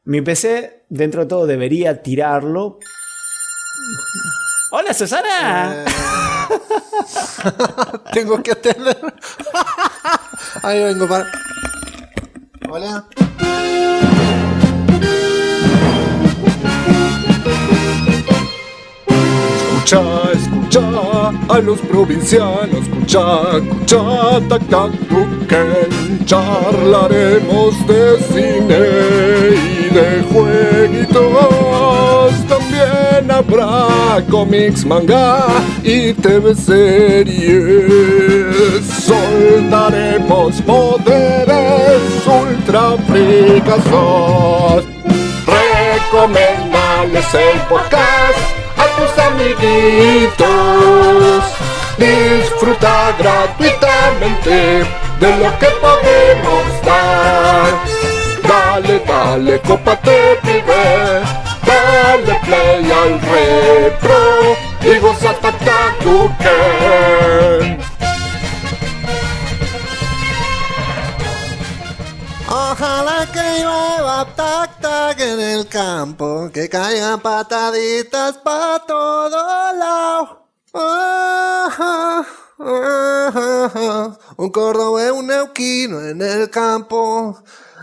Mi PC, dentro de todo, debería tirarlo. ¡Hola, Susana! Tengo que atender. Ahí vengo para... Hola. Escucha a los provincianos, escucha, tac, tac, tuquen. Charlaremos de cine y de jueguitos. También habrá cómics, manga y TV series. Soltaremos poderes ultra fricazos. Recomendales el podcast a tus amiguitos. Disfruta gratuitamente de lo que podemos dar. Dale, cópate, pibe. Dale play al repro y goza tu que. Ojalá que llueva tac tac en el campo, que caigan pataditas pa' todo lado. Un cordobés, un neuquino en el campo,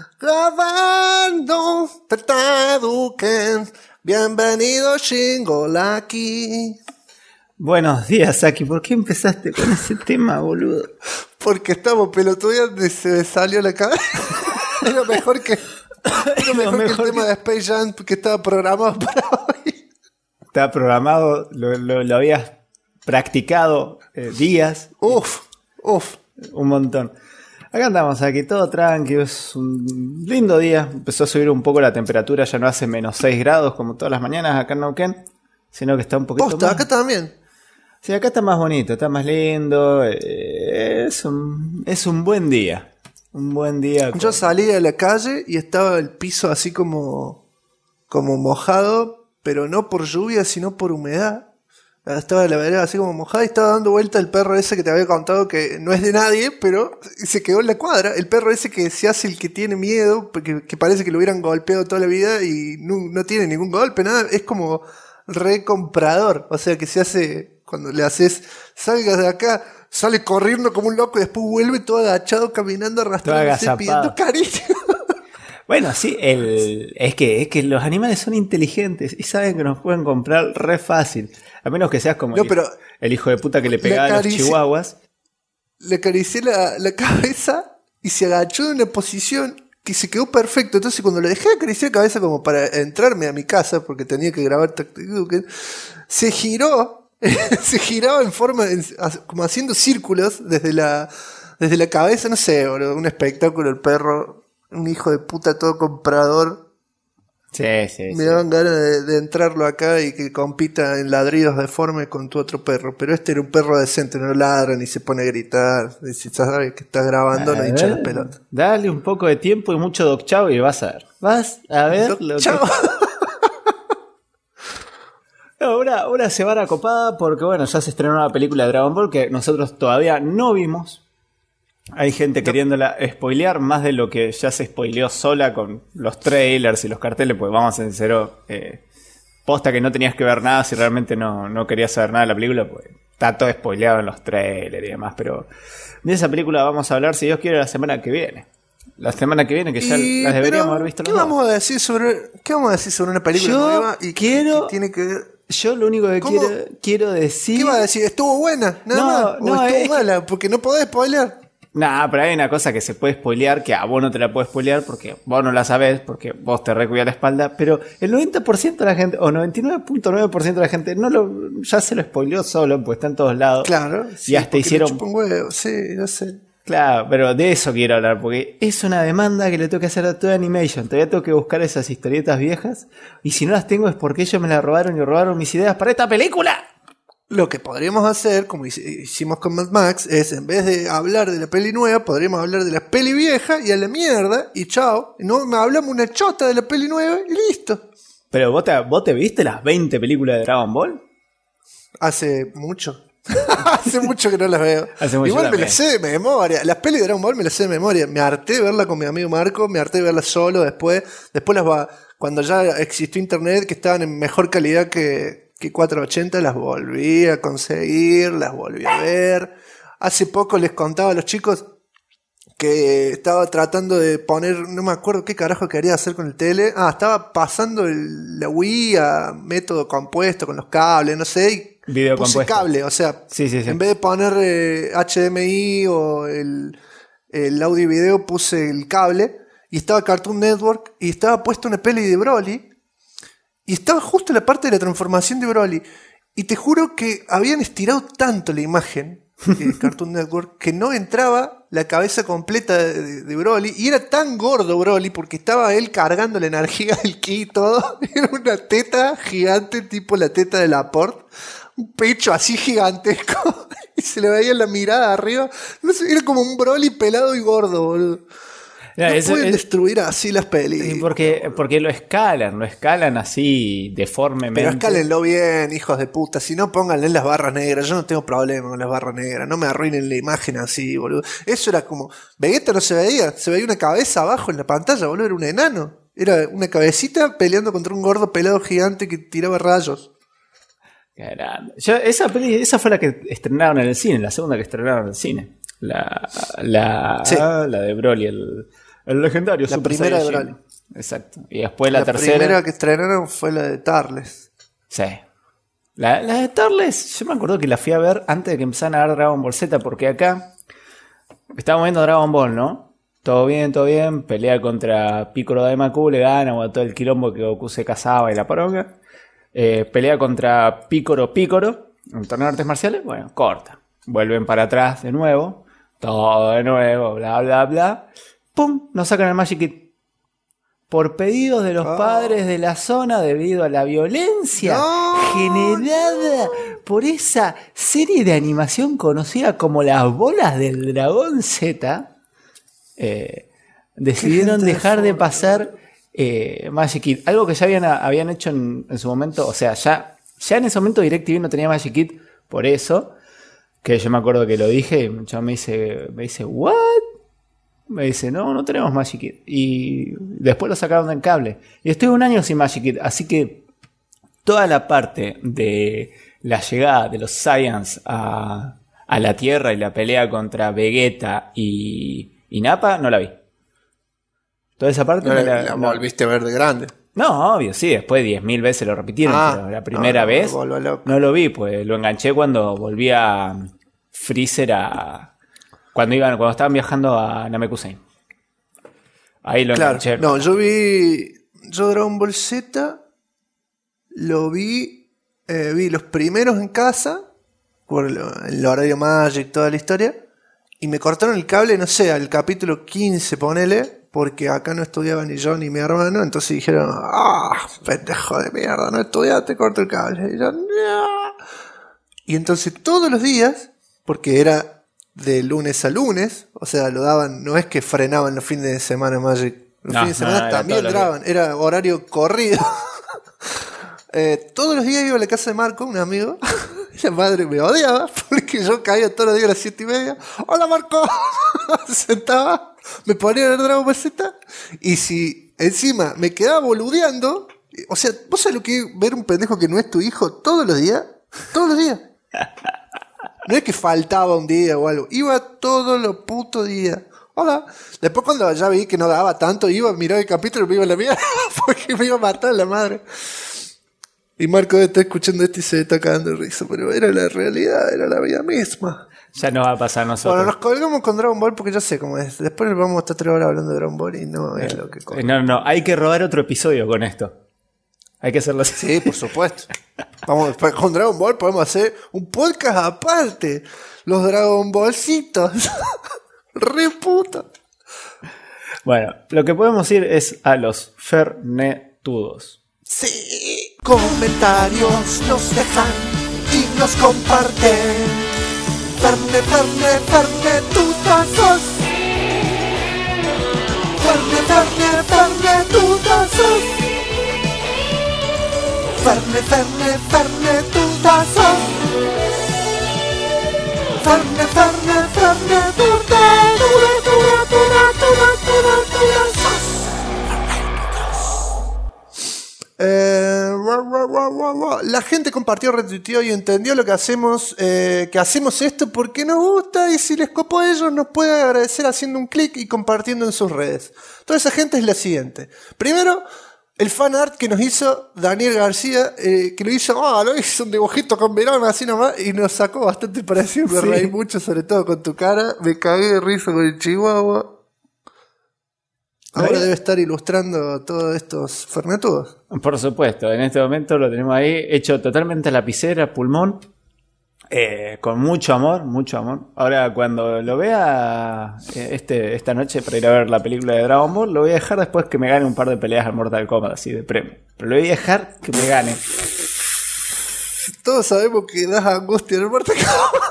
grabando Tataduken. Bienvenido Shingolaki. Buenos días, Saki. ¿Por qué empezaste con ese tema, boludo? Porque estamos pelotudeando y se me salió la cabeza. Es lo mejor que el tema de Space Jam que estaba programado para hoy. Estaba programado, lo habías practicado días. Uf. Un montón. Acá andamos, aquí todo tranquilo, es un lindo día. Empezó a subir un poco la temperatura, ya no hace menos 6 grados como todas las mañanas acá en Neuquén, sino que está un poquito Posta, más. acá también. Sí, acá está más bonito, está más lindo. Es un buen día. Un buen día. Yo salí a la calle y estaba el piso así como mojado, pero no por lluvia, sino por humedad. Estaba la vereda así como mojada y estaba dando vuelta el perro ese que te había contado que no es de nadie, pero se quedó en la cuadra. El perro ese que se hace el que tiene miedo, que parece que lo hubieran golpeado toda la vida y no tiene ningún golpe, nada. Es como recomprador. O sea que se hace, cuando le haces, salgas de acá, sale corriendo como un loco y después vuelve todo agachado, caminando, arrastrándose, pidiendo cariño. Bueno, sí, es que los animales son inteligentes y saben que nos pueden comprar re fácil. A menos que seas como el hijo de puta que le pegaba a los chihuahuas. Le acaricié la cabeza y se agachó en una posición que se quedó perfecto. Entonces cuando le dejé acariciar la cabeza como para entrarme a mi casa, porque tenía que grabar, se giró. Se giraba en forma, como haciendo círculos desde la cabeza. No sé, bro, un espectáculo el perro. Un hijo de puta todo comprador. Sí. Me daban ganas de entrarlo acá y que compita en ladridos deformes con tu otro perro. Pero este era un perro decente, no ladra ni se pone a gritar. Y si sabes que estás grabando, no hincha las pelotas. Dale un poco de tiempo y mucho Doc Chao y vas a ver. Vas a ver Doc lo Chao. Una semana copada porque bueno, ya se estrenó una película de Dragon Ball que nosotros todavía no vimos. Hay gente queriéndola spoilear más de lo que ya se spoileó sola con los trailers y los carteles, porque vamos a ser sinceros, posta que no tenías que ver nada si realmente no querías saber nada de la película, pues está todo spoileado en los trailers y demás, pero de esa película vamos a hablar, si Dios quiere, la semana que viene. La semana que viene, que ya las deberíamos haber visto. ¿Qué vamos a decir sobre una película nueva? Y que tiene que ver? Yo lo único que quiero decir... ¿Qué vas a decir? ¿Estuvo buena? Nada más. ¿O estuvo mala? Porque no podés spoilear. Nah, pero hay una cosa que se puede spoilear, que a vos no te la puedes spoilear porque vos no la sabés, porque vos te recuidas la espalda, pero el 90% de la gente, o 99.9% de la gente, ya se lo spoileó solo, pues está en todos lados. Claro, y hasta hicieron... Sí, no sé. Claro, pero de eso quiero hablar, porque es una demanda que le tengo que hacer a toda Animation. Todavía tengo que buscar esas historietas viejas, y si no las tengo es porque ellos me las robaron y robaron mis ideas para esta película. Lo que podríamos hacer, como hicimos con Mad Max, es en vez de hablar de la peli nueva, podríamos hablar de la peli vieja y a la mierda, y chao. No me hablamos una chota de la peli nueva y listo. Pero vos te viste las 20 películas de Dragon Ball? Hace mucho. Hace mucho que no las veo. Igual me las sé de memoria. Las pelis de Dragon Ball me las sé de memoria. Me harté de verla con mi amigo Marco, me harté de verla solo después. Después cuando ya existió internet, que estaban en mejor calidad que 480, las volví a conseguir, las volví a ver. Hace poco les contaba a los chicos que estaba tratando de poner, no me acuerdo qué carajo quería hacer con el tele. Estaba pasando la Wii a método compuesto con los cables, no sé, y video puse compuesto. cable, o sea, sí. En vez de poner HDMI o el audio y video, puse el cable, y estaba Cartoon Network, y estaba puesta una peli de Broly, y estaba justo la parte de la transformación de Broly, y te juro que habían estirado tanto la imagen de Cartoon Network que no entraba la cabeza completa de Broly, y era tan gordo Broly porque estaba él cargando la energía del ki y todo. Era una teta gigante, tipo la teta de Laporte, un pecho así gigantesco y se le veía la mirada arriba, no sé, era como un Broly pelado y gordo, boludo. No pueden destruir así las pelis. Porque lo escalan así deformemente. Pero escálenlo bien, hijos de puta. Si no, pónganle las barras negras. Yo no tengo problema con las barras negras. No me arruinen la imagen así, boludo. Eso era como... Vegeta no se veía una cabeza abajo en la pantalla, boludo. Era un enano. Era una cabecita peleando contra un gordo pelado gigante que tiraba rayos. Caramba. Esa fue la que estrenaron en el cine, la segunda que estrenaron en el cine. La de Broly, el legendario la Super primera Saiyajin. de Broly. Exacto. Y después la tercera. La primera que estrenaron fue la de Tarles. Sí. La de Tarles, yo me acuerdo que la fui a ver antes de que empezaran a dar Dragon Ball Z, porque acá estábamos viendo Dragon Ball, ¿no? Todo bien, pelea contra Piccolo Daimaku, le gana, o todo el quilombo que Goku se casaba y la poronga. Pelea contra Piccolo en torneo de artes marciales, bueno, corta. Vuelven para atrás de nuevo, todo de nuevo, bla, bla, bla. ¡Pum! Nos sacan el Magic Kid. Por pedidos de los padres de la zona, debido a la violencia generada por esa serie de animación conocida como las bolas del dragón Z, decidieron dejar de pasar Magic Kid. Algo que ya habían hecho en su momento, o sea, ya en ese momento DirecTV no tenía Magic Kid por eso. Que yo me acuerdo que lo dije y el chavo me dice, ¿what? Me dice, no tenemos Magic Kid. Y después lo sacaron del cable. Y estoy un año sin Magic Kid, así que toda la parte de la llegada de los Saiyans a la Tierra y la pelea contra Vegeta y Nappa, no la vi. Toda esa parte la volviste a ver de grande. No, obvio, sí, después 10.000 veces lo repitieron, pero la primera vez no lo vi, pues lo enganché cuando volví a Freezer cuando estaban viajando a Namekusei. Ahí lo enganché. No, yo Dragon Ball Z vi los primeros en casa, por el horario Magic, toda la historia, y me cortaron el cable, no sé, al capítulo 15, ponele, porque acá no estudiaba ni yo ni mi hermano, entonces dijeron, pendejo de mierda, no estudiaste, corto el cable. Y yo, no. Y entonces todos los días, porque era de lunes a lunes, o sea, lo daban, no es que frenaban los fines de semana Magic, los fines de semana también daban, era horario corrido. Todos los días iba a la casa de Marco, un amigo. La madre me odiaba porque yo caía todos los días a las 7:30. ¡Hola, Marco! Sentaba, me ponía a ver Dragon Ball Z, y si encima me quedaba boludeando, o sea, ¿vos sabés lo que es ver un pendejo que no es tu hijo todos los días? Todos los días. No es que faltaba un día o algo, iba todos los putos días. Hola. Después cuando ya vi que no daba tanto, iba a mirar el capítulo y me iba a la mierda porque me iba a matar la madre. Y Marco está escuchando esto y se está cagando de risa, pero era la realidad, era la vida misma. Ya no va a pasar a nosotros. Bueno, nos colgamos con Dragon Ball porque yo sé cómo es. Después vamos a estar 3 horas hablando de Dragon Ball y no es lo que colgamos. No, hay que robar otro episodio con esto. Hay que hacerlo así. Sí, por supuesto. Vamos, con Dragon Ball podemos hacer un podcast aparte. Los Dragon Ballcitos. Re puta. Bueno, lo que podemos ir es a los fernetudos. Sí. Comentarios nos dejan y nos comparten. Fernetutazos. Fernetutazos. Fernetutazos. La gente compartió, retuiteó y entendió lo que hacemos esto porque nos gusta, y si les copó a ellos nos pueden agradecer haciendo un clic y compartiendo en sus redes. Toda esa gente es la siguiente. Primero, el fan art que nos hizo Daniel García, que lo hizo un dibujito con verano así nomás, y nos sacó bastante parecido. Me reí mucho, sobre todo con tu cara. Me cagué de risa con el chihuahua. Ahora debe estar ilustrando todos estos fernetudos. Por supuesto, en este momento lo tenemos ahí hecho totalmente a lapicera, pulmón, con mucho amor, mucho amor. Ahora cuando lo vea esta noche para ir a ver la película de Dragon Ball, lo voy a dejar después que me gane un par de peleas al Mortal Kombat así de premio. Pero lo voy a dejar que me gane. Todos sabemos que das angustia en el Mortal Kombat.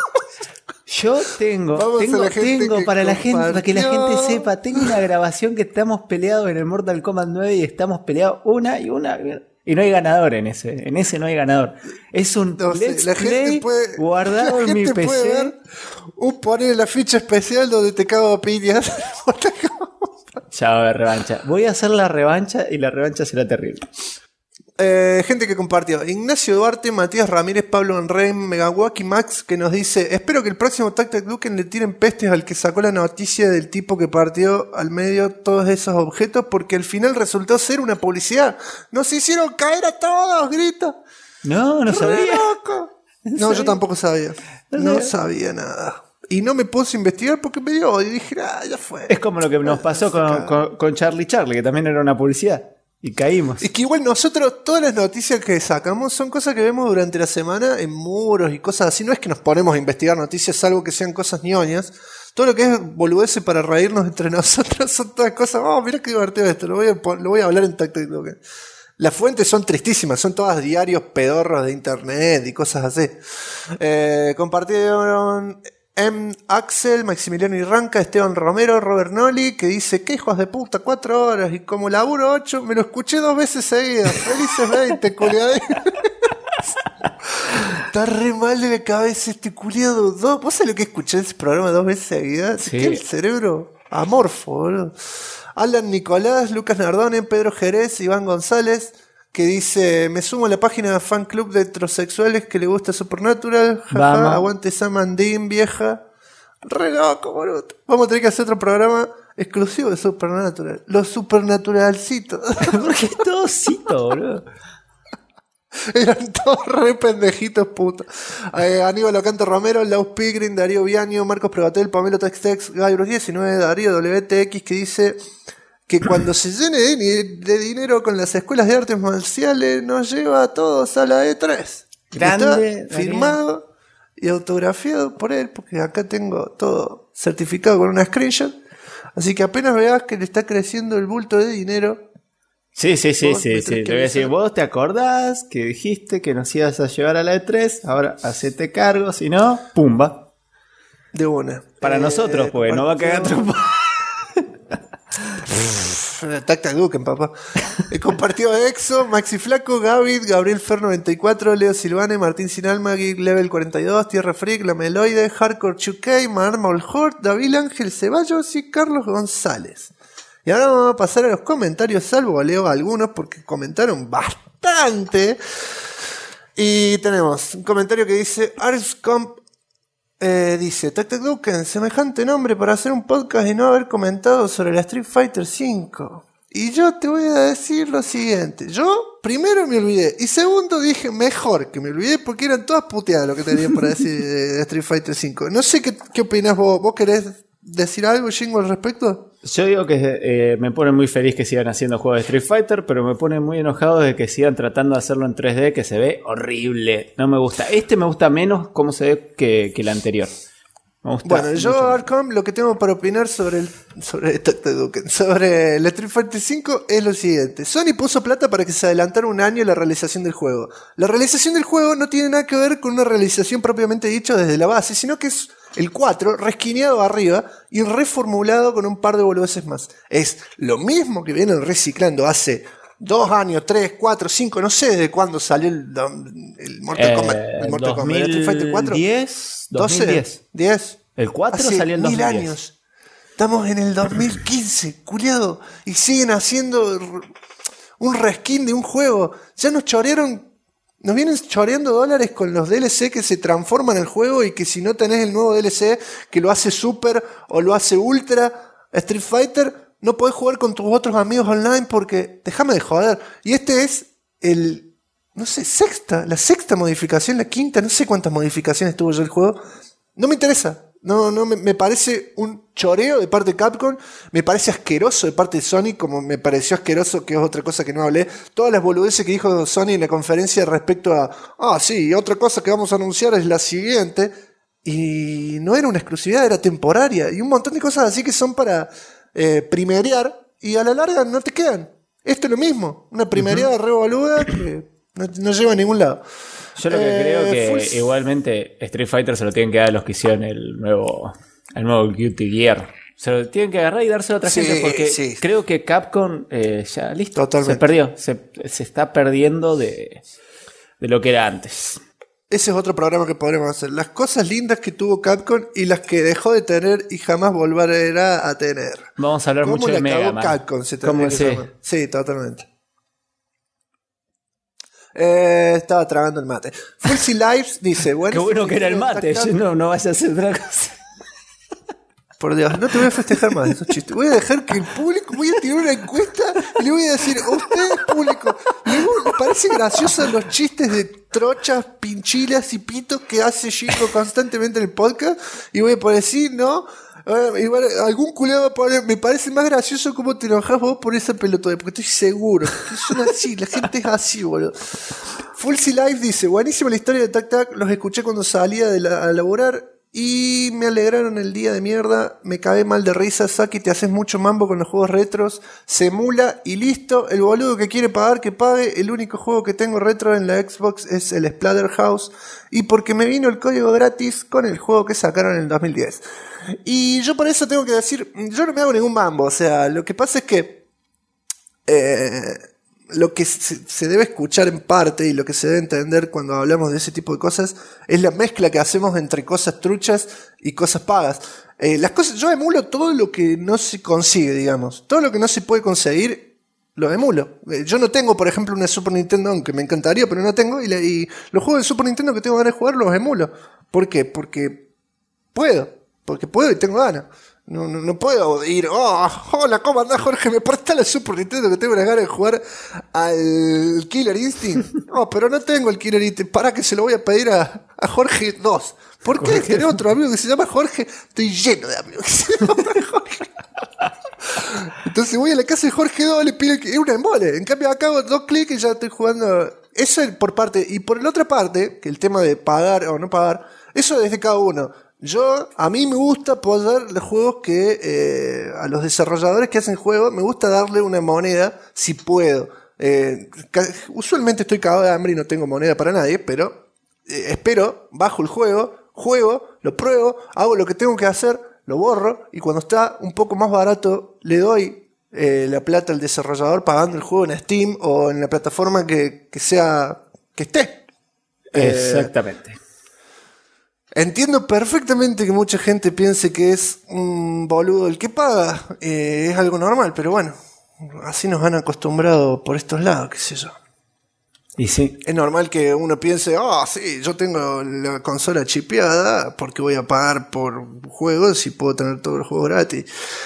Yo tengo para que la gente sepa, tengo una grabación que estamos peleados en el Mortal Kombat 9 y estamos peleados una y no hay ganador en ese no hay ganador. Es un let's play guardado en mi PC. Poner la ficha especial donde te cago a piñas. Ya va a haber revancha. Voy a hacer la revancha y la revancha será terrible. Gente que compartió: Ignacio Duarte, Matías Ramírez, Pablo Enrein, Megawaki Max, que nos dice: espero que el próximo Tactic Duken le tiren pestes al que sacó la noticia del tipo que partió al medio todos esos objetos, porque al final resultó ser una publicidad. ¡Nos hicieron caer a todos! Grita. No sabía. No, yo tampoco sabía. No sabía nada. Y no me puse a investigar porque me dio y dije, ya fue. Es como lo que nos pasó con Charlie, que también era una publicidad. Y caímos. Es que igual nosotros, todas las noticias que sacamos son cosas que vemos durante la semana en muros y cosas así. No es que nos ponemos a investigar noticias, salvo que sean cosas ñoñas. Todo lo que es boludeces para reírnos entre nosotros son todas cosas. Mirá qué divertido esto, lo voy a hablar en Tactic Duken. Las fuentes son tristísimas, son todas diarios pedorros de internet y cosas así. Compartieron Axel, Maximiliano Irranca, Esteban Romero, Robert Noli, que dice: ¿qué hijos de puta? 4 horas y como laburo 8, me lo escuché 2 veces seguidas. Felices 20, culiado. Está re mal de la cabeza este culiado. ¿Vos sabés lo que escuché ese programa 2 veces seguidas? Sí. ¿Qué el cerebro? Amorfo, boludo. Alan Nicolás, Lucas Nardone, Pedro Jerez, Iván González, que dice: me sumo a la página de fan club de heterosexuales que le gusta Supernatural. Jaja, aguante Samandín, vieja. Re loco, boludo. Vamos a tener que hacer otro programa exclusivo de Supernatural. Los Supernaturalcitos. Porque es todo cito, boludo. Eran todos re pendejitos, puta. Aníbal Ocanto Romero, Laus Pigrin, Darío Viaño, Marcos Pregatel, Pamelo Textex, Gaibros 19, Darío WTX, que dice que cuando se llene de dinero con las escuelas de artes marciales nos lleva a todos a la E3. Grande, está firmado y autografiado por él, porque acá tengo todo certificado con una screenshot. Así que apenas veas que le está creciendo el bulto de dinero. Sí. Te voy a decir: vos te acordás que dijiste que nos ibas a llevar a la E3, ahora hacete cargo, si no, pumba. De una. Para nosotros, pues, no va a cagar trompa. Tactic Duken, papá. Compartió Exo, Maxi Flaco, Gavid, Gabriel Fer 94, Leo Silvane, Martín Sinalma, Geek Level 42, Tierra Freak, La Meloide, Hardcore 2K, Marmol Hort, David Ángel Ceballos y Carlos González. Y ahora vamos a pasar a los comentarios, salvo leo algunos porque comentaron bastante. Y tenemos un comentario que dice: Arscomp dice: Tactic Duken, semejante nombre para hacer un podcast y no haber comentado sobre la Street Fighter 5. Y yo te voy a decir lo siguiente: yo primero me olvidé, y segundo dije mejor que me olvidé porque eran todas puteadas lo que tenían para decir de Street Fighter 5. No sé qué opinás vos. ¿Vos querés decir algo, Jingo, al respecto? Yo digo que me pone muy feliz que sigan haciendo juegos de Street Fighter, pero me pone muy enojado de que sigan tratando de hacerlo en 3D, que se ve horrible. No me gusta. Me gusta menos cómo se ve que el anterior. Me gusta. Bueno, yo, Arkham, lo que tengo para opinar sobre el Street Fighter 5 es lo siguiente. Sony puso plata para que se adelantara un año la realización del juego. La realización del juego no tiene nada que ver con una realización propiamente dicha desde la base, sino que es el 4 resquineado arriba y reformulado con un par de boludeces más. Es lo mismo que vienen reciclando hace 2 años, 3, 4, 5, no sé desde cuándo salió el Mortal Kombat. El Mortal Kombat, Street Fighter 4. 10, 12, 10. El 4 Hace salió en 1000 2010. años. Estamos en el 2015, culiado. Y siguen haciendo un reskin de un juego. Ya nos chorearon. Nos vienen choreando dólares con los DLC que se transforman en el juego y que si no tenés el nuevo DLC que lo hace Super o lo hace Ultra Street Fighter, no podés jugar con tus otros amigos online porque déjame de joder. Y este es no sé, la sexta modificación, la quinta, no sé cuántas modificaciones tuvo ya el juego. No me interesa. No, me parece un choreo de parte de Capcom, me parece asqueroso de parte de Sony, como me pareció asqueroso, que es otra cosa que no hablé, todas las boludeces que dijo Sony en la conferencia respecto a, sí, otra cosa que vamos a anunciar es la siguiente, y no era una exclusividad, era temporaria, y un montón de cosas así que son para primerear, y a la larga no te quedan. Esto es lo mismo, una primereada re boluda que no lleva a ningún lado. Yo lo que creo que igualmente Street Fighter se lo tienen que dar a los que hicieron el nuevo Guilty Gear. Se lo tienen que agarrar y dárselo a otra gente porque creo que Capcom ya listo. Totalmente. Se perdió. Se está perdiendo de lo que era antes. Ese es otro programa que podremos hacer. Las cosas lindas que tuvo Capcom y las que dejó de tener y jamás volverá a tener. Vamos a hablar mucho de Mega Man. Capcom, sí, totalmente. Estaba tragando el mate. Fulcy Lives dice, bueno, qué bueno que era el mate, no vayas a hacer otra cosa. Por Dios, no te voy a festejar más esos chistes. Voy a dejar que el público, voy a tirar una encuesta y le voy a decir, a ustedes, público, ¿les parece gracioso los chistes de trochas, pinchilas y pitos que hace Chico constantemente en el podcast? Y voy a poner sí, ¿no? Igual, algún culero va a poner, me parece más gracioso cómo te enojas vos por esa pelota, porque estoy seguro que son así, la gente es así, boludo. Fulcy Life dice, buenísima la historia de Tac Tac, los escuché cuando salía a laburar y me alegraron el día de mierda, me cagué mal de risa. Saki, te haces mucho mambo con los juegos retros, se emula y listo, el boludo que quiere pagar que pague. El único juego que tengo retro en la Xbox es el Splatterhouse y porque me vino el código gratis con el juego que sacaron en el 2010. Y yo por eso tengo que decir, yo no me hago ningún mambo, o sea, lo que pasa es que lo que se debe escuchar en parte y lo que se debe entender cuando hablamos de ese tipo de cosas es la mezcla que hacemos entre cosas truchas y cosas pagas. Yo emulo todo lo que no se consigue, digamos. Todo lo que no se puede conseguir, lo emulo. Yo no tengo, por ejemplo, una Super Nintendo, aunque me encantaría, pero no tengo. Y los juegos de Super Nintendo que tengo ganas de jugar los emulo. ¿Por qué? Porque puedo y tengo ganas. No puedo ir, hola, ¿cómo andás, Jorge? Me presta la Super Nintendo que tengo las ganas de jugar al Killer Instinct. No, pero no tengo el Killer Instinct. Para que se lo voy a pedir a Jorge 2. ¿Por qué? Tenés otro amigo que se llama Jorge. Estoy lleno de amigos que se llaman Jorge. Entonces voy a la casa de Jorge 2, le pido que es un embole. En cambio acá hago 2 clics y ya estoy jugando. Eso es por parte. Y por la otra parte, que el tema de pagar o no pagar, eso es de cada uno. A mí me gusta apoyar los juegos que, a los desarrolladores que hacen juegos, me gusta darle una moneda si puedo. Usualmente estoy cagado de hambre y no tengo moneda para nadie, pero espero, bajo el juego, lo pruebo, hago lo que tengo que hacer, lo borro y cuando está un poco más barato le doy la plata al desarrollador pagando el juego en Steam o en la plataforma que esté. Exactamente. Entiendo perfectamente que mucha gente piense que es un boludo el que paga. Es algo normal, pero bueno, así nos han acostumbrado por estos lados, qué sé yo. Y sí. Es normal que uno piense, sí, yo tengo la consola chipeada porque voy a pagar por juegos y puedo tener todos los juegos gratis.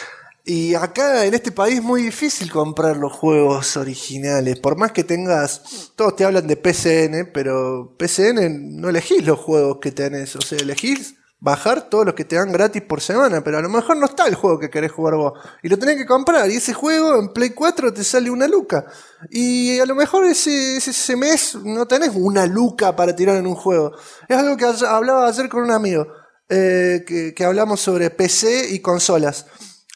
Y acá en este país es muy difícil comprar los juegos originales. Por más que tengas... Todos te hablan de PCN, pero PCN no elegís los juegos que tenés. O sea, elegís bajar todos los que te dan gratis por semana. Pero a lo mejor no está el juego que querés jugar vos. Y lo tenés que comprar. Y ese juego en Play 4 te sale una luca. Y a lo mejor ese mes no tenés una luca para tirar en un juego. Es algo que hablaba ayer con un amigo. Que hablamos sobre PC y consolas.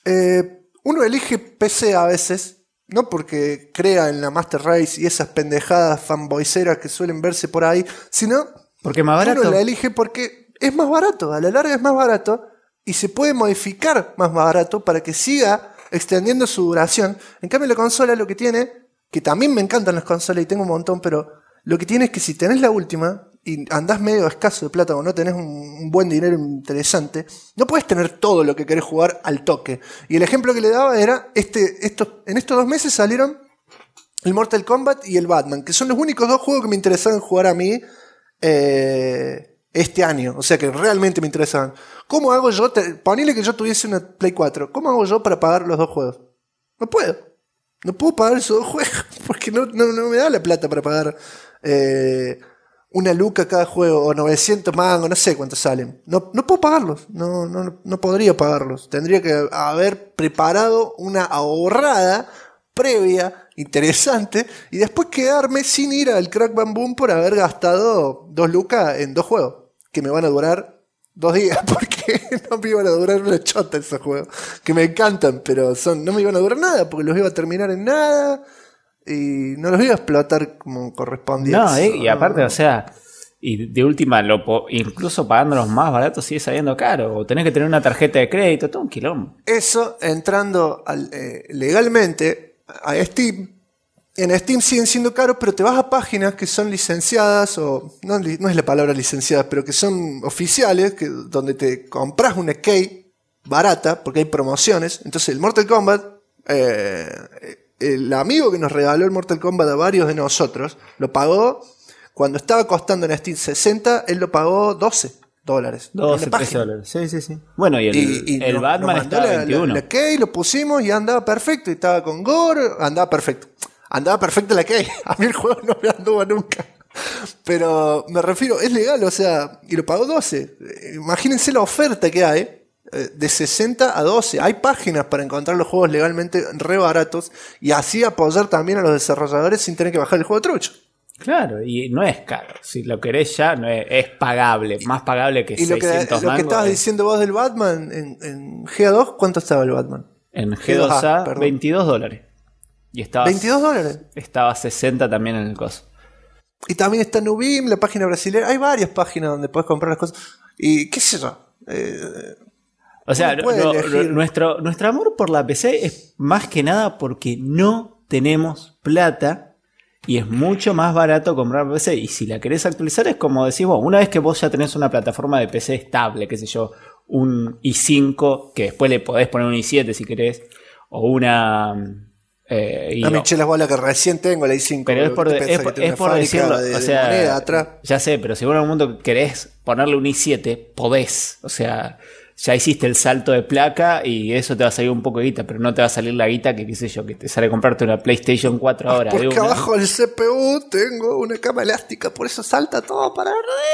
Uno elige PC a veces, no porque crea en la Master Race y esas pendejadas fanboyceras que suelen verse por ahí, sino porque es más barato. Uno la elige porque es más barato, a la larga es más barato y se puede modificar más barato para que siga extendiendo su duración. En cambio la consola lo que tiene, que también me encantan las consolas y tengo un montón, pero lo que tiene es que si tenés la última, y andás medio escaso de plata o no tenés un buen dinero interesante, no puedes tener todo lo que querés jugar al toque. Y el ejemplo que le daba era, en estos 2 meses salieron el Mortal Kombat y el Batman, que son los únicos 2 juegos que me interesaban jugar a mí este año. O sea que realmente me interesaban. ¿Cómo hago yo? Ponele que yo tuviese una Play 4. ¿Cómo hago yo para pagar los 2 juegos? No puedo. No puedo pagar esos 2 juegos porque no me da la plata para pagar una luca cada juego o 900 mangos, no sé cuántos salen. No puedo pagarlos. No podría pagarlos. Tendría que haber preparado una ahorrada previa interesante y después quedarme sin ir al Crack Bam Boom por haber gastado 2 lucas en 2 juegos que me van a durar 2 días porque no me iban a durar una chota esos juegos que me encantan, pero no me iban a durar nada porque los iba a terminar en nada y no los iba a explotar como correspondía. No, y aparte, o sea, y de última, incluso pagándolos más baratos sigue saliendo caro, o tenés que tener una tarjeta de crédito, todo un quilombo. Eso entrando legalmente a Steam. En Steam siguen siendo caros, pero te vas a páginas que son licenciadas, o no es la palabra licenciadas, pero que son oficiales, donde te compras una key barata, porque hay promociones. Entonces el Mortal Kombat, el amigo que nos regaló el Mortal Kombat a varios de nosotros, lo pagó, cuando estaba costando en Steam 60, él lo pagó $12. 12, $13. Sí. Bueno, y el Batman estaba a 21. La key lo pusimos y andaba perfecto. Y estaba con gore, andaba perfecto. Andaba perfecto la key. A mí el juego no me anduvo nunca. Pero me refiero, es legal, o sea, y lo pagó 12. Imagínense la oferta que hay, de 60 a 12. Hay páginas para encontrar los juegos legalmente re baratos y así apoyar también a los desarrolladores sin tener que bajar el juego trucho. Claro, y no es caro. Si lo querés ya, no es pagable. Más pagable que 600 mangos. Lo que estabas diciendo vos del Batman, en GA2, ¿cuánto estaba el Batman? En G2A, $22. Y estaba $22. Estaba 60 también en el coso. Y también está Nubim, la página brasileña. Hay varias páginas donde puedes comprar las cosas. Y qué sé yo. O sea, nuestro amor por la PC es más que nada porque no tenemos plata. Y es mucho más barato comprar PC. Y si la querés actualizar es como decís vos. Una vez que vos ya tenés una plataforma de PC estable, qué sé yo, un i5, que después le podés poner un i7 si querés, o una... no me eché las bolas que recién tengo la i5. Pero es por decirlo, o sea, atrás. Ya sé, pero si vos en algún momento querés ponerle un i7, podés. O sea, ya hiciste el salto de placa y eso te va a salir un poco de guita, pero no te va a salir la guita que, qué sé yo, que te sale comprarte una PlayStation 4 ahora. Porque abajo del CPU tengo una cama elástica, por eso salta todo para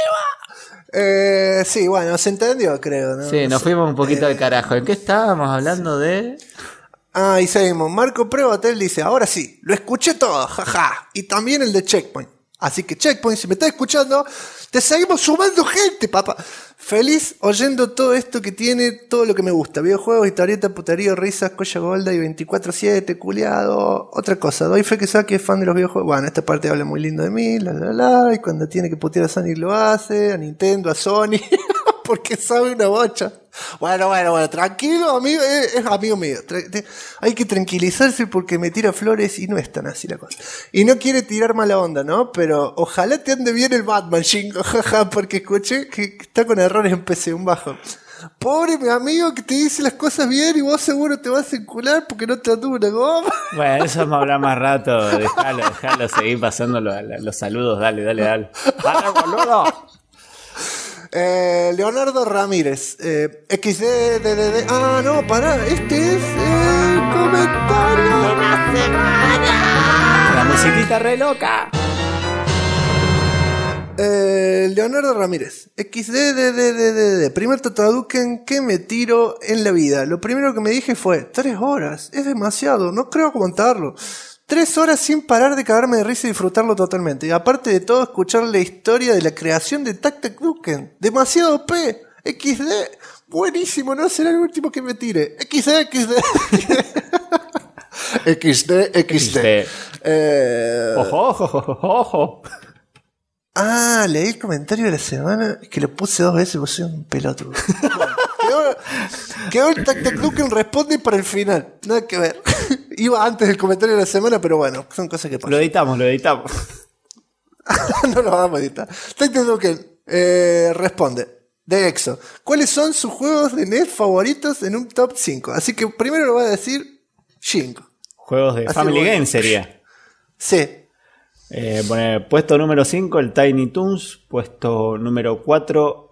arriba. Sí, bueno, se entendió, creo, ¿no? Sí, nos fuimos un poquito al carajo. ¿En qué estábamos hablando de...? Ah, y seguimos. Marco Prevatel dice, ahora sí, lo escuché todo, jaja. Y también el de Checkpoint. Así que Checkpoint, si me estás escuchando, te seguimos sumando gente, papá. Feliz oyendo todo esto que tiene, todo lo que me gusta. Videojuegos, historieta, puterío, risas, colla golda y 24/7, culiado. Otra cosa, doy fe que Saki es fan de los videojuegos. Bueno, esta parte habla muy lindo de mí, y cuando tiene que putear a Sonic lo hace, a Nintendo, a Sony, porque sabe una bocha. Bueno, tranquilo, amigo, es amigo mío. Hay que tranquilizarse porque me tira flores y no es tan así la cosa. Y no quiere tirar mala onda, ¿no? Pero ojalá te ande bien el Batman, Shingo, jaja, porque escuché que está con errores en PC, un bajo. Pobre mi amigo que te dice las cosas bien y vos seguro te vas a encular porque no te anduvo una goma. Bueno, eso vamos a hablar más rato. Déjalo seguir pasando los saludos. Dale. ¡Dale, boludo! Leonardo Ramírez, XDDD. Ah, no, pará, este es el comentario de la semana. La musiquita re loca. Leonardo Ramírez, XDDDD. Primer Tataduken que me tiro en la vida. Lo primero que me dije fue 3 horas, es demasiado, no creo aguantarlo. 3 horas sin parar de cagarme de risa y disfrutarlo totalmente. Y aparte de todo, escuchar la historia de la creación de Tataduken. Demasiado P. XD. Buenísimo, no será el último que me tire. XD. XD. Ojo. Ah, leí el comentario de la semana. Es que lo puse 2 veces, vos sos un pelotudo. Bueno, quedó el Tataduken responde para el final. Nada que ver. Iba antes del comentario de la semana, pero bueno, son cosas que pasan. Lo editamos. No lo vamos a editar. Tecno que responde. De Exo. ¿Cuáles son sus juegos de NES favoritos en un top 5? Así que primero lo voy a decir 5. Juegos de Family Game sería. Sí. Puesto número 5, el Tiny Toons. Puesto número 4,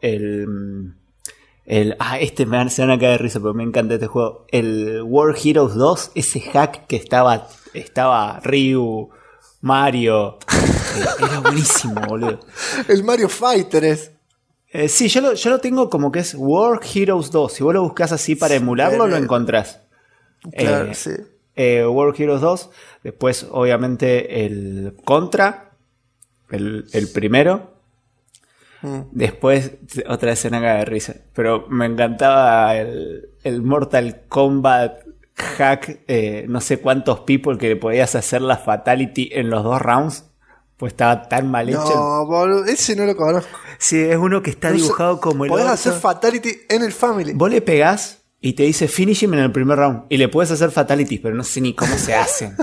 este se van a caer de risa, pero me encanta este juego. El World Heroes 2, ese hack que estaba Ryu, Mario. Era buenísimo, boludo. El Mario Fighter es. Sí, yo lo tengo como que es World Heroes 2. Si vos lo buscás así para emularlo, lo encontrás. Claro, sí. World Heroes 2. Después, obviamente, el Contra. El primero. Después, otra escena de risa. Pero me encantaba el Mortal Kombat hack. No sé cuántos people que le podías hacer la fatality en los 2 rounds. Pues estaba tan mal hecho. No, boludo, ese no lo conozco. Sí, es uno que está dibujado como el podés orto. hacer fatality en el Family. Vos le pegás y te dice finish him en el primer round. Y le puedes hacer fatalities, pero no sé ni cómo se hacen.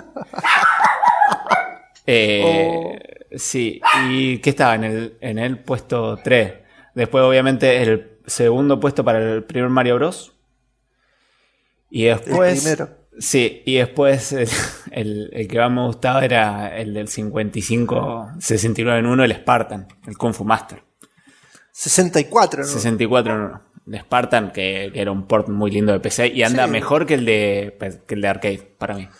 Sí, y ¿qué estaba? En el puesto 3. Después, obviamente, el segundo puesto para el primer Mario Bros. Y después... El primero. Sí, y después el que más me gustaba era el del 69 en 1, el Spartan, el Kung Fu Master. 64, ¿no? 64 en 1. El Spartan, que era un port muy lindo de PC y anda mejor que el de arcade, para mí.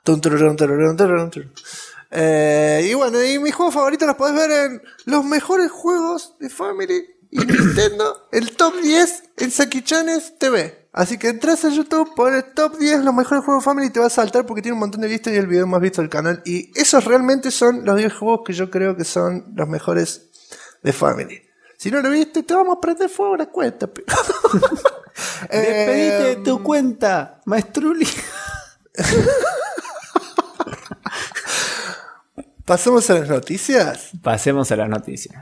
Y bueno, y mis juegos favoritos los podés ver en los mejores juegos de Family y Nintendo, el top 10 en Saki-Chanes TV. Así que entras a YouTube, pones top 10 los mejores juegos de Family y te vas a saltar porque tiene un montón de vistas y el video más visto del canal. Y esos realmente son los 10 juegos que yo creo que son los mejores de Family. Si no lo viste, te vamos a prender fuego a la cuenta. Despedite de tu cuenta, maestruli. ¿Pasamos a las noticias? Pasemos a las noticias.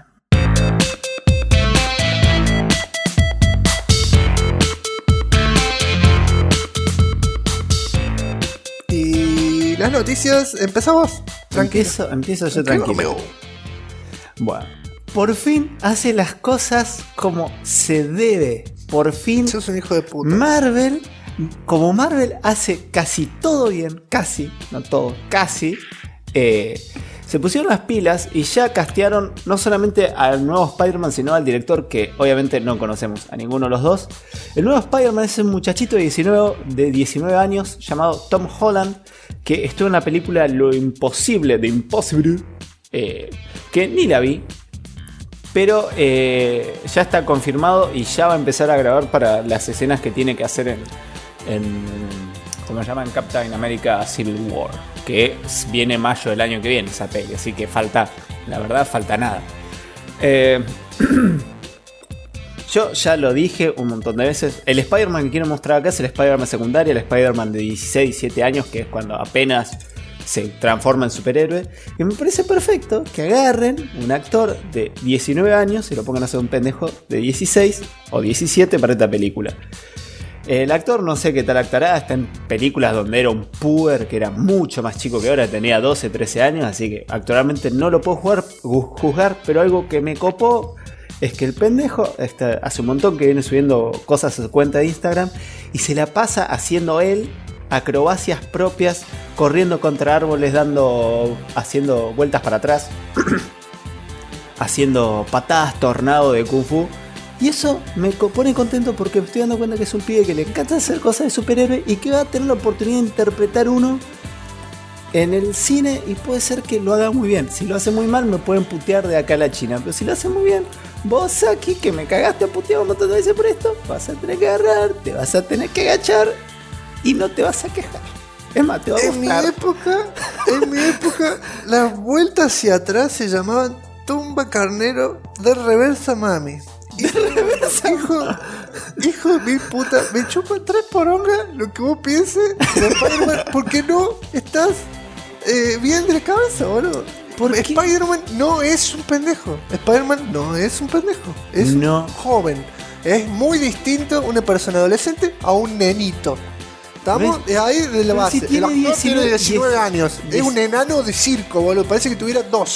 Y las noticias, ¿empezamos? Tranquilo. Empiezo yo tranquilo. Bueno, por fin hace las cosas como se debe. Por fin. Sos un hijo de puta. Marvel hace casi todo bien, casi, no todo, casi. Se pusieron las pilas y ya castearon no solamente al nuevo Spider-Man, sino al director que obviamente no conocemos a ninguno de los dos. El nuevo Spider-Man es un muchachito de 19 años llamado Tom Holland, que estuvo en la película Lo Imposible, The Impossible, que ni la vi, pero ya está confirmado y ya va a empezar a grabar para las escenas que tiene que hacer en como se llama, en Captain America Civil War, que viene mayo del año que viene esa peli, así que falta, la verdad, falta nada. Yo ya lo dije un montón de veces, el Spider-Man que quiero mostrar acá es el Spider-Man secundario, el Spider-Man de 16, 17 años, que es cuando apenas se transforma en superhéroe, y me parece perfecto que agarren un actor de 19 años y lo pongan a hacer un pendejo de 16 o 17 para esta película. El actor no sé qué tal actuará, está en películas donde era un puber que era mucho más chico que ahora, tenía 12, 13 años, así que actualmente no lo puedo juzgar, pero algo que me copó es que el pendejo hace un montón que viene subiendo cosas a su cuenta de Instagram y se la pasa haciendo él acrobacias propias, corriendo contra árboles, haciendo vueltas para atrás, haciendo patadas tornado de Kung Fu. Y eso me pone contento porque me estoy dando cuenta que es un pibe que le encanta hacer cosas de superhéroe y que va a tener la oportunidad de interpretar uno en el cine y puede ser que lo haga muy bien. Si lo hace muy mal me pueden putear de acá a la China, pero si lo hace muy bien, vos aquí que me cagaste a putear un montón de veces por esto, vas a tener que agarrar, te vas a tener que agachar y no te vas a quejar. Es más, te va a gustar. En mi época, las vueltas hacia atrás se llamaban tumba carnero de reversa mami. Hijo de mi puta, me chupa 3 porongas lo que vos pienses de Spider-Man, porque no estás bien de la cabeza, boludo. Spider-Man no es un pendejo. Spider-Man no es un pendejo. Es un joven. Es muy distinto una persona adolescente a un nenito. Estamos ahí de la base. Si tiene el actor tiene 19 años. 10. Es un enano de circo, boludo. Parece que tuviera 12.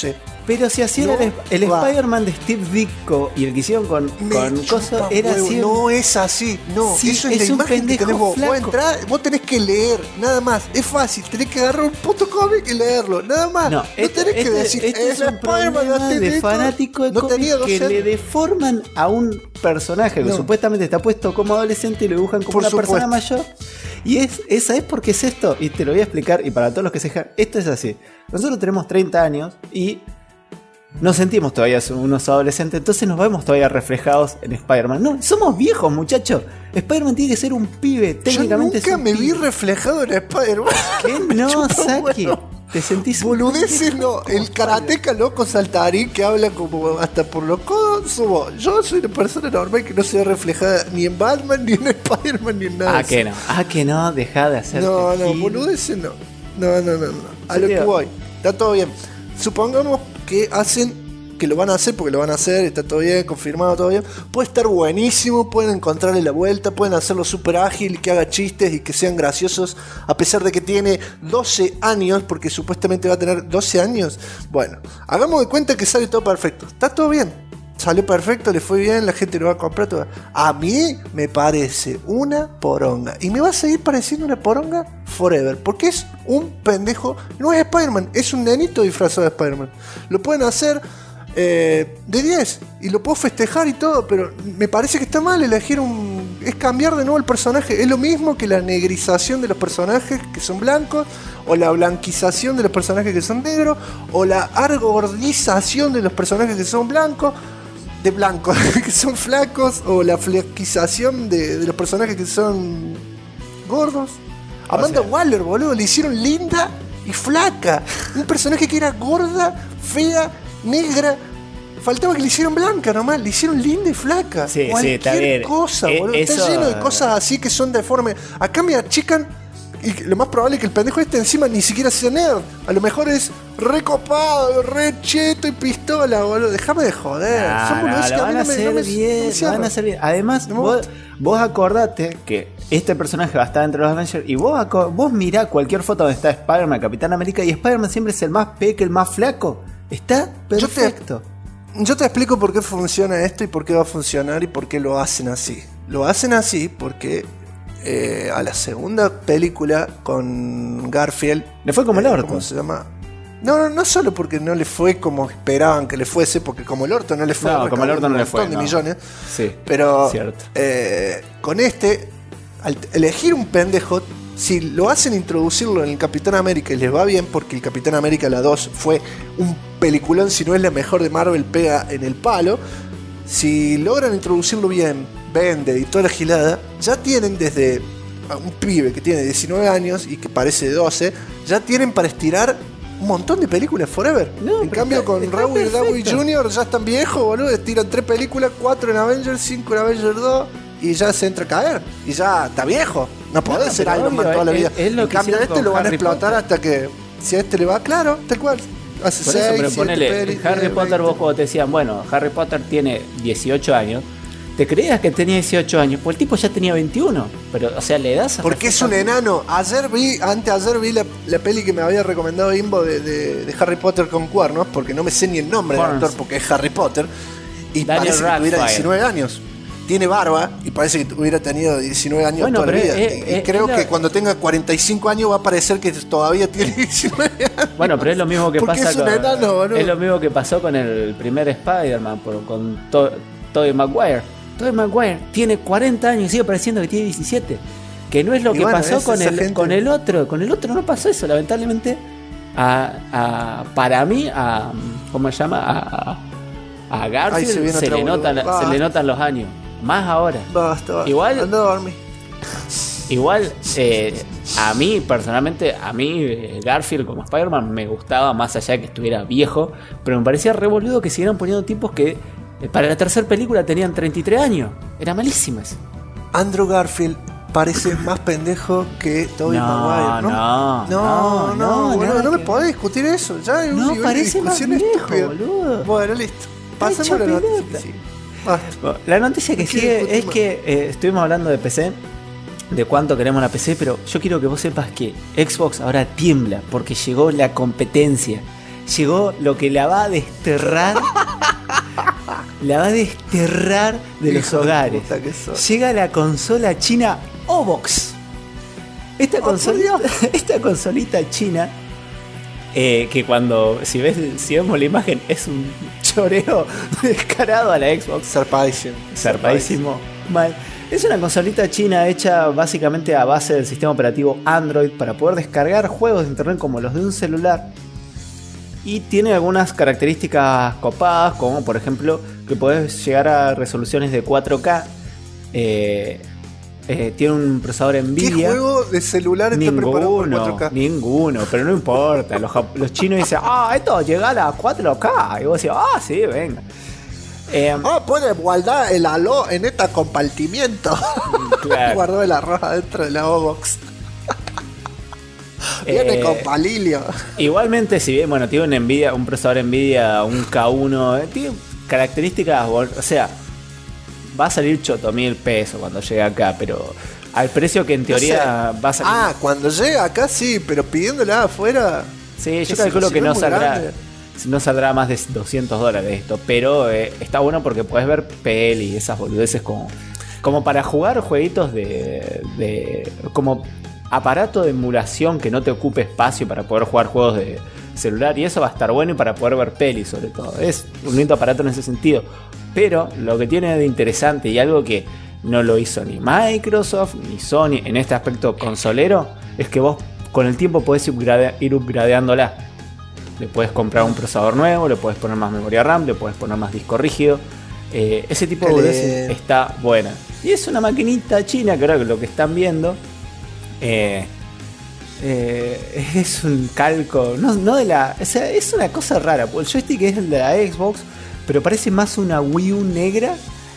Pero si hacían el va. Spider-Man de Steve Ditko y el que hicieron con cosas, era huevo. así. No es así, no. Sí, eso es la es un imagen que pendejo tenés vos. flaco. Vos tenés que leer, nada más. Es fácil, tenés que agarrar un puto cómic y leerlo, nada más. No, tenés que decir, es un Spider-Man problema de de Ditko fanático de no cómics tenía 12 que le años. deforman a un personaje que No. supuestamente está puesto como adolescente y lo dibujan como Por una supuesto. persona mayor. Y esa es porque es esto, y te lo voy a explicar, y para todos los que se dejan, esto es así. Nosotros tenemos 30 años y nos sentimos todavía unos adolescentes, entonces nos vemos todavía reflejados en Spider-Man. No, somos viejos, muchachos. Spider-Man tiene que ser un pibe, técnicamente. Yo nunca es un me vi pibe. reflejado en Spider-Man. ¿Qué? Me No, chupa Saki. huevo. Te sentís Boludeces no, el karateca loco saltarín que habla como hasta por los codos. Yo soy una persona normal que no se ve reflejada ni en Batman, ni en Spider-Man, ni en nada. Ah, que no, deja de hacer. No, boludeces no. No. A lo que voy, está todo bien. Supongamos que lo van a hacer porque lo van a hacer, está todo bien, confirmado, todo bien. Puede estar buenísimo, pueden encontrarle la vuelta, pueden hacerlo súper ágil y que haga chistes y que sean graciosos, a pesar de que tiene 12 años, porque supuestamente va a tener 12 años. Bueno, hagamos de cuenta que sale todo perfecto. Está todo bien, salió perfecto, le fue bien, la gente lo va a comprar todo. A mí me parece una poronga y me va a seguir pareciendo una poronga forever, porque es un pendejo. No es Spider-Man, es un nenito disfrazado de Spider-Man. Lo pueden hacer de 10 y lo puedo festejar y todo, pero me parece que está mal elegir es cambiar de nuevo el personaje. Es lo mismo que la negrización de los personajes que son blancos, o la blanquización de los personajes que son negros, o la argordización de los personajes que son blancos que son flacos, o la flequización de los personajes que son gordos. Amanda Waller, boludo, le hicieron linda y flaca. Un personaje que era gorda, fea, negra. Faltaba que le hicieron blanca nomás, le hicieron linda y flaca. Sí, Cualquier está bien. cosa, boludo. Está Eso... lleno de cosas así que son deformes. Acá me achican y lo más probable es que el pendejo encima ni siquiera sea nerd. A lo mejor es recopado, re cheto y pistola, boludo. Déjame de joder. Son boludeces que lo a mí van a no me hacer bien, cierran. van a hacer bien. Además, No me vos acordate que este personaje va a estar entre los Avengers y vos mirá cualquier foto donde está Spider-Man, Capitán América, y Spider-Man siempre es el más peque, el más flaco. Está perfecto. Yo te explico por qué funciona esto y por qué va a funcionar y por qué lo hacen así. Lo hacen así porque a la segunda película con Garfield Le fue como el orto. ¿cómo se llama? No solo porque no le fue como esperaban que le fuese, porque como el orto no le fue, No, como el orto no le fue, un montón de no. millones. Sí, Pero cierto. con al elegir un pendejo, si lo hacen introducirlo en el Capitán América y les va bien, porque el Capitán América la 2 fue un peliculón, si no es la mejor de Marvel, pega en el palo. Si logran introducirlo bien, vende y toda la gilada, ya tienen desde un pibe que tiene 19 años y que parece de 12, ya tienen para estirar un montón de películas forever. No, En pero cambio con está Robert Downey perfecto. Jr. ya están viejos, boludo, estiran 3 películas, 4 en Avengers, 5 en Avengers 2 y ya se entra a caer. Y ya está viejo. No podés ser pero Iron Man obvio, toda la vida. es lo En que cambio hicieron este lo con van a Harry explotar Potter. hasta que si a este le va, claro, tal cual. Hace Por eso, 6, pero 7 ponele, pelis, Harry 10, Potter, 20. vos cuando te decían, bueno, Harry Potter tiene 18 años, te creías que tenía 18 años, pues el tipo ya tenía 21, pero, o sea, le das a Porque es un enano. Anteayer vi la peli que me había recomendado Imbo de Harry Potter con cuernos, porque no me sé ni el nombre del Horns. actor, porque es Harry Potter. Y Daniel parece que tuviera Radcliffe. 19 años. Tiene barba y parece que hubiera tenido 19 años Bueno, toda la pero vida. es- y creo es que la- cuando tenga 45 años va a parecer que todavía tiene 19 años. Bueno, pero es lo mismo que Porque pasa es un enano, boludo. es lo mismo que pasó con el primer Spider-Man, con Tobey Maguire. Tobey Maguire tiene 40 años y sigue pareciendo que tiene 17. Que no es lo Y que bueno, pasó es con esa el, gente. con el otro. Con el otro no pasó eso, lamentablemente. Para mí, ¿cómo se llama? A Ahí Garfield se viene otra le boluda. se le notan los años. Más ahora. Basta. Igual- Anda a dormir. Igual, a mí personalmente, Garfield como Spider-Man me gustaba más allá de que estuviera viejo, pero me parecía re boludo que siguieran poniendo tipos que para la tercera película tenían 33 años. Era malísimo eso. Andrew Garfield parece más pendejo que Tobey Maguire, ¿no? no, boludo, nada no me que- podés discutir eso. Ya hay un No, nivel de parece más discusión viejo, estúpido. boludo. Bueno, listo. Pasemos hecho a la noticia pelota. que sigue. Basta. Bueno, la noticia que ¿Qué sigue es discutimos? que estuvimos hablando de PC, de cuánto queremos la PC, pero yo quiero que vos sepas que Xbox ahora tiembla porque llegó la competencia. llegó lo que la va a desterrar. La va a desterrar de los hogares. puta que sos. Llega la consola china Obox. Esta consolita china, que cuando, si vemos la imagen, es un choreo descarado a la Xbox. Zarpadísimo. Mal. Es una consolita china hecha básicamente a base del sistema operativo Android para poder descargar juegos de internet como los de un celular. Y tiene algunas características copadas, como por ejemplo que podés llegar a resoluciones de 4K. Tiene un procesador Nvidia. ¿Qué juego de celular está preparado por 4K? Ninguno, pero no importa. Los chinos dicen, esto llega a la 4K. Y vos decís, sí, venga. Puede guardar el aló en este compartimiento. Claro. Guardó el arroz adentro de la Obox. Viene con palilio. Igualmente, si bien, tiene un procesador Nvidia, un K1, tiene características, o sea, va a salir choto $1.000 cuando llegue acá, pero al precio que en teoría va a salir. Cuando llega acá sí, pero pidiéndola afuera. Sí, yo calculo que no saldrá más de $200 esto, pero está bueno porque puedes ver peli y esas boludeces como para jugar jueguitos de como aparato de emulación que no te ocupe espacio para poder jugar juegos de celular, y eso va a estar bueno, y para poder ver pelis sobre todo. Es un lindo aparato en ese sentido, pero lo que tiene de interesante y algo que no lo hizo ni Microsoft ni Sony en este aspecto consolero es que vos con el tiempo podés ir upgradeándola. Le puedes comprar un procesador nuevo, le puedes poner más memoria RAM, le puedes poner más disco rígido. Ese tipo de boludeces está buena. Y es una maquinita china, creo que lo que están viendo es un calco, no de la, o sea, es una cosa rara. El joystick es el de la Xbox, pero parece más una Wii U negra.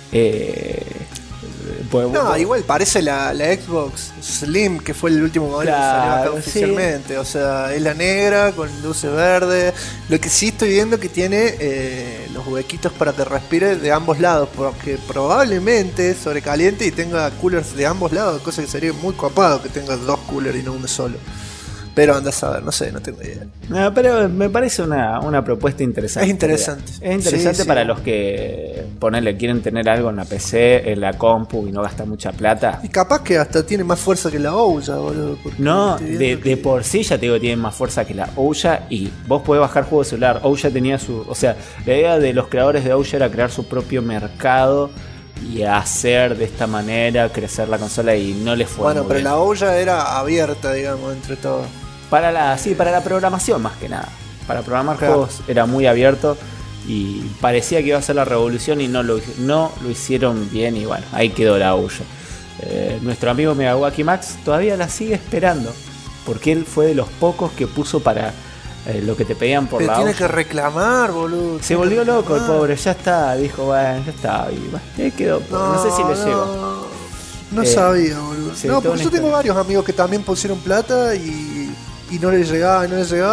Igual parece la Xbox Slim, que fue el último modelo que salió acá oficialmente. O sea, es la negra con luces verdes. Lo que sí estoy viendo que tiene los huequitos para que respire de ambos lados, porque probablemente sobrecaliente y tenga coolers de ambos lados, cosa que sería muy copado que tenga dos coolers y no uno solo. Pero andás a ver, no sé, no tengo idea. No, pero me parece una propuesta interesante. Es interesante. Es interesante para los que quieren tener algo en la PC, en la compu y no gasta mucha plata. Y capaz que hasta tiene más fuerza que la Ouya, boludo. No, de por sí ya te digo, tiene más fuerza que la Ouya, y vos podés bajar juegos de celular. Ouya tenía o sea, la idea de los creadores de Ouya era crear su propio mercado y hacer de esta manera crecer la consola, y no les fue muy pero bien. la Ouya era abierta, digamos, entre todos. Para la programación más que nada. Para programar juegos era muy abierto y parecía que iba a ser la revolución, y no lo hicieron bien, y bueno, ahí quedó la Ouya. Nuestro amigo Megawaki Max todavía la sigue esperando, porque él fue de los pocos que puso para lo que te pedían por la Ouya. Tiene que reclamar, boludo. Se volvió loco el pobre, ya está, dijo, bueno, ya está, y ahí quedó. No sé si le llegó. No sabía, boludo. Sí, porque yo tengo varios amigos que también pusieron plata y no les llegaba,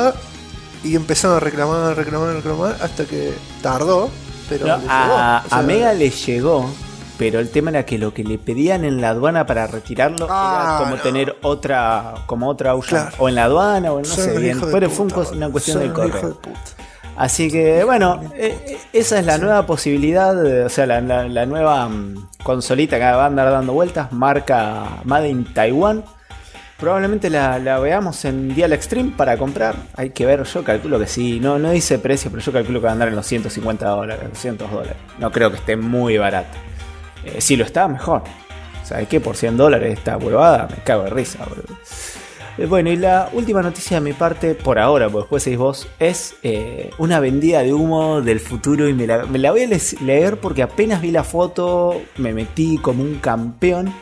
y empezaron a reclamar hasta que tardó, pero no, a Mega le llegó, pero el tema era que lo que le pedían en la aduana para retirarlo era como tener otra Ouya, claro, o en la aduana, o no sé bien, pero fue una cuestión del correo. Así que bueno, esa es la nueva posibilidad, o sea, la nueva consolita que va a andar dando vueltas, marca Made in Taiwan. Probablemente la veamos en Dial Extreme para comprar. Hay que ver, yo calculo que sí. No dice precio, pero yo calculo que va a andar en los $150, $200. No creo que esté muy barato. Si lo está, mejor. ¿Sabes qué? Por $100 esta huevada, me cago de risa, boludo. Bueno, y la última noticia de mi parte, por ahora, porque después seguís vos, es una vendida de humo del futuro, y me la voy a leer porque apenas vi la foto, me metí como un campeón.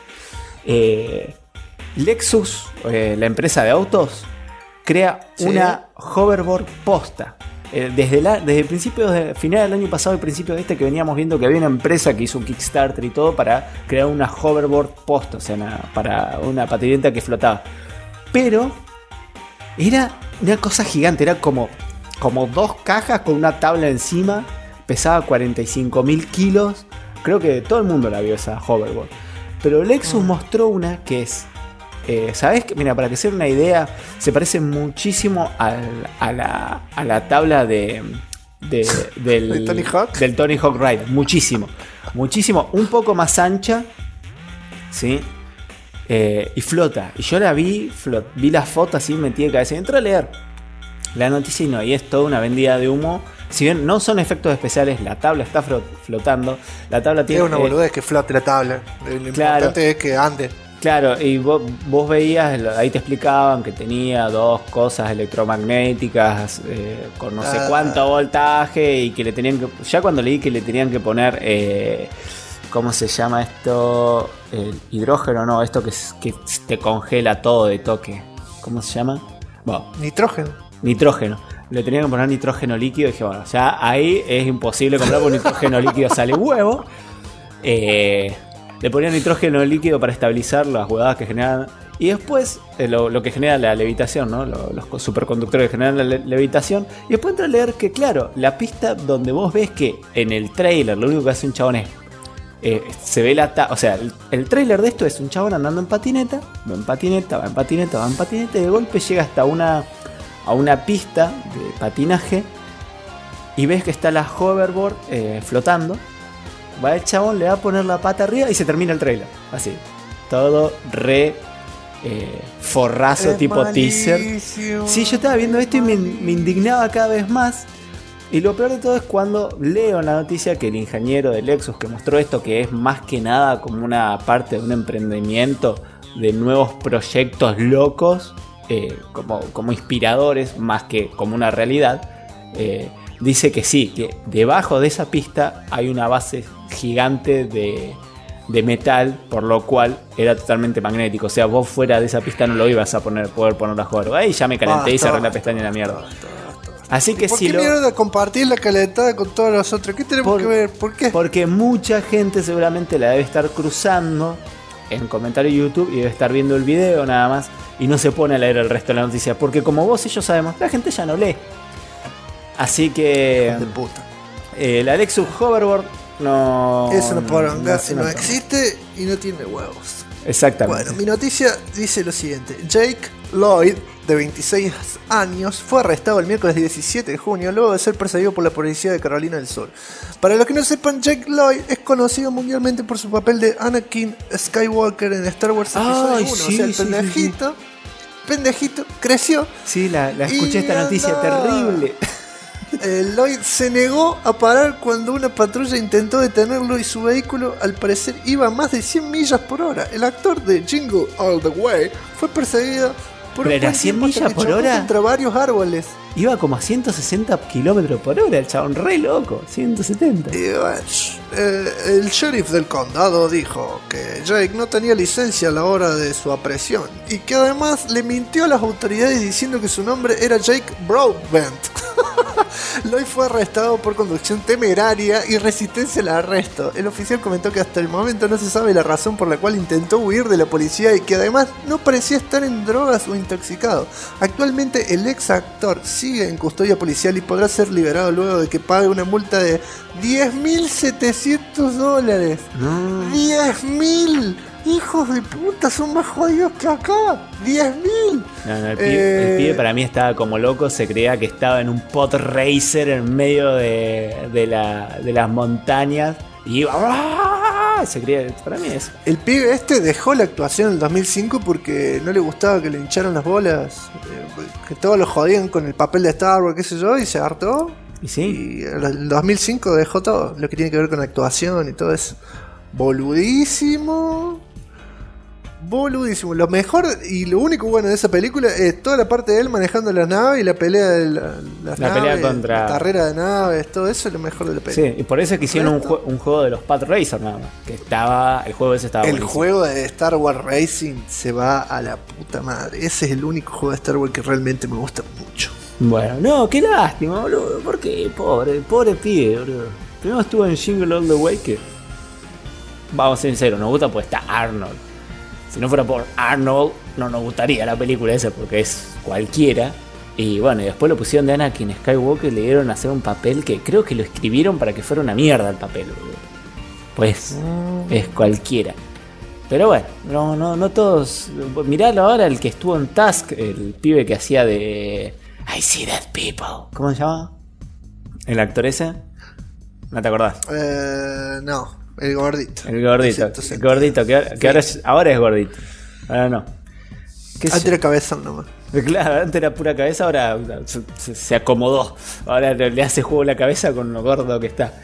Lexus, la empresa de autos, crea una hoverboard posta. Desde principios final del año pasado y principios de que veníamos viendo que había una empresa que hizo un Kickstarter y todo para crear una hoverboard posta, o sea, para una patineta que flotaba. Pero era una cosa gigante, era como 2 cajas con una tabla encima, pesaba 45.000 kilos. Creo que todo el mundo la vio, esa hoverboard. Pero Lexus mostró una que es ¿sabés? Mira, para que se den una idea, se parece muchísimo a la tabla del Tony Hawk. Del Tony Hawk Ride. Muchísimo. Un poco más ancha. ¿Sí? Y flota. Y yo la vi la foto así, metí de cabeza y entré a leer la noticia y no, y es toda una vendida de humo. Si bien no son efectos especiales, la tabla está flotando. La tabla tiene. Es una boludez que flote la tabla. Lo importante es que ande. Claro, y vos veías, ahí te explicaban que tenía 2 cosas electromagnéticas con no sé cuánto voltaje y que le tenían que. Ya cuando leí que le tenían que poner. ¿Cómo se llama esto? El hidrógeno, no, esto que te congela todo de toque. ¿Cómo se llama? Bueno, nitrógeno. Le tenían que poner nitrógeno líquido y dije, bueno, ya ahí es imposible comprar porque nitrógeno líquido sale huevo. Le ponían nitrógeno líquido para estabilizar las huevadas que generan. Y después lo que genera la levitación, ¿no? Los superconductores que generan la levitación. Y después entra a leer que, claro, la pista donde vos ves que en el trailer lo único que hace un chabón es se ve o sea, el trailer de esto es un chabón andando en patineta, va en patineta y de golpe llega hasta a una pista de patinaje y ves que está la hoverboard flotando. Va el chabón, le va a poner la pata arriba y se termina el trailer. Así, todo forrazo, es tipo malísimo. Teaser. Sí, yo estaba viendo esto y me indignaba cada vez más. Y lo peor de todo es cuando leo en la noticia que el ingeniero de Lexus que mostró esto, que es más que nada como una parte de un emprendimiento de nuevos proyectos locos, como inspiradores más que como una realidad, dice que sí, que debajo de esa pista hay una base gigante de metal, por lo cual era totalmente magnético. O sea, vos fuera de esa pista no lo ibas a poder poner la jugar. Ahí ya me calenté y cerré la pestaña en la mierda. Así que ¿por qué mierda compartir la calentada con todos los otros? ¿Qué tenemos que ver? ¿Por qué? Porque mucha gente seguramente la debe estar cruzando en comentarios de YouTube y debe estar viendo el video nada más y no se pone a leer el resto de la noticia. Porque como vos y yo sabemos, la gente ya no lee. Así que la Lexus Hoverboard no... Es una poronga, no existe y no tiene huevos. Exactamente. Bueno, mi noticia dice lo siguiente. Jake Lloyd, de 26 años, fue arrestado el miércoles 17 de junio luego de ser perseguido por la policía de Carolina del Sur. Para los que no sepan, Jake Lloyd es conocido mundialmente por su papel de Anakin Skywalker en Star Wars Episodio 1. Sí, o sea, el pendejito creció. Sí, la escuché esta noticia terrible. Lloyd se negó a parar cuando una patrulla intentó detenerlo y su vehículo al parecer iba a más de 100 millas por hora. El actor de Jingle All the Way fue perseguido por ¿pero era 100 millas por hora? Contra varios árboles. Iba como a 160 kilómetros por hora, el chabón, re loco, 170. Y bueno, el sheriff del condado dijo que Jake no tenía licencia a la hora de su aprehensión y que además le mintió a las autoridades diciendo que su nombre era Jake Broadbent. Lloyd fue arrestado por conducción temeraria y resistencia al arresto. El oficial comentó que hasta el momento no se sabe la razón por la cual intentó huir de la policía y que además no parecía estar en drogas o intoxicado. Actualmente el ex actor sigue en custodia policial y podrá ser liberado luego de que pague una multa de $10.700. No. ¡10.000! ¡Hijos de puta! Son más jodidos que acá. ¡10.000! No, el pibe para mí estaba como loco. Se creía que estaba en un pod racer en medio de las montañas. Y iba... ¡ah! Se creía... Para mí eso. El pibe este dejó la actuación en el 2005 porque no le gustaba que le hincharan las bolas. Que todos lo jodían con el papel de Star Wars, qué sé yo, y se hartó. ¿Y sí? Y en el 2005 dejó todo lo que tiene que ver con la actuación y todo eso. Boludísimo. Lo mejor y lo único bueno de esa película es toda la parte de él manejando la nave y la pelea de las naves, pelea contra... la carrera de naves, todo eso es lo mejor de la película. Sí, y por eso es que hicieron un juego de los Pod Racer nada más. Que estaba... El juego ese estaba el buenísimo. Juego de Star Wars Racing se va a la puta madre. Ese es el único juego de Star Wars que realmente me gusta mucho. Bueno, no, qué lástima, boludo. ¿Por qué? Pobre pibe, boludo. Primero estuvo en Jingle All the Way que... Vamos a ser sinceros, nos gusta pues está Arnold. Si no fuera por Arnold, no nos gustaría la película esa porque es cualquiera. Y bueno, y después lo pusieron de Anakin Skywalker y le dieron a hacer un papel que creo que lo escribieron para que fuera una mierda el papel, boludo. Pues es cualquiera. Pero bueno, no todos. Miralo ahora, el que estuvo en Task, el pibe que hacía de I See Dead People. ¿Cómo se llama? ¿El actor ese? ¿No te acordás? No, el gordito. El gordito, el gordito, que ahora es gordito. Ahora no. Antes era cabezón nomás. Claro, antes era pura cabeza, ahora se acomodó. Ahora le hace juego la cabeza con lo gordo que está.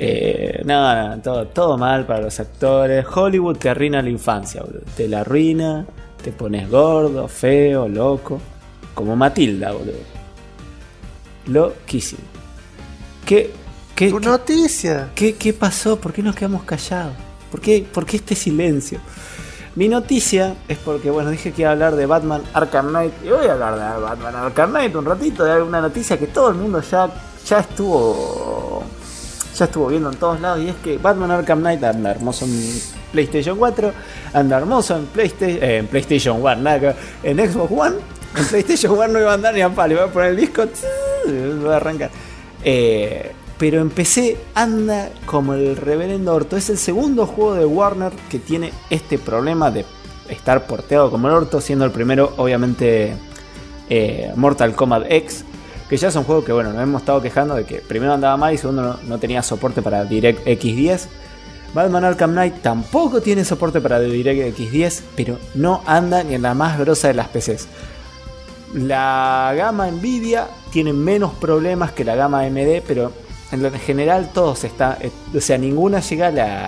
Todo mal para los actores. Hollywood te arruina la infancia, boludo. Te la arruina, te pones gordo, feo, loco. Como Matilda, boludo. Loquísimo. ¿Qué noticia? ¿Qué pasó? ¿Por qué nos quedamos callados? ¿Por qué este silencio? Mi noticia es porque, bueno, dije que iba a hablar de Batman Arkham Knight. Y voy a hablar de Batman Arkham Knight un ratito, de alguna noticia que todo el mundo ya estuvo viendo en todos lados. Y es que Batman Arkham Knight anda hermoso en PlayStation 4, anda hermoso en PlayStation 1, nada, en Xbox One. En PlayStation 1 no iba a andar ni a palo, iba a poner el disco, voy a arrancar. Pero en PC anda como el reverendo orto. Es el segundo juego de Warner que tiene este problema de estar porteado como el orto, siendo el primero obviamente Mortal Kombat X, que ya es un juego que, bueno, nos hemos estado quejando de que primero andaba mal y segundo no tenía soporte para DirectX 10. Batman Arkham Knight tampoco tiene soporte para DirectX 10, pero no anda ni en la más grosa de las PCs. La gama Nvidia tiene menos problemas que la gama AMD, pero en general todos están, o sea, ninguna llega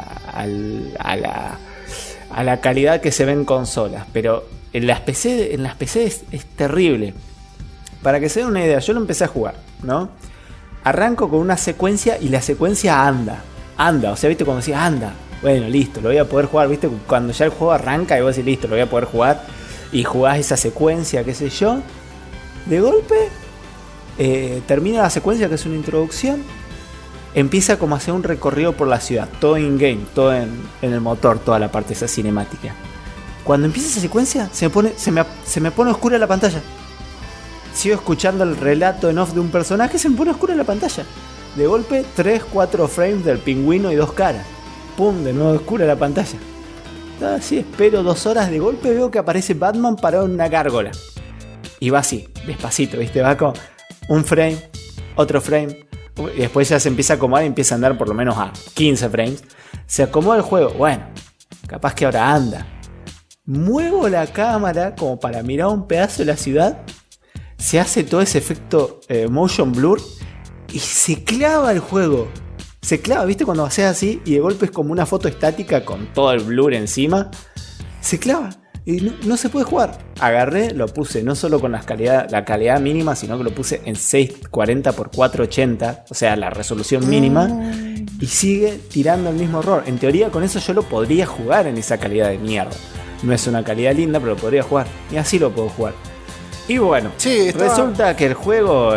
a la calidad que se ve en consolas, pero en las PC es terrible. Para que se den una idea, yo lo empecé a jugar, ¿no? Arranco con una secuencia y la secuencia anda, o sea, viste, cuando decía anda, bueno, listo, lo voy a poder jugar, viste, cuando ya el juego arranca y vos decís, listo, lo voy a poder jugar, y jugás esa secuencia, qué sé yo, de golpe termina la secuencia, que es una introducción. Empieza como a hacer un recorrido por la ciudad, todo in-game, todo en el motor, toda la parte esa cinemática. Cuando empieza esa secuencia, se me pone oscura la pantalla. Sigo escuchando el relato en off de un personaje, se me pone oscura la pantalla. De golpe, 3-4 frames del pingüino y 2 caras. Pum, de nuevo oscura la pantalla. Así espero 2 horas, de golpe veo que aparece Batman parado en una gárgola. Y va así, despacito, ¿viste? Va con un frame, otro frame. Y después ya se empieza a acomodar y empieza a andar por lo menos a 15 frames. Se acomoda el juego. Bueno, capaz que ahora anda. Muevo la cámara como para mirar un pedazo de la ciudad. Se hace todo ese efecto motion blur. Y se clava el juego. Se clava, ¿viste? Cuando haces así y de golpe es como una foto estática con todo el blur encima. Se clava. Y no se puede jugar. Agarré, lo puse no solo con la calidad mínima, sino que lo puse en 640x480, o sea, la resolución mínima, y sigue tirando el mismo error. En teoría, con eso yo lo podría jugar en esa calidad de mierda. No es una calidad linda, pero lo podría jugar. Y así lo puedo jugar. Y bueno, sí, resulta que el juego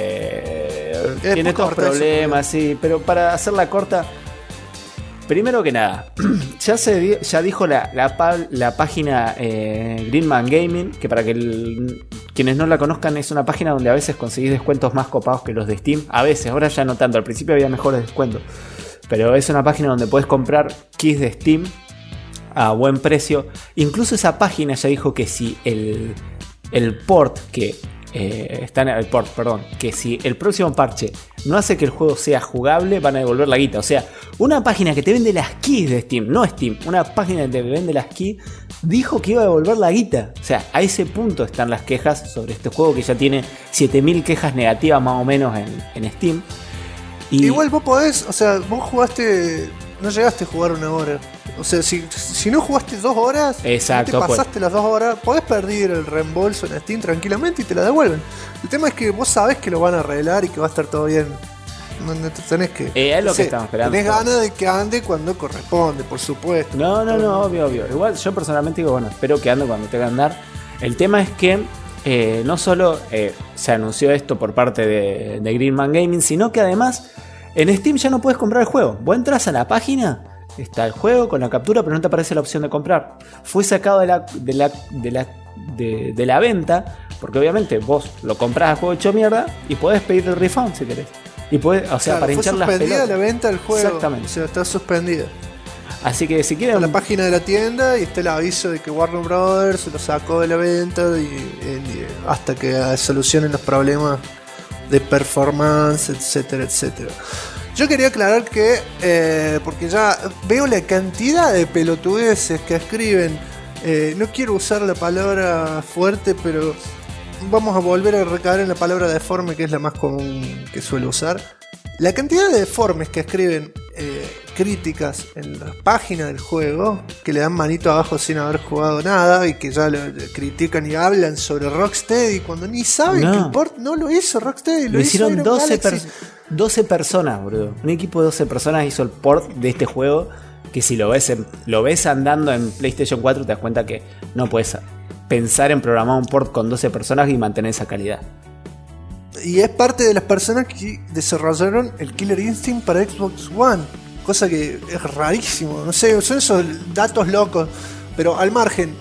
tiene estos problemas, sí, pero para hacerla corta, primero que nada, ya dijo la página Greenman Gaming, que para que quienes no la conozcan, es una página donde a veces conseguís descuentos más copados que los de Steam. A veces, ahora ya no tanto, al principio había mejores descuentos. Pero es una página donde puedes comprar keys de Steam a buen precio. Incluso esa página ya dijo que si el port que... que si el próximo parche no hace que el juego sea jugable, van a devolver la guita. O sea, una página que te vende las keys de Steam, no Steam, una página que te vende las keys, dijo que iba a devolver la guita. O sea, a ese punto están las quejas sobre este juego, que ya tiene 7000 quejas negativas más o menos en Steam. Y igual vos podés, o sea, vos jugaste, no llegaste a jugar 1 hora. O sea, si no jugaste 2 horas, exacto, no te pasaste las 2 horas, podés perder el reembolso en Steam tranquilamente y te la devuelven. El tema es que vos sabés que lo van a arreglar y que va a estar todo bien. No te tenés que... es lo que estamos esperando. Tenés ganas de que ande cuando corresponde, por supuesto. No, obvio. Igual yo personalmente digo, bueno, espero que ande cuando tenga que andar. El tema es que no solo se anunció esto por parte de Greenman Gaming, sino que además en Steam ya no puedes comprar el juego. Vos entras a la página... Está el juego con la captura, pero no te aparece la opción de comprar. Fue sacado de la venta, porque obviamente vos lo comprás al juego hecho mierda y podés pedir el refund si querés. Y podés, o sea, claro, para hinchar las pelotas. Suspendida la venta del juego. Exactamente. O sea, está suspendida. Así que si quieren... A la página de la tienda y está el aviso de que Warner Brothers lo sacó de la venta hasta que solucionen los problemas de performance, etcétera, etcétera. Yo quería aclarar que, porque ya veo la cantidad de pelotudeces que escriben, no quiero usar la palabra fuerte, pero vamos a volver a recaer en la palabra deforme, que es la más común que suelo usar. La cantidad de deformes que escriben críticas en la página del juego, que le dan manito abajo sin haber jugado nada y que ya lo critican y hablan sobre Rocksteady cuando ni saben que el port no lo hizo Rocksteady, lo hicieron 12 personas, boludo. Un equipo de 12 personas hizo el port de este juego, que si lo ves andando en PlayStation 4 te das cuenta que no puedes pensar en programar un port con 12 personas y mantener esa calidad. Y es parte de las personas que desarrollaron el Killer Instinct para Xbox One, cosa que es rarísimo, no sé, son esos datos locos, pero al margen,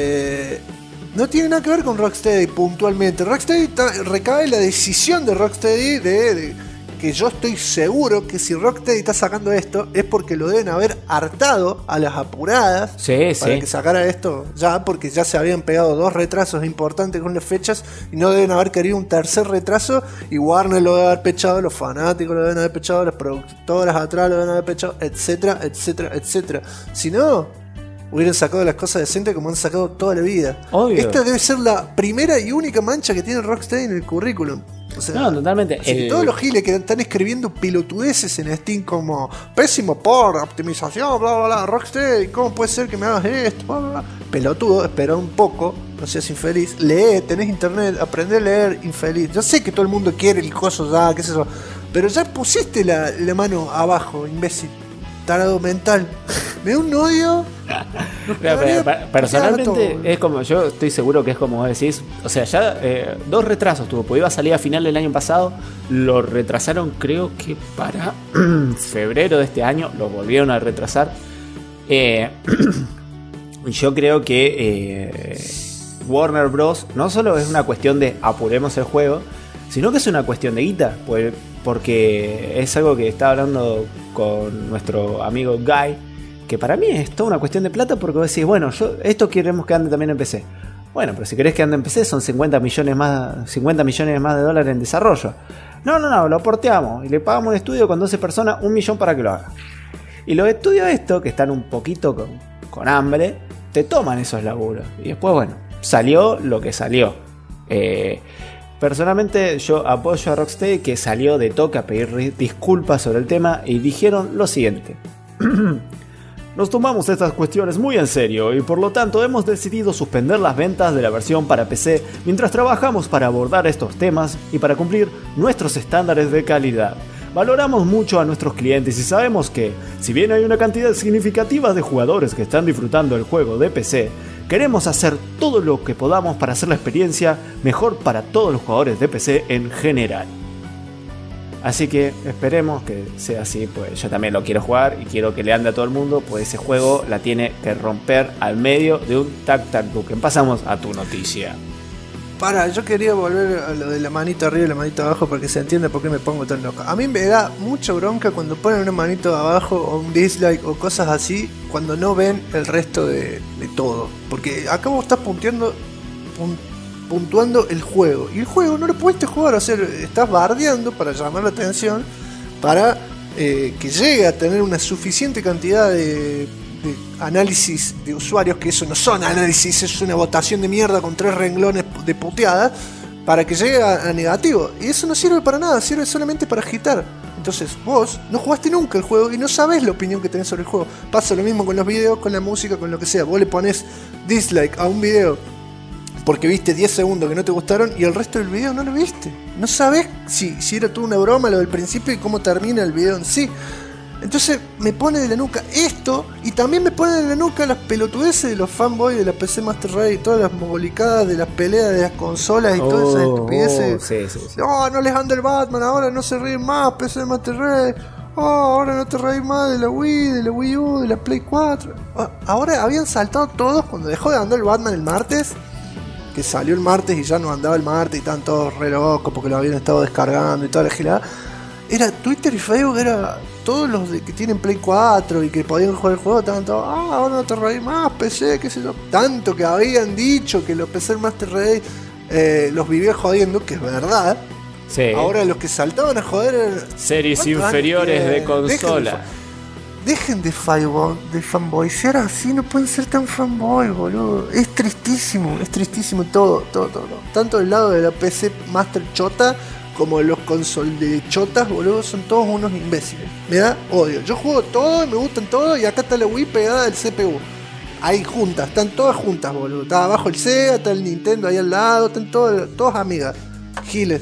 no tiene nada que ver con Rocksteady puntualmente. Rocksteady recae la decisión de Rocksteady de que yo estoy seguro que si Rocksteady está sacando esto es porque lo deben haber hartado a las apuradas para que sacara esto ya, porque ya se habían pegado 2 retrasos importantes con las fechas y no deben haber querido un tercer retraso, y Warner lo debe haber pechado, los fanáticos lo deben haber pechado, las productoras atrás lo deben haber pechado, etcétera, etcétera, etcétera. Si no, hubieran sacado las cosas decentes como han sacado toda la vida. Obvio. Esta debe ser la primera y única mancha que tiene Rocksteady en el currículum. O sea, no, totalmente. Todos los giles que están escribiendo pelotudeces en Steam como pésimo por optimización, bla bla bla, Rocksteady, ¿cómo puede ser que me hagas esto? Bla, bla, bla. Pelotudo, espera un poco, no seas infeliz, lee, tenés internet, aprende a leer, infeliz. Yo sé que todo el mundo quiere el coso ya, qué sé yo, pero ya pusiste la mano abajo, imbécil, tarado mental. Me da un odio. Personalmente es como, yo estoy seguro que es como vos decís, o sea, ya 2 retrasos tuvo, porque iba a salir a final del año pasado, lo retrasaron creo que para febrero de este año, lo volvieron a retrasar. Yo creo que Warner Bros. No solo es una cuestión de apuremos el juego, sino que es una cuestión de guita, porque es algo que estaba hablando con nuestro amigo Guy, que para mí es toda una cuestión de plata, porque vos decís, bueno, esto queremos que ande también en PC. Bueno, pero si querés que ande en PC son 50 millones más de dólares en desarrollo. No, lo porteamos y le pagamos un estudio con 12 personas, 1 millón para que lo haga. Y los estudios estos, que están un poquito con hambre, te toman esos laburos. Y después, bueno, salió lo que salió. Personalmente yo apoyo a Rocksteady, que salió de toque a pedir disculpas sobre el tema y dijeron lo siguiente. Nos tomamos estas cuestiones muy en serio y por lo tanto hemos decidido suspender las ventas de la versión para PC mientras trabajamos para abordar estos temas y para cumplir nuestros estándares de calidad. Valoramos mucho a nuestros clientes y sabemos que, si bien hay una cantidad significativa de jugadores que están disfrutando el juego de PC, queremos hacer todo lo que podamos para hacer la experiencia mejor para todos los jugadores de PC en general. Así que esperemos que sea así, pues yo también lo quiero jugar y quiero que le ande a todo el mundo, pues ese juego la tiene que romper al medio de un tac-tac-token. Pasamos a tu noticia. Yo quería volver a lo de la manito arriba y la manito abajo para que se entienda por qué me pongo tan loco. A mí me da mucha bronca cuando ponen una manito abajo o un dislike o cosas así, cuando no ven el resto de todo. Porque acá vos estás puntuando el juego, y el juego no lo pudiste jugar, o sea, estás bardeando para llamar la atención, para que llegue a tener una suficiente cantidad de análisis de usuarios, que eso no son análisis, es una votación de mierda con 3 renglones de puteada, para que llegue a negativo, y eso no sirve para nada, sirve solamente para agitar. Entonces vos no jugaste nunca el juego y no sabés la opinión que tenés sobre el juego. Pasa lo mismo con los videos, con la música, con lo que sea. Vos le pones dislike a un video porque viste 10 segundos que no te gustaron y el resto del video no lo viste. No sabés si era toda una broma lo del principio y cómo termina el video en sí. Entonces me pone de la nuca esto, y también me pone de la nuca las pelotudeces de los fanboys de la PC Master Race y todas las mogolicadas de las peleas de las consolas y todas esas estupideces. Sí. No les anda el Batman, ahora no se ríen más, PC Master Race. Ahora no te reís más de la Wii, de la Wii U, de la Play 4. Ahora habían saltado todos cuando dejó de andar el Batman el martes, que salió el martes y ya no andaba el martes y estaban todos re locos porque lo habían estado descargando y toda la gilada. era Twitter y Facebook, era todos los que tienen Play 4 y que podían jugar el juego, estaban todos, ahora no te reís más, PC, qué sé yo. Tanto que habían dicho que los PC Master Race los vivía jodiendo, que es verdad. Sí. Ahora los que saltaban a joder eran series inferiores de consola. Dejen de fanboysear así, no pueden ser tan fanboy, boludo. Es tristísimo todo. Tanto del lado de la PC Master chota como los console de chotas, boludo, son todos unos imbéciles. Me da odio. Yo juego todo y me gustan todo y acá está la Wii pegada del CPU. Ahí juntas, están todas juntas, boludo. Está abajo el Sega, está el Nintendo ahí al lado, están todas amigas. Giles.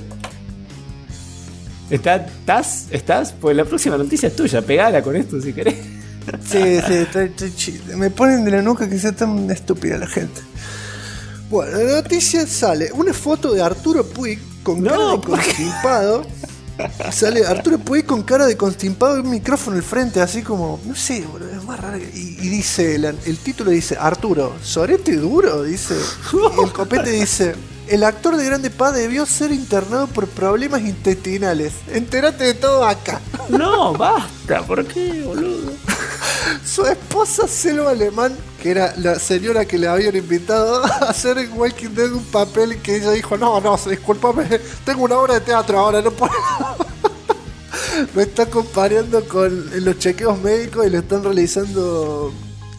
¿Estás? Pues la próxima noticia es tuya, pegala con esto si querés. Sí, me ponen de la nuca que sea tan estúpida la gente. Bueno, la noticia sale una foto de Arturo Puig con cara de constipado. Sale Arturo Puig con cara de constipado y un micrófono al frente, así como, no sé, boludo, es más raro. Y dice, el título dice, Arturo, sorete duro, dice. Y el copete dice, el actor de Grande Paz debió ser internado por problemas intestinales. Entérate de todo acá. No, basta, ¿por qué, boludo? Su esposa Selva Alemán, que era la señora que le habían invitado a hacer en Walking Dead un papel, que ella dijo, no, discúlpame, tengo una obra de teatro ahora, no puedo. Lo está comparando con los chequeos médicos y le están realizando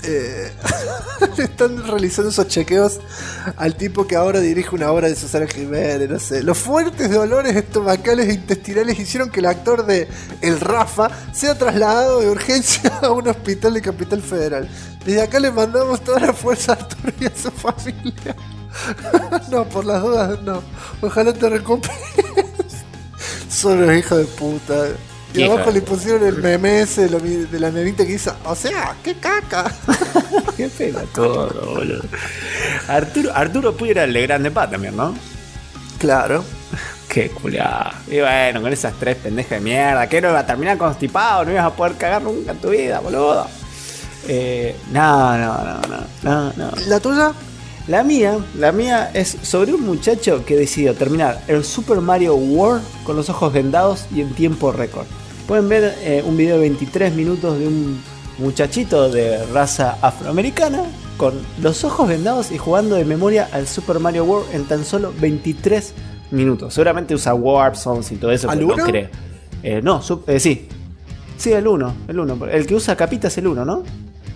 esos chequeos al tipo que ahora dirige una obra de Susana Jiménez, no sé. Los fuertes dolores estomacales e intestinales hicieron que el actor de El Rafa sea trasladado de urgencia a un hospital de Capital Federal. Desde acá le mandamos toda la fuerza a Arturo y a su familia. No, por las dudas no. Ojalá te recuperes. Son los hijos de puta. Y abajo le pusieron el meme ese de la nenita que dice, o sea, qué caca. Qué pena todo, boludo. Arturo Puig era el de Grande Paz también, ¿no? Claro. Qué culiado. Y bueno, con esas tres pendejas de mierda, que no iba a terminar constipado, no ibas a poder cagar nunca en tu vida, boludo. No. ¿La tuya? La mía es sobre un muchacho que decidió terminar el Super Mario World con los ojos vendados y en tiempo récord. Pueden ver un video de 23 minutos de un muchachito de raza afroamericana con los ojos vendados y jugando de memoria al Super Mario World en tan solo 23 minutos. Seguramente usa Warp Zones y todo eso, pero no creo. Sí. Sí, el 1. El que usa capita es el 1, ¿no?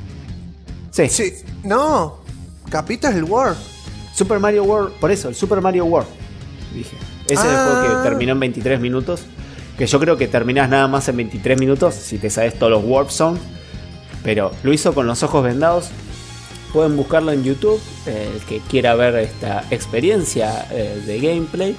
Sí. No. Capita es el World. Super Mario World, por eso, el Super Mario World. Dije. Ese es el juego que terminó en 23 minutos. Que yo creo que terminás nada más en 23 minutos si te sabes todos los Warp Zones. Pero lo hizo con los ojos vendados. Pueden buscarlo en YouTube. El que quiera ver esta experiencia de gameplay.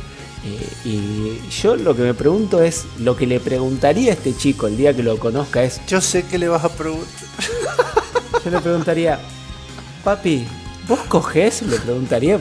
Y yo lo que me pregunto es, lo que le preguntaría a este chico el día que lo conozca es... Yo sé que le vas a preguntar. Yo le preguntaría, papi, ¿vos cogés? Le preguntaría.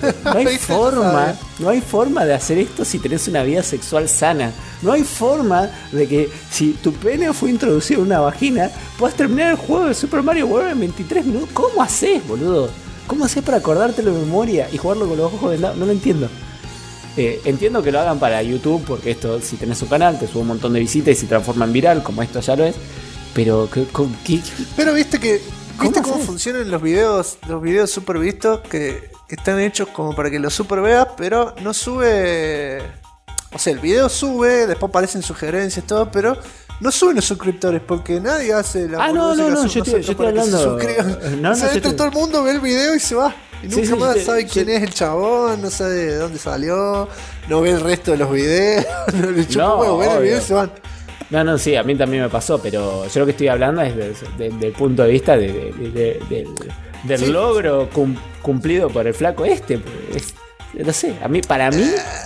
No hay forma de hacer esto si tenés una vida sexual sana. No hay forma de que si tu pene fue introducido en una vagina, puedas terminar el juego de Super Mario World en 23 minutos. ¿Cómo haces, boludo? ¿Cómo haces para acordártelo de memoria y jugarlo con los ojos vendados? No lo entiendo. Entiendo que lo hagan para YouTube, porque esto, si tenés un canal, te sube un montón de visitas y se transforma en viral, como esto ya lo es. Pero, Pero viste cómo funcionan los videos super vistos que están hechos como para que los super veas, pero no sube. O sea, el video sube, después aparecen sugerencias, todo, pero no suben los suscriptores porque nadie hace la no, yo estoy hablando. Todo el mundo ve el video y se va. Y nunca más sabe quién es el chabón, no sabe de dónde salió, no ve el resto de los videos, no le chupa huevo, ven el video y se van. No, sí, a mí también me pasó, pero yo lo que estoy hablando es del punto de vista del logro cumplido por el flaco este. No sé, para mí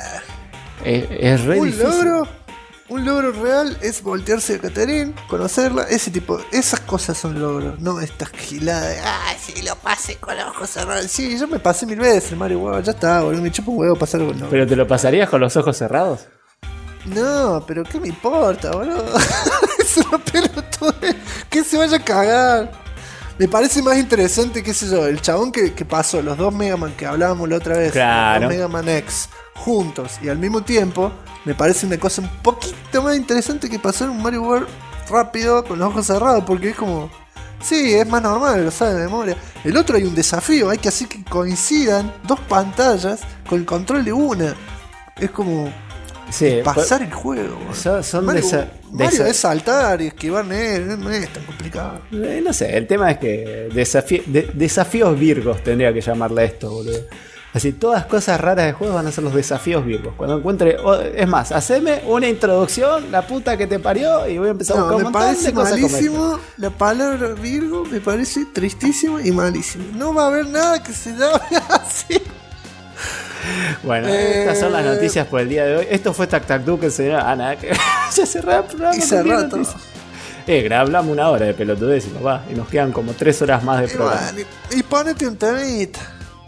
es re difícil. Un logro real es voltearse a Catherine, conocerla, esas cosas son logros, no estas giladas de, sí, lo pasé con los ojos cerrados. Sí, yo me pasé 1000 veces el Mario World, ya está, boludo, me chupa un huevo pasar con no. ¿Pero te lo pasarías con los ojos cerrados? No, pero ¿qué me importa, boludo? Es una pelotudez, que se vaya a cagar. Me parece más interesante, qué sé yo, el chabón que pasó los 2 Mega Man que hablábamos la otra vez, claro. Los Mega Man X, juntos y al mismo tiempo, me parece una cosa un poquito más interesante que pasar un Mario World rápido con los ojos cerrados, porque es como, sí, es más normal, lo sabe de memoria. El otro hay un desafío, hay que hacer que coincidan dos pantallas con el control de una. Es como Sí, pasar el juego. son Mario es saltar y esquivar, no es tan complicado. No sé, el tema es que desafíos virgos tendría que llamarle esto, boludo. Así, todas cosas raras de juegos van a ser los desafíos virgos. Cuando encuentre, es más, haceme una introducción, la puta que te parió, y voy a empezar a buscar un montón de cosas. Me parece malísimo la palabra virgo, me parece tristísimo y malísimo. No va a haber nada que se llame así. Bueno, estas son las noticias por el día de hoy. Esto fue Tac Tac Duke, el señor Ana. Ya cerré el programa. Y cerré todo. Hablamos 1 hora de pelotudez, papá, y nos quedan como 3 horas más de programa. Bueno, y ponete un temita.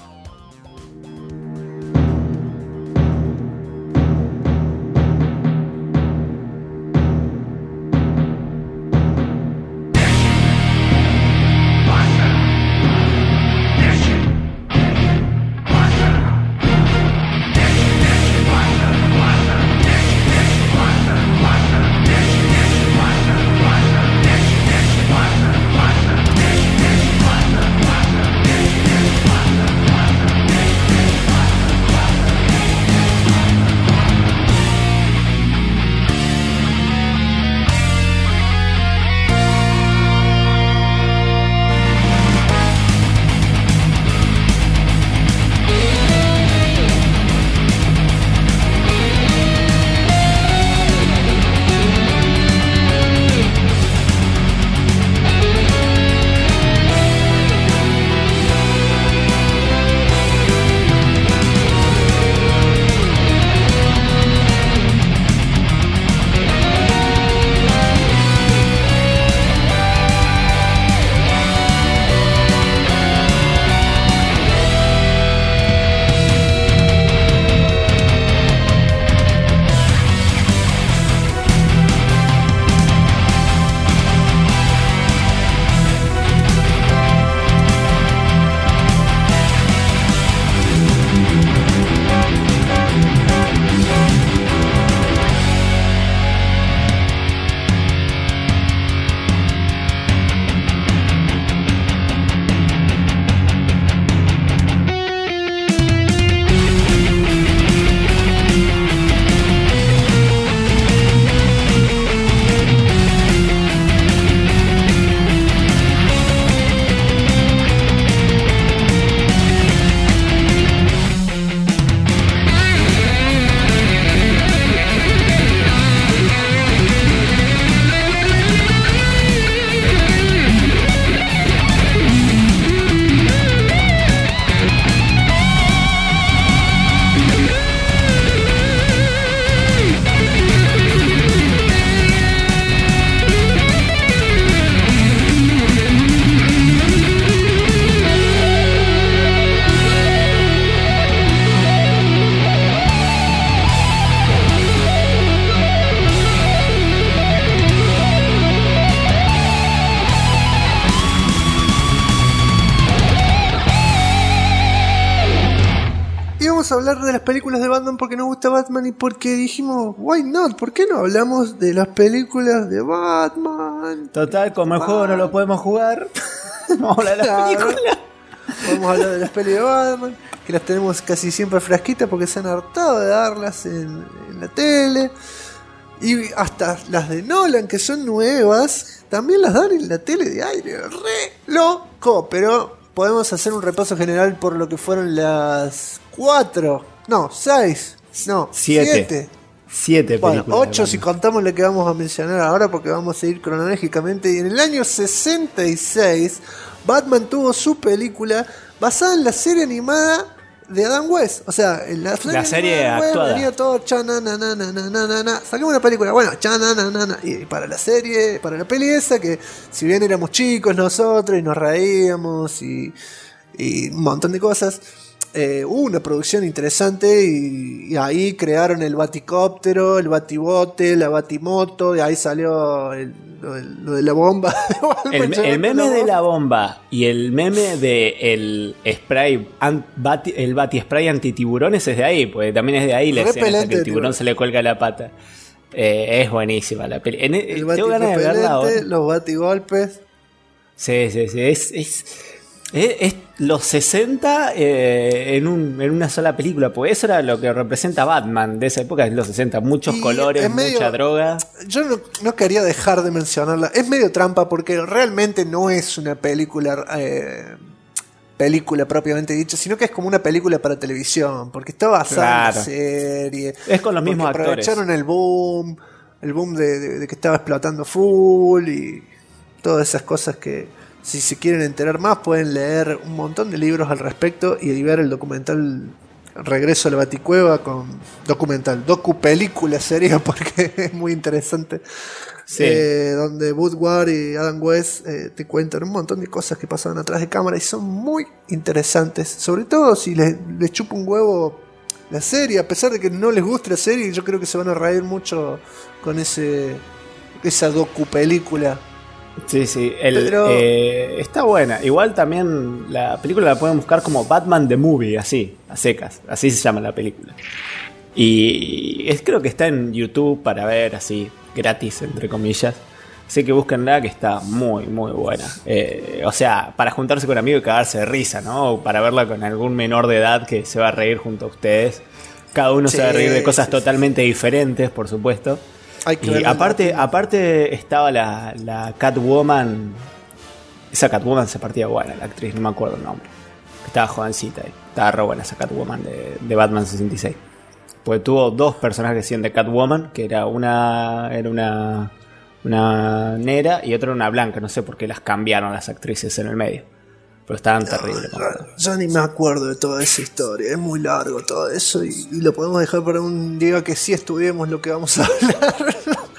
A hablar de las películas de Batman porque nos gusta Batman y porque dijimos, why not? ¿Por qué no hablamos de las películas de Batman? Total, como el juego no lo podemos jugar, vamos a hablar de las películas. Vamos a hablar de las películas de Batman, que las tenemos casi siempre fresquitas porque se han hartado de darlas en la tele. Y hasta las de Nolan, que son nuevas, también las dan en la tele de aire. Re loco, pero podemos hacer un repaso general por lo que fueron las 7 películas. Bueno, 8 si contamos lo que vamos a mencionar ahora, porque vamos a seguir cronológicamente. Y en el año 66, Batman tuvo su película basada en la serie animada de Adam West. O sea, en la serie actuada. Venía todo sacamos una película, bueno, y para la serie, para la peli esa, que si bien éramos chicos nosotros y nos reíamos y un montón de cosas, hubo una producción interesante y ahí crearon el baticóptero, el batibote, la batimoto, y ahí salió lo de la bomba. El meme de la bomba y el meme de el spray, el batispray antitiburones es de ahí, porque también es de ahí la escena esa que el tiburón se le cuelga la pata. Es buenísima la peli. Tengo ganas de verla ahora. Los batigolpes. Sí. Es los 60 en una sola película, porque eso era lo que representa Batman de esa época, es los 60, muchos colores, mucha droga. Yo no quería dejar de mencionarla, es medio trampa porque realmente no es una película propiamente dicha, sino que es como una película para televisión, porque está basada en la serie. Es con los mismos actores. Aprovecharon el boom de que estaba explotando full y todas esas cosas que... Si se quieren enterar más, pueden leer un montón de libros al respecto y ver el documental Regreso a la Baticueva con docu-película sería porque es muy interesante. Sí. Donde Woodward y Adam West te cuentan un montón de cosas que pasaban atrás de cámara y son muy interesantes. Sobre todo si les chupa un huevo la serie, a pesar de que no les guste la serie, yo creo que se van a reír mucho con esa docu-película. Sí, está buena. Igual también la película la pueden buscar como Batman the Movie, así, a secas. Así se llama la película. Y creo que está en YouTube para ver así, gratis, entre comillas. Así que búsquenla, que está muy, muy buena. O sea, para juntarse con amigos y cagarse de risa, ¿no? O para verla con algún menor de edad que se va a reír junto a ustedes. Cada uno se va a reír de cosas totalmente diferentes, por supuesto. Y aparte estaba la Catwoman. Esa Catwoman se partía buena, la actriz, no me acuerdo el nombre. Estaba jovencita ahí. Estaba re buena esa Catwoman de Batman 66. Porque tuvo dos personajes que hacían de Catwoman, que era una negra y otra una blanca. No sé por qué las cambiaron las actrices en el medio. Pero estaban terribles. Yo ni me acuerdo de toda esa historia. Es muy largo todo eso y lo podemos dejar para un día que sí estudiemos lo que vamos a hablar.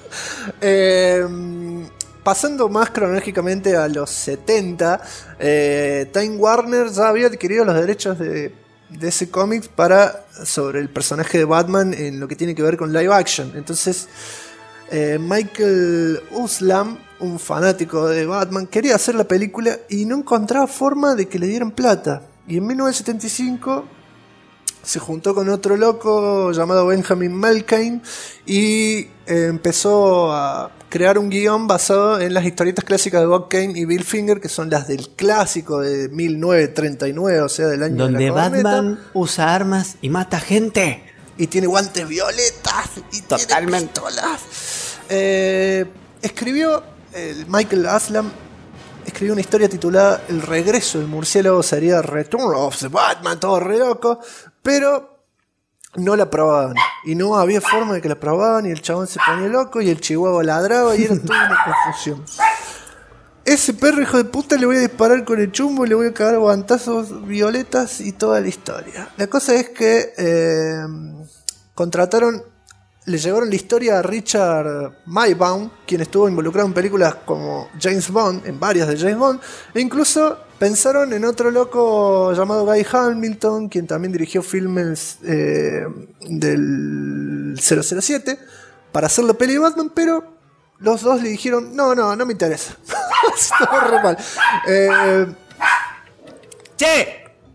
Pasando más cronológicamente a los 70, Time Warner ya había adquirido los derechos de ese cómic sobre el personaje de Batman en lo que tiene que ver con live action. Entonces Michael Uslan, un fanático de Batman, quería hacer la película y no encontraba forma de que le dieran plata. Y en 1975 se juntó con otro loco llamado Benjamin Melkane y empezó a crear un guión basado en las historietas clásicas de Bob Kane y Bill Finger, que son las del clásico de 1939, o sea, del año donde de la Batman usa armas y mata gente. Y tiene guantes violetas y totalmente tiene pistolas. Michael Uslan escribió una historia titulada El regreso del murciélago, sería Return of the Batman, todo re loco, pero no la aprobaban y no había forma de que la aprobaban y el chabón se ponía loco y el chihuahua ladraba y era toda una confusión. Ese perro hijo de puta le voy a disparar con el chumbo y le voy a cagar guantazos violetas y toda la historia. La cosa es que le llevaron la historia a Richard Maybaum, quien estuvo involucrado en películas como James Bond, en varias de James Bond, e incluso pensaron en otro loco llamado Guy Hamilton, quien también dirigió filmes del 007, para hacer la peli de Batman, pero los dos le dijeron, no me interesa. Estaba re mal. ¡Che!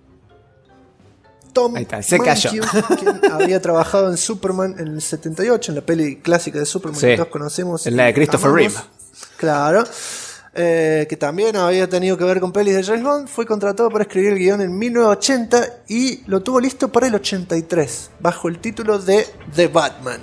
Tom se cayó. Quien había trabajado en Superman en el 78, en la peli clásica de Superman que todos conocemos. En la de Christopher Reeve. Claro. Que también había tenido que ver con pelis de James Bond. Fue contratado para escribir el guión en 1980 y lo tuvo listo para el 83, bajo el título de The Batman.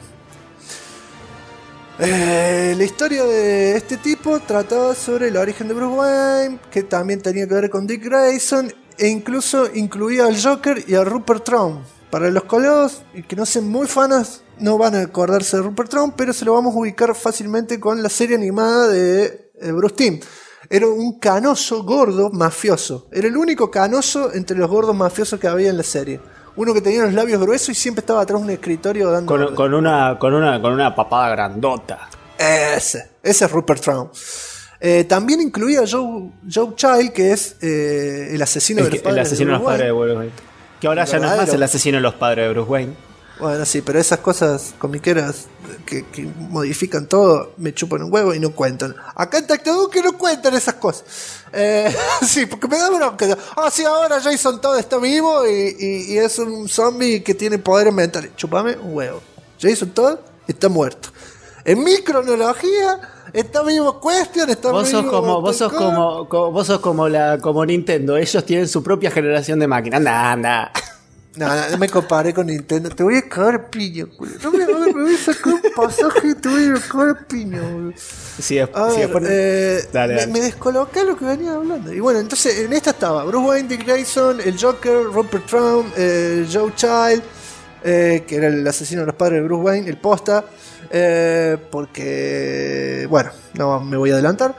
La historia de este tipo trataba sobre el origen de Bruce Wayne, que también tenía que ver con Dick Grayson, e incluso incluía al Joker y a Rupert Trump. Para los colegas que no sean muy fanas, no van a acordarse de Rupert Trump, pero se lo vamos a ubicar fácilmente con la serie animada de Bruce Timm. Era un canoso gordo mafioso. Era el único canoso entre los gordos mafiosos que había en la serie. Uno que tenía los labios gruesos y siempre estaba atrás de un escritorio dando... Con una papada grandota. Ese es Rupert Trump. También incluía a Joe Child, que es el asesino de los padres de Wolverine. Que ahora ya no es más el asesino de los padres de Bruce Wayne. Bueno, sí, pero esas cosas comiqueras que modifican todo me chupan un huevo y no cuentan. Acá en Tactadú que no cuentan esas cosas. Sí, porque me da bronca. Sí, ahora Jason Todd está vivo y es un zombie que tiene poderes mentales. Chupame un huevo. Jason Todd está muerto. En mi cronología está vivo Question, está vos sos vivo como vos sos como Nintendo. Ellos tienen su propia generación de máquinas. Anda. No me comparé con Nintendo. Te voy a cagar piña, culo. No me voy a sacar un pasaje y te voy a cagar piña, boludo. Sí, dale. Me descoloqué lo que venía hablando. Y bueno, entonces en esta estaba Bruce Wayne, Dick Grayson, el Joker, Rupert Trump, Joe Child, que era el asesino de los padres de Bruce Wayne, el posta. Porque, bueno, no me voy a adelantar.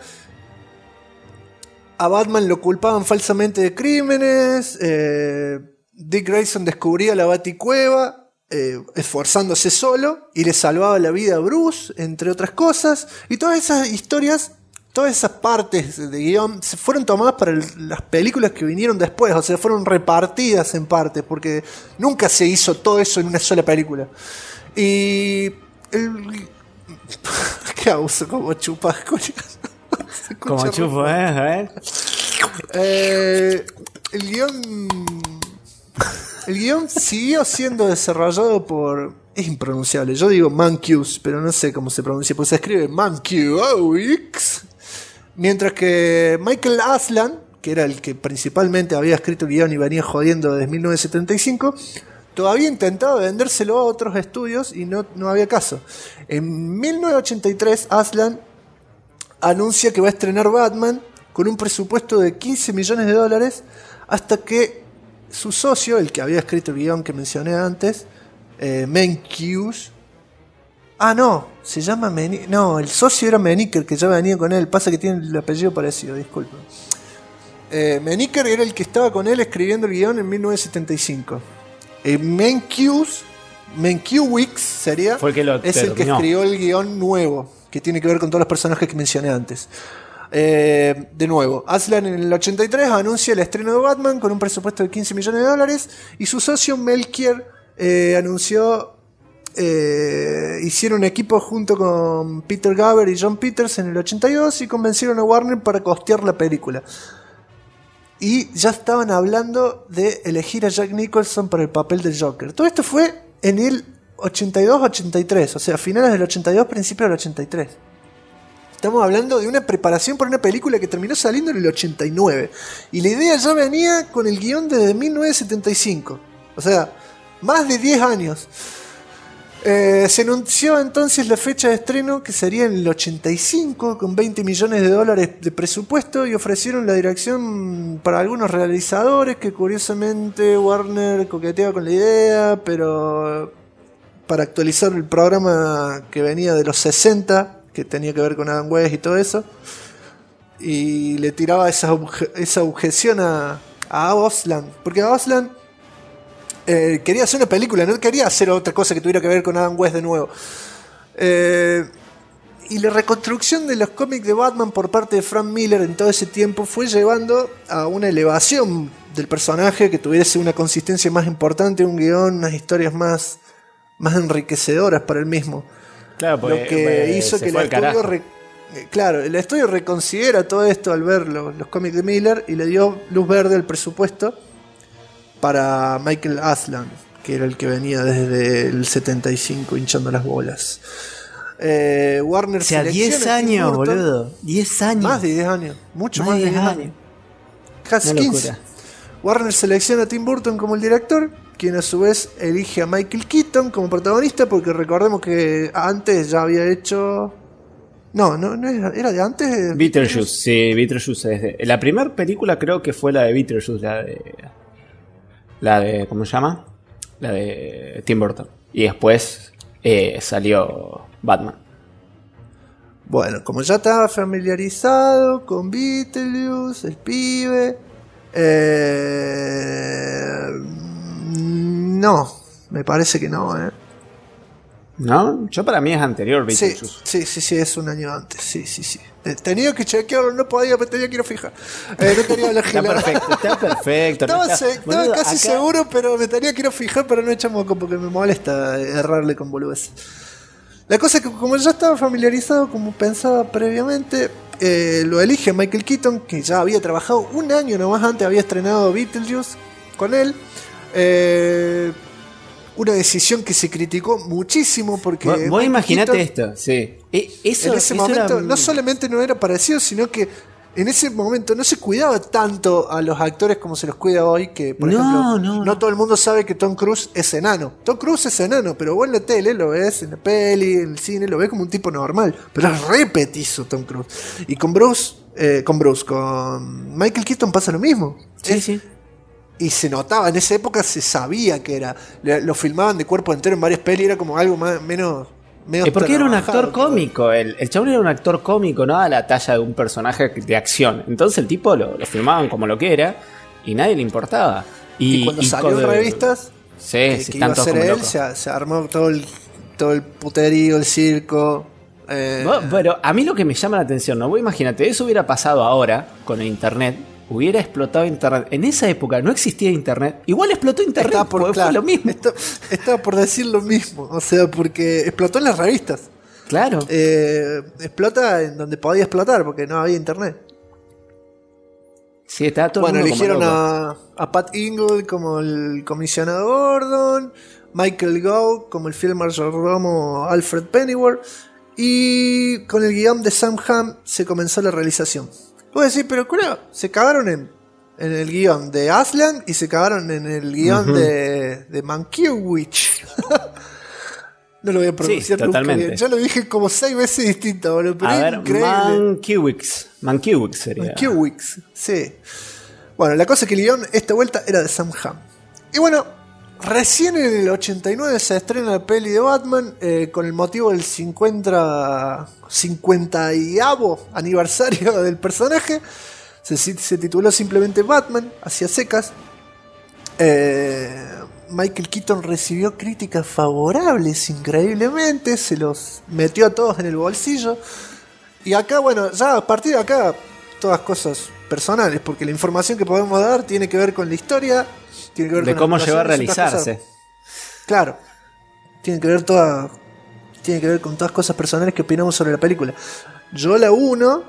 A Batman lo culpaban falsamente de crímenes. Dick Grayson descubría la Baticueva, esforzándose solo, y le salvaba la vida a Bruce, entre otras cosas. Y todas esas historias, todas esas partes de guión se fueron tomadas para las películas que vinieron después. O sea, fueron repartidas en partes, porque nunca se hizo todo eso en una sola película. Y ¿qué abuso? Como chupas, como chupo, el guión siguió siendo desarrollado por... Es impronunciable, yo digo Mankiewicz, pero no sé cómo se pronuncia, pues se escribe Mankiewicz. Mientras que Michael Aslan, que era el que principalmente había escrito el guión y venía jodiendo desde 1975, todavía intentaba vendérselo a otros estudios y no había caso. En 1983 Aslan anuncia que va a estrenar Batman con un presupuesto de $15 millones, hasta que su socio, el que había escrito el guión que mencioné antes, Mankiewicz, se llama el socio era Meniker, que ya venía con él, pasa que tiene el apellido parecido, disculpen. Meniker era el que estaba con él escribiendo el guión en 1975. Mankiewicz sería, es el que escribió el guión nuevo, que tiene que ver con todos los personajes que mencioné antes. De nuevo, Aslan en el 83 anuncia el estreno de Batman con un presupuesto de $15 millones, y su socio Melchior anunció, hicieron equipo junto con Peter Gaber y John Peters en el 82 y convencieron a Warner para costear la película. Y ya estaban hablando de elegir a Jack Nicholson para el papel del Joker. Todo esto fue en el 82-83, o sea, finales del 82, principios del 83. Estamos hablando de una preparación para una película que terminó saliendo en el 89. Y la idea ya venía con el guión desde 1975. O sea, más de 10 años. Se anunció entonces la fecha de estreno, que sería en el 85, con $20 millones de presupuesto, y ofrecieron la dirección para algunos realizadores, que curiosamente Warner coqueteaba con la idea, pero para actualizar el programa que venía de los 60, que tenía que ver con Adam West y todo eso, y le tiraba esa objeción a Aslan, porque Aslan quería hacer una película, no quería hacer otra cosa que tuviera que ver con Adam West de nuevo. Y la reconstrucción de los cómics de Batman por parte de Frank Miller en todo ese tiempo fue llevando a una elevación del personaje, que tuviese una consistencia más importante, un guión, unas historias más enriquecedoras para el mismo. Claro, lo que hizo que el estudio reconsidera todo esto al ver los cómics de Miller, y le dio luz verde al presupuesto para Michael Aslan, que era el que venía desde el 75 hinchando las bolas. Warner, o sea, 10 años, boludo. 10 años. Más de 10 años. Mucho más de 10 años. Casi 15. Warner selecciona a Tim Burton como el director, quien a su vez elige a Michael Keaton como protagonista, porque recordemos que antes ya había hecho... No era de antes. Beetlejuice, sí, Beetlejuice es de... La primera película creo que fue la de Beetlejuice, la de ¿cómo se llama? La de Tim Burton. Y después salió Batman. Bueno, como ya estaba familiarizado con Beetlejuice, el pibe... no, me parece que no, ¿No? Yo para mí es anterior Beetlejuice. Sí, es un año antes. Sí. Tenía que chequearlo, no podía, pero tenía que ir a fijar. No tenía la Está perfecto. Estaba Boludo, casi acá... seguro, pero me tenía que ir a fijar para no echar moco, porque me molesta errarle con boludeces. La cosa es que como ya estaba familiarizado, como pensaba previamente, lo elige Michael Keaton, que ya había trabajado un año nomás antes, había estrenado Beetlejuice con él. Una decisión que se criticó muchísimo porque... Vos imaginate esto, sí. Eso, en ese momento no solamente no era parecido, sino que en ese momento no se cuidaba tanto a los actores como se los cuida hoy, que por ejemplo, no todo el mundo sabe que Tom Cruise es enano. Tom Cruise es enano, pero vos en la tele lo ves, en la peli, en el cine, lo ves como un tipo normal. Pero es re petizo Tom Cruise. Y con Michael Keaton pasa lo mismo. Sí. Y se notaba, en esa época se sabía que era. Lo filmaban de cuerpo entero en varias pelis, era como algo menos porque era un actor cómico, el chabón era un actor cómico, no a la talla de un personaje de acción. Entonces el tipo lo filmaban como lo que era y nadie le importaba. Y cuando salió en revistas, que iba a ser él, se armó todo el puterío, el circo. Pero a mí lo que me llama la atención, ¿no? Vos imagínate, eso hubiera pasado ahora con el internet. Hubiera explotado internet. En esa época no existía internet. Igual explotó internet, fue lo mismo. Estaba por decir lo mismo. O sea, porque explotó en las revistas. Claro. Explota en donde podía explotar, porque no había internet. Sí, estaba todo el mundo eligieron a Pat Ingle como el comisionado Gordon, Michael Gough como el fiel mayordomo Alfred Pennyworth, y con el guión de Sam Hamm se comenzó la realización. Puedo decir, pero claro, se cagaron en el guión de Aslan y se cagaron en el guión de Mankiewicz. No lo voy a pronunciar nunca bien. Ya lo dije como 6 veces distinto, boludo. Pero a ver, increíble. Mankiewicz sería. Mankiewicz, sí. Bueno, la cosa es que el guión esta vuelta era de Sam Hamm. Y bueno, recién en el 89 se estrena la peli de Batman con el motivo del 50avo aniversario del personaje. Se tituló simplemente Batman, hacia secas. Michael Keaton recibió críticas favorables increíblemente, se los metió a todos en el bolsillo. Y acá, bueno, ya a partir de acá, todas cosas personales, porque la información que podemos dar tiene que ver con la historia. Tiene que ver de con cómo llegó a realizarse. Claro. Tiene que ver con todas cosas personales que opinamos sobre la película. Yo la 1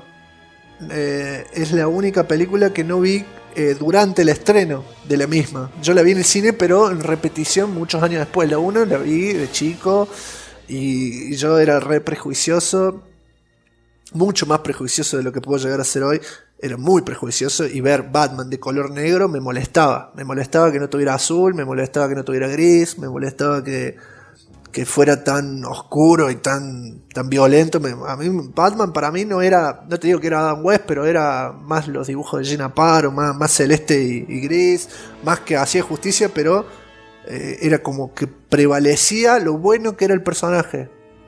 es la única película que no vi durante el estreno de la misma. Yo la vi en el cine, pero en repetición muchos años después. La 1 la vi de chico y yo era re prejuicioso, mucho más prejuicioso de lo que puedo llegar a ser hoy. Era muy prejuicioso, y ver Batman de color negro me molestaba. Me molestaba que no tuviera azul, me molestaba que no tuviera gris, me molestaba que fuera tan oscuro y tan violento. A mí Batman para mí no era, no te digo que era Adam West, pero era más los dibujos de Gina Paro, más celeste y gris, más que hacía justicia, pero era como que prevalecía lo bueno que era el personaje.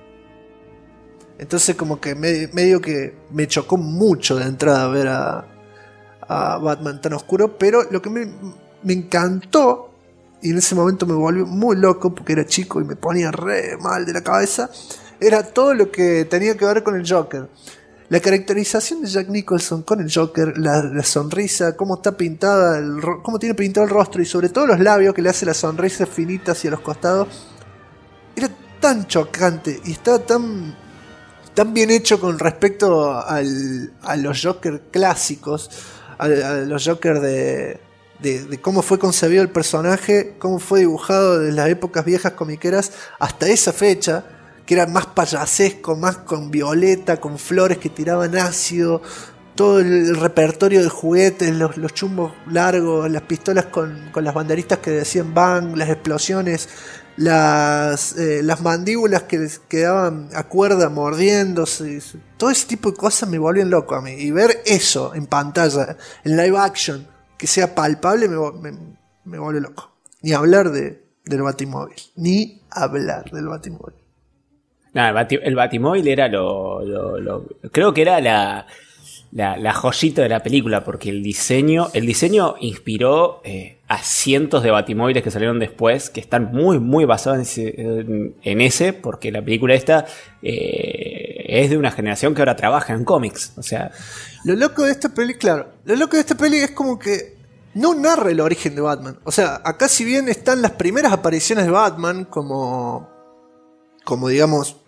Entonces como que medio que me chocó mucho de entrada ver a Batman tan oscuro, pero lo que me encantó, y en ese momento me volvió muy loco porque era chico y me ponía re mal de la cabeza, era todo lo que tenía que ver con el Joker. La caracterización de Jack Nicholson con el Joker, la sonrisa, cómo está pintada, cómo tiene pintado el rostro, y sobre todo los labios que le hace la sonrisa finita hacia los costados, era tan chocante y estaba tan bien hecho con respecto a los Joker clásicos, a los Joker de cómo fue concebido el personaje, cómo fue dibujado desde las épocas viejas comiqueras hasta esa fecha, que era más payasesco, más con violeta, con flores que tiraban ácido, todo el repertorio de juguetes, los chumbos largos, las pistolas con las banderistas que decían bang, las explosiones, las mandíbulas que quedaban a cuerda mordiéndose, todo ese tipo de cosas me volvían loco a mí. Y ver eso en pantalla, en live action, que sea palpable, me volvió loco. Ni hablar del Batimóvil. Ni hablar del Batimóvil. No, el Batimóvil era creo que era la joyita de la película, porque el diseño inspiró a cientos de batimóviles que salieron después, que están muy, muy basados en ese, porque la película esta es de una generación que ahora trabaja en cómics. O sea, lo loco de esta peli es como que no narra el origen de Batman. O sea, acá si bien están las primeras apariciones de Batman como digamos,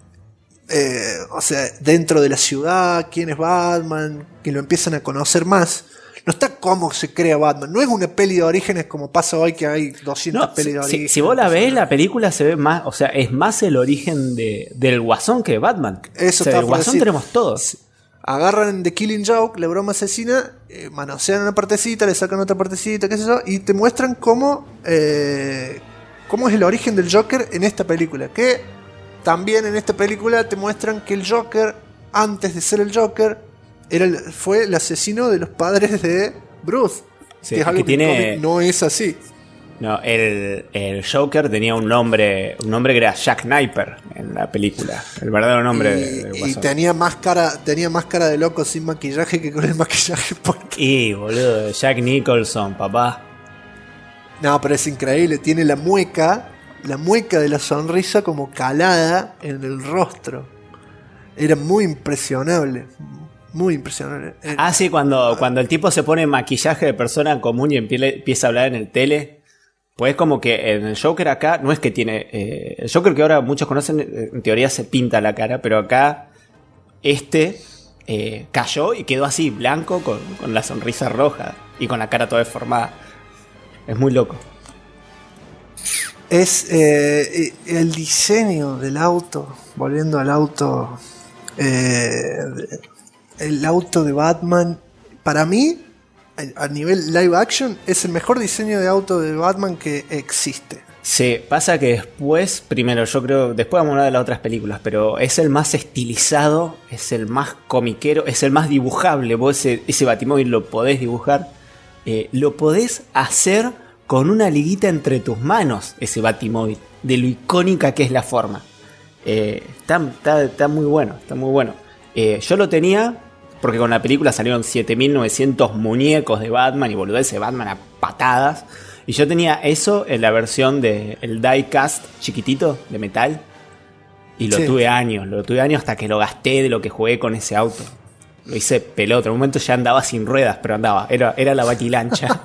o sea, dentro de la ciudad, quién es Batman, que lo empiezan a conocer más. No está cómo se crea Batman. No es una peli de orígenes como pasa hoy, que hay 200 pelis de orígenes. Si vos la ves, la película se ve más, o sea, es más el origen del Guasón que de Batman. Eso, o sea, del Guasón tenemos todos. Agarran The Killing Joke, la broma asesina, manosean una partecita, le sacan otra partecita, qué sé yo, y te muestran cómo es el origen del Joker en esta película. Que también en esta película te muestran que el Joker, antes de ser el Joker, fue el asesino de los padres de Bruce. Sí, que es algo que tiene... no es así. No, el Joker tenía un nombre que era Jack Napier en la película. El verdadero nombre del Guasón. Y tenía más cara de loco sin maquillaje que con el maquillaje puesto. Y boludo, Jack Nicholson, papá. No, pero es increíble. Tiene la mueca de la sonrisa como calada en el rostro. Era muy impresionable. Muy impresionante. Ah, sí, cuando el tipo se pone maquillaje de persona común y empieza a hablar en el tele. Pues como que en el Joker acá no es que tiene... el Joker que ahora muchos conocen, en teoría se pinta la cara, pero acá cayó y quedó así, blanco, con la sonrisa roja y con la cara toda deformada. Es muy loco. Es el diseño del auto, volviendo al auto, el auto de Batman, para mí, a nivel live action, es el mejor diseño de auto de Batman que existe. Sí, pasa que después, primero, yo creo, después vamos a hablar de las otras películas, pero es el más estilizado, es el más comiquero, es el más dibujable. Vos ese Batimóvil lo podés dibujar, lo podés hacer con una liguita entre tus manos, ese Batimóvil, de lo icónica que es la forma. Está muy bueno, está muy bueno. Yo lo tenía porque con la película salieron 7900 muñecos de Batman y boludeces de Batman a patadas. Y yo tenía eso en la versión del diecast chiquitito de metal. Y lo tuve años hasta que lo gasté de lo que jugué con ese auto. Lo hice pelota. En un momento ya andaba sin ruedas, pero andaba. Era la batilancha.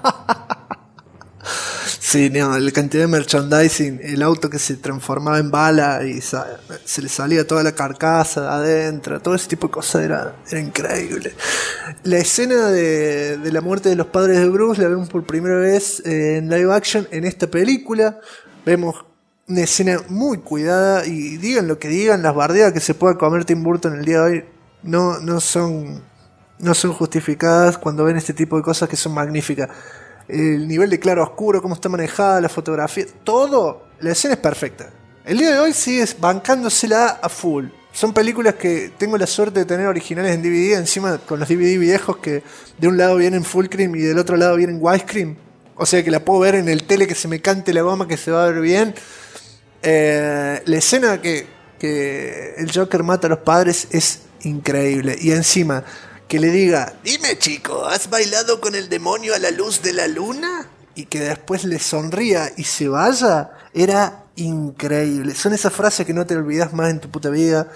Sí, no, la cantidad de merchandising, el auto que se transformaba en bala y se le salía toda la carcasa de adentro, todo ese tipo de cosas era increíble. La escena de la muerte de los padres de Bruce la vemos por primera vez en live action en esta película. Vemos una escena muy cuidada y digan lo que digan, las bardeadas que se pueda comer Tim Burton el día de hoy no son justificadas cuando ven este tipo de cosas que son magníficas. El nivel de claro oscuro, cómo está manejada la fotografía, todo, la escena es perfecta. El día de hoy sigues bancándosela a full. Son películas que tengo la suerte de tener originales en DVD, encima con los DVD viejos que de un lado vienen full cream y del otro lado vienen widescreen. O sea que la puedo ver en el tele, que se me cante la goma, que se va a ver bien. La escena que el Joker mata a los padres es increíble. Y encima que le diga, dime chico, ¿has bailado con el demonio a la luz de la luna? Y que después le sonría y se vaya, era increíble. Son esas frases que no te olvidas más en tu puta vida.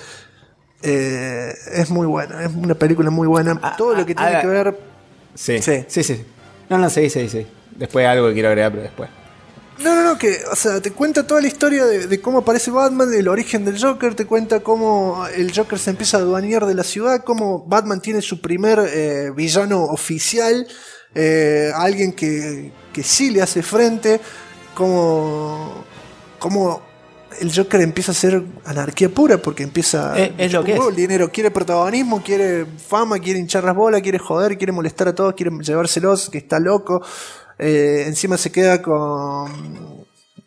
Es muy buena, es una película muy buena. Todo lo que tiene que ver... Sí. No, sí. Después algo que quiero agregar, pero después. No, que, o sea, te cuenta toda la historia de cómo aparece Batman, del origen del Joker, te cuenta cómo el Joker se empieza a adueñar de la ciudad, cómo Batman tiene su primer villano oficial, alguien que sí le hace frente, cómo el Joker empieza a ser anarquía pura, porque empieza... Es lo que es. El dinero, quiere protagonismo, quiere fama, quiere hinchar las bolas, quiere joder, quiere molestar a todos, quiere llevárselos, que está loco. Encima se queda con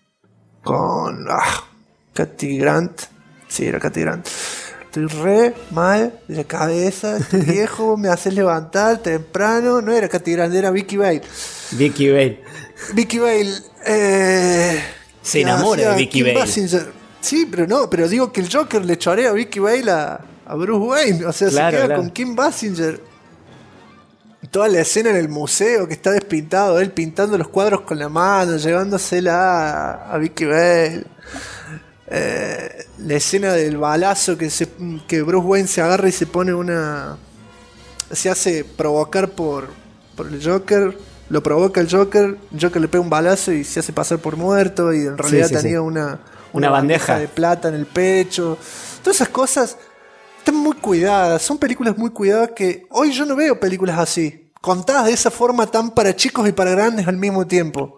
Cary Grant. Sí, era Cary Grant. Estoy re mal de la cabeza, estoy viejo, me haces levantar temprano. No era Cary Grant, era Vicky Vale. Vicky Vale se enamora de Vicky Vale. Sí, pero digo que el Joker le chorea a Vicky Vale a Bruce Wayne. O sea, se queda con Kim Basinger. Toda la escena en el museo que está despintado, él pintando los cuadros con la mano, llevándosela a Vicky Bale. La escena del balazo que Bruce Wayne se agarra y se pone se hace provocar por el Joker, lo provoca el Joker le pega un balazo y se hace pasar por muerto, y en realidad tenía una bandeja de plata en el pecho. Todas esas cosas están muy cuidadas, son películas muy cuidadas que hoy yo no veo películas así, contadas de esa forma tan para chicos y para grandes al mismo tiempo.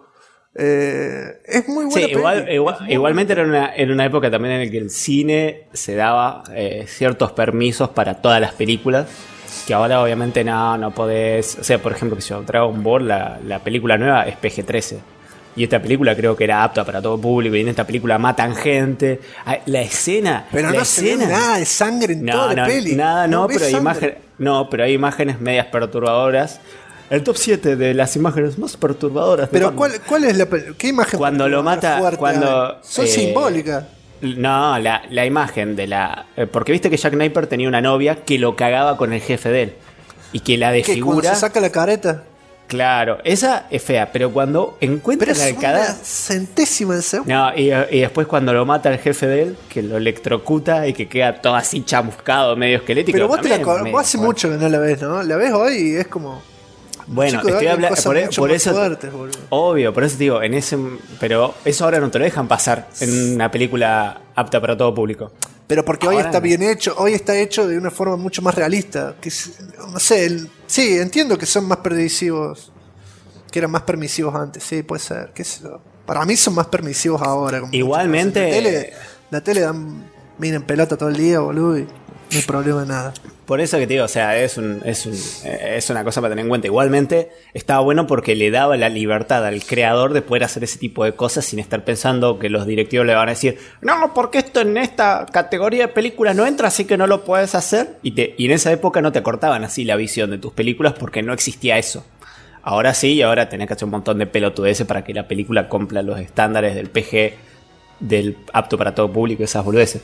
Es muy buena. Sí, igualmente era una época también en la que el cine se daba ciertos permisos para todas las películas, que ahora obviamente no podés. O sea, por ejemplo, que yo Dragon Ball, la película nueva es PG-13. Y esta película creo que era apta para todo público. Y en esta película matan gente. La escena. Pero no se ve nada de sangre en toda la peli. Nada, pero hay imágenes medias perturbadoras. El top 7 de las imágenes más perturbadoras. Pero ¿cuál es qué imagen? Cuando lo mata. Son simbólicas. No, la imagen de la. Porque viste que Jack Napier tenía una novia que lo cagaba con el jefe de él. Y que la desfigura. Cuando se saca la careta. Claro, esa es fea, pero cuando encuentra el cadáver. Centésima de segundo. No, y después cuando lo mata el jefe de él, que lo electrocuta y que queda todo así chamuscado, medio esquelético. Pero vos hace mucho que no la ves, ¿no? La ves hoy y es como. Bueno, chico, estoy hablando por eso. Fuertes, obvio, por eso te digo, pero eso ahora no te lo dejan pasar en una película apta para todo público. Pero porque ahora hoy está bien hecho, hoy está hecho de una forma mucho más realista. No sé, sí, entiendo que son más permisivos, que eran más permisivos antes, sí, puede ser. Para mí son más permisivos ahora. Igualmente. La tele dan mina en pelota todo el día, boludo, y no hay problema de nada. Por eso que te digo, o sea, es una cosa para tener en cuenta. Igualmente, estaba bueno porque le daba la libertad al creador de poder hacer ese tipo de cosas sin estar pensando que los directivos le van a decir, no, porque esto en esta categoría de películas no entra, así que no lo puedes hacer. Y en esa época no te cortaban así la visión de tus películas porque no existía eso. Ahora sí, y ahora tenés que hacer un montón de pelotudeces para que la película cumpla los estándares del PG, del apto para todo público, esas boludeces.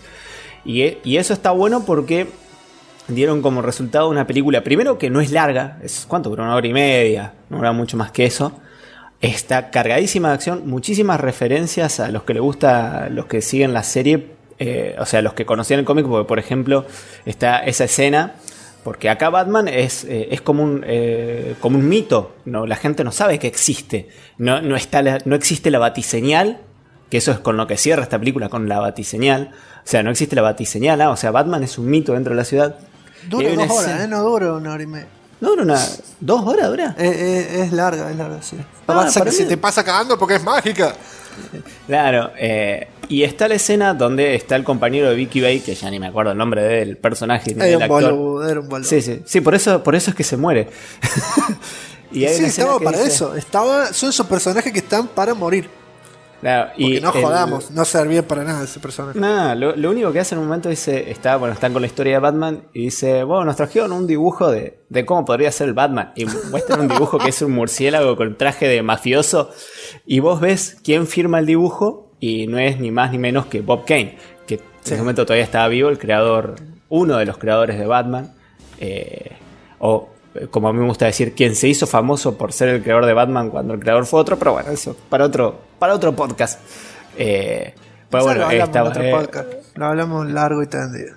Y eso está bueno porque dieron como resultado una película, primero que no es larga, ¿cuánto duró? 1 hora y media, no dura mucho más que eso. Está cargadísima de acción, muchísimas referencias a los que les gusta, los que siguen la serie, o sea, los que conocían el cómic, porque por ejemplo está esa escena, porque acá Batman es como un mito, ¿no? La gente no sabe que existe, no existe la batiseñal, que eso es con lo que cierra esta película, con la batiseñal. O sea, no existe la batiseñal, o sea, Batman es un mito dentro de la ciudad. Dura 2 horas, no dura 1 hora y media. ¿No dura 2 horas dura? Es larga, sí. Pasa que se te pasa cagando porque es mágica. Claro, y está la escena donde está el compañero de Vicky Bale, que ya ni me acuerdo el nombre del personaje ni del actor. Era un boludo. Sí, por eso es que se muere. Y sí, estaba para eso. Son esos personajes que están para morir. Claro, porque no jodamos, no servía para nada ese personaje. Nada, lo único que hace en un momento dice, están con la historia de Batman y dice, bueno, nos trajeron un dibujo de cómo podría ser el Batman. Y muestran un dibujo que es un murciélago con traje de mafioso. Y vos ves quién firma el dibujo y no es ni más ni menos que Bob Kane, que en ese momento todavía estaba vivo, uno de los creadores de Batman. O como a mí me gusta decir, quien se hizo famoso por ser el creador de Batman cuando el creador fue otro, pero bueno, eso para otro podcast. Pero bueno, lo hablamos largo y tendido.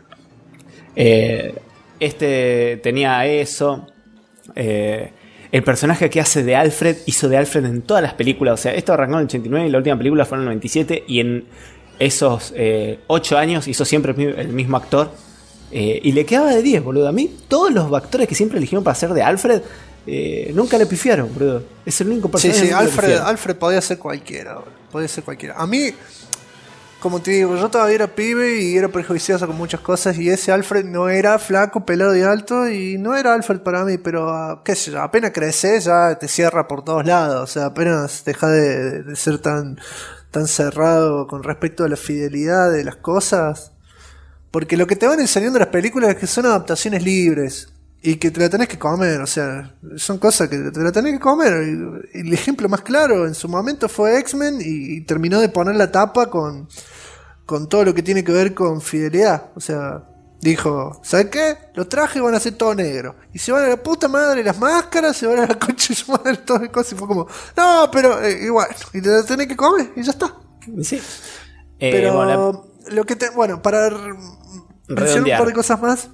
Tenía eso. El personaje que hace de Alfred hizo de Alfred en todas las películas. O sea, esto arrancó en el 89 y la última película fue en el 97. Y en esos 8 años hizo siempre el mismo actor. Y le quedaba de 10, boludo. A mí, todos los actores que siempre eligieron para hacer de Alfred, nunca le pifiaron, boludo. Es el único personaje. Sí, Alfred podía ser cualquiera, boludo. Podía ser cualquiera. A mí, como te digo, yo todavía era pibe y era prejuicioso con muchas cosas. Y ese Alfred no era flaco, pelado y alto. Y no era Alfred para mí, pero qué sé yo, apenas creces ya te cierra por todos lados. O sea, apenas deja de ser tan cerrado con respecto a la fidelidad de las cosas. Porque lo que te van enseñando las películas es que son adaptaciones libres y que te la tenés que comer, o sea, son cosas que te la tenés que comer. El ejemplo más claro en su momento fue X-Men y terminó de poner la tapa con todo lo que tiene que ver con fidelidad. O sea, Dijo, ¿sabes qué? Los trajes van a ser todo negro. Y se van a la puta madre las máscaras, se van a la concha de su madre todas las cosas. Y fue como, no, pero igual, y te la tenés que comer y ya está. Sí. Pero Bueno, lo que para mencionar un par de cosas más.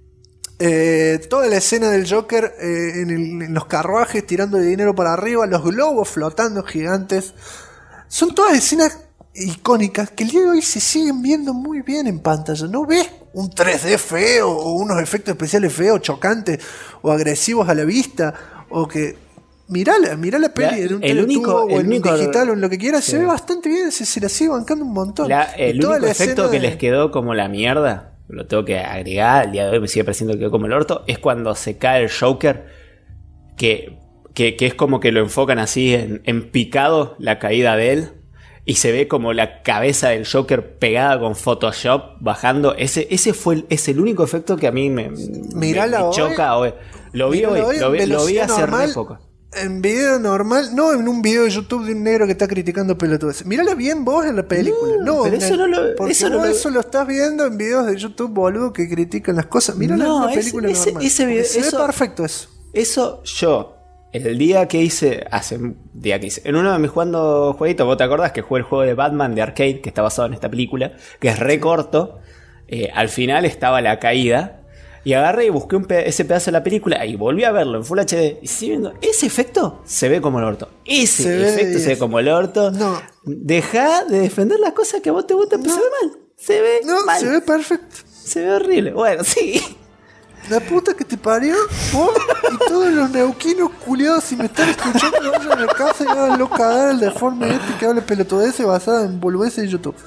Toda la escena del Joker en los carruajes tirando dinero para arriba, los globos flotando gigantes, son todas escenas icónicas que el día de hoy se siguen viendo muy bien en pantalla. No ves un 3D feo o unos efectos especiales feos, chocantes o agresivos a la vista, o que mirá la peli en un teletubo o en un digital o en lo que quieras, sí. Se ve bastante bien, se la sigue bancando un montón. El único efecto que les quedó como la mierda, lo tengo que agregar, el día de hoy me sigue pareciendo que quedó como el orto, es cuando se cae el Joker, que es como que lo enfocan así en picado la caída de él, y se ve como la cabeza del Joker pegada con Photoshop bajando. Ese es el único efecto que a mí me choca hoy. Lo vi hace re poco. En video normal, no en un video de YouTube de un negro que está criticando pelotudes. Mírala bien vos en la película. No, pero eso lo estás viendo en videos de YouTube, boludo, que critican las cosas. Mírala en una película normal. Se ve perfecto eso. Eso yo, el día que hice, en uno de mis jueguitos, ¿vos te acordás que jugué el juego de Batman de arcade, que está basado en esta película, que es re corto? Al final estaba la caída. Y agarré y busqué ese pedazo de la película y volví a verlo en Full HD. Y sigo viendo, ese efecto se ve como el orto. Se ve como el orto. No. Deja de defender las cosas que a vos te gustan, pero se ve mal. Se ve mal. Se ve perfecto. Se ve horrible. Bueno, sí. La puta que te parió, vos y todos los neuquinos culiados, si me están escuchando, vayan a la casa y háganlo cagar el deforme que habla pelotudeces basada en boludeces de YouTube.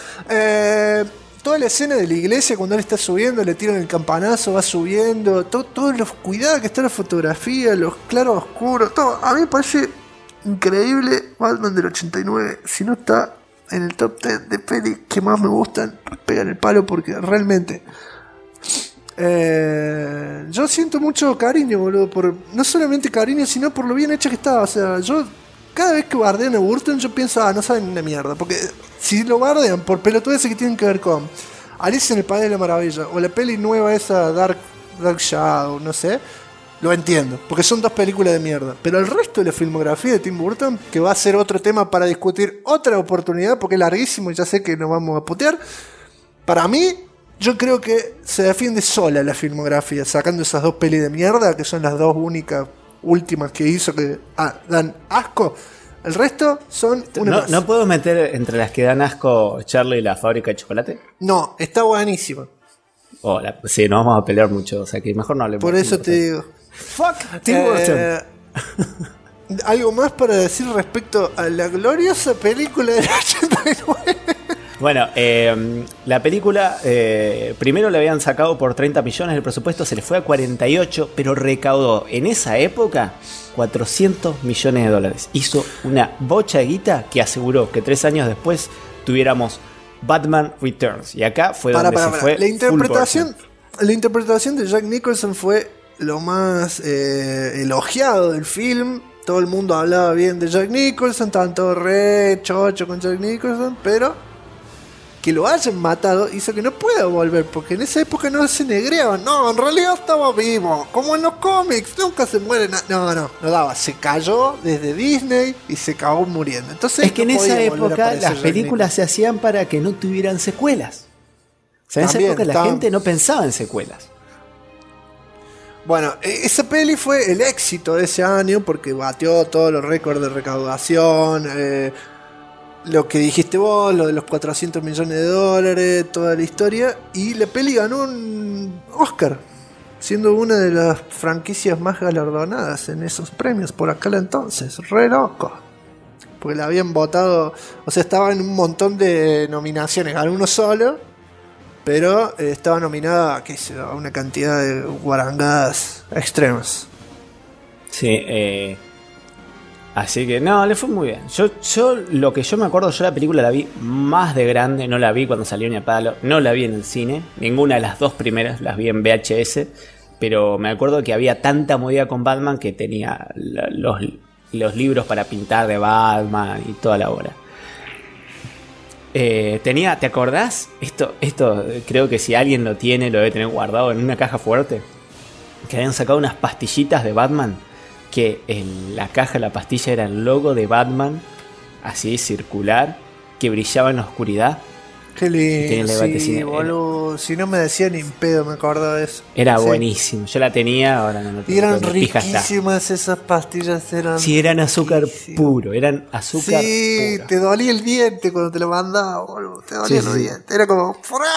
Toda la escena de la iglesia cuando él está subiendo, le tiran el campanazo, va subiendo, todos los cuidados que está la fotografía, los claros oscuros, todo. A mí me parece increíble Batman del 89. Si no está en el top 10 de pelis que más me gustan, pegan el palo porque realmente yo siento mucho cariño, boludo, no solamente cariño, sino por lo bien hecha que estaba. O sea, yo cada vez que bardean a Burton yo pienso, no saben una mierda, porque si lo bardean por pelotudeces que tienen que ver con Alicia en el País de la Maravilla o la peli nueva esa Dark Shadow, no sé, lo entiendo, porque son dos películas de mierda. Pero el resto de la filmografía de Tim Burton, que va a ser otro tema para discutir otra oportunidad, porque es larguísimo y ya sé que nos vamos a putear, para mí, yo creo que se defiende sola la filmografía, sacando esas dos pelis de mierda, que son las dos últimas que hizo que dan asco. El resto son una ¿No puedo meter entre las que dan asco Charlie y la fábrica de chocolate? No, está buenísima. Sí, nos vamos a pelear mucho, o sea que mejor no hablemos. Por eso te digo. Fuck Tim Burton. ¿Algo más para decir respecto a la gloriosa película del 89? Bueno, la película primero la habían sacado por 30 millones, el presupuesto se le fue a 48, pero recaudó en esa época 400 millones de dólares. Hizo una bocha de guita que aseguró que 3 años después tuviéramos Batman Returns. Y acá fue donde se fue. La interpretación de Jack Nicholson fue lo más elogiado del film. Todo el mundo hablaba bien de Jack Nicholson, estaban todos re chocho con Jack Nicholson, pero que lo hayan matado hizo que no pueda volver, porque en esa época no se negreaban. No, en realidad estaba vivo, como en los cómics, nunca se muere. No daba, se cayó desde Disney y se acabó muriendo. Entonces, es que en esa época las películas se hacían para que no tuvieran secuelas. O sea, en esa época la gente no pensaba en secuelas. Bueno, esa peli fue el éxito de ese año porque batió todos los récords de recaudación. Lo que dijiste vos, lo de los 400 millones de dólares, toda la historia. Y la peli ganó un Oscar, siendo una de las franquicias más galardonadas en esos premios por aquel entonces. Re loco. Porque la habían votado, o sea, estaba en un montón de nominaciones, ganó uno solo, pero estaba nominada a una cantidad de guarangadas extremas. Sí, así que no, le fue muy bien. Yo lo que yo me acuerdo, yo la película la vi más de grande, no la vi cuando salió ni a palo, no la vi en el cine, ninguna de las dos primeras las vi en VHS, pero me acuerdo que había tanta movida con Batman que tenía los libros para pintar de Batman y toda la obra. tenía, ¿te acordás? Esto creo que si alguien lo tiene, lo debe tener guardado en una caja fuerte. Que habían sacado unas pastillitas de Batman. Que en la caja de la pastilla era el logo de Batman, así circular, que brillaba en la oscuridad. Qué lindo. Sí, boludo. Si no me decía ni en pedo, me acordaba de eso. Era buenísimo. Yo la tenía, ahora no lo tengo. Y eran riquísimas esas pastillas. Sí, eran azúcar puro. Eran azúcar sí, puro. Te dolía el diente cuando te lo mandaba, boludo. Te dolía los dientes. Era como.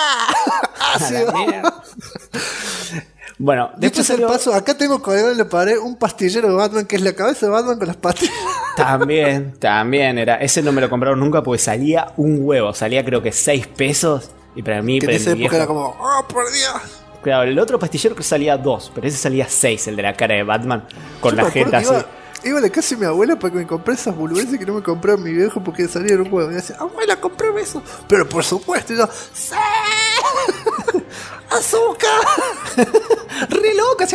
Bueno, después el paso, acá tengo colgado en la pared un pastillero de Batman que es la cabeza de Batman con las pastillas. También era. Ese no me lo compraron nunca porque salía un huevo. Salía creo que 6 pesos. Y para mí, que en esa época era como, ¡oh, por Dios! Claro, el otro pastillero que salía 2, pero ese salía 6, el de la cara de Batman, con la jeta así. Iba a la casa de mi abuela para que me compré esas boludeces que no me compraba mi viejo porque salían un huevo. Y decía, abuela, cómprame eso. Pero por supuesto, y yo, ¡sí! ¡Azúcar! ¡Re loca!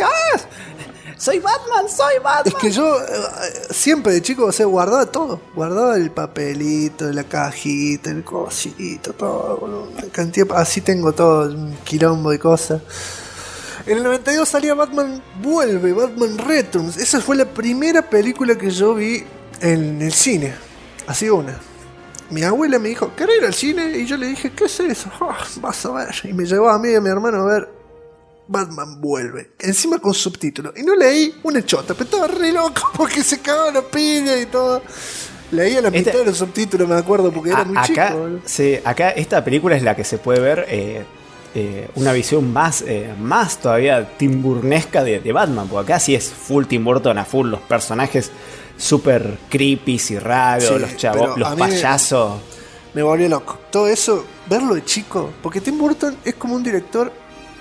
¡Soy Batman! Es que yo siempre de chico, guardaba todo. Guardaba el papelito, la cajita, el cosito, todo, boludo. Así tengo todo, un quilombo de cosas. En el 92 salía Batman Vuelve, Batman Returns. Esa fue la primera película que yo vi en el cine. Así una. Mi abuela me dijo, ¿querés ir al cine? Y yo le dije, ¿qué es eso? Oh, vas a ver. Y me llevó a mí y a mi hermano a ver Batman Vuelve. Encima con subtítulos. Y no leí una chota, pero estaba re loco porque se cagaba la piña y todo. Leía la mitad de los subtítulos, me acuerdo, porque era muy chico. Sí, acá esta película es la que se puede ver... una visión más todavía timburnesca de Batman, porque acá sí es full Tim Burton a full, los personajes super creepy y raros, sí, los chavos, los payasos. Me volvió loco. Todo eso, verlo de chico, porque Tim Burton es como un director,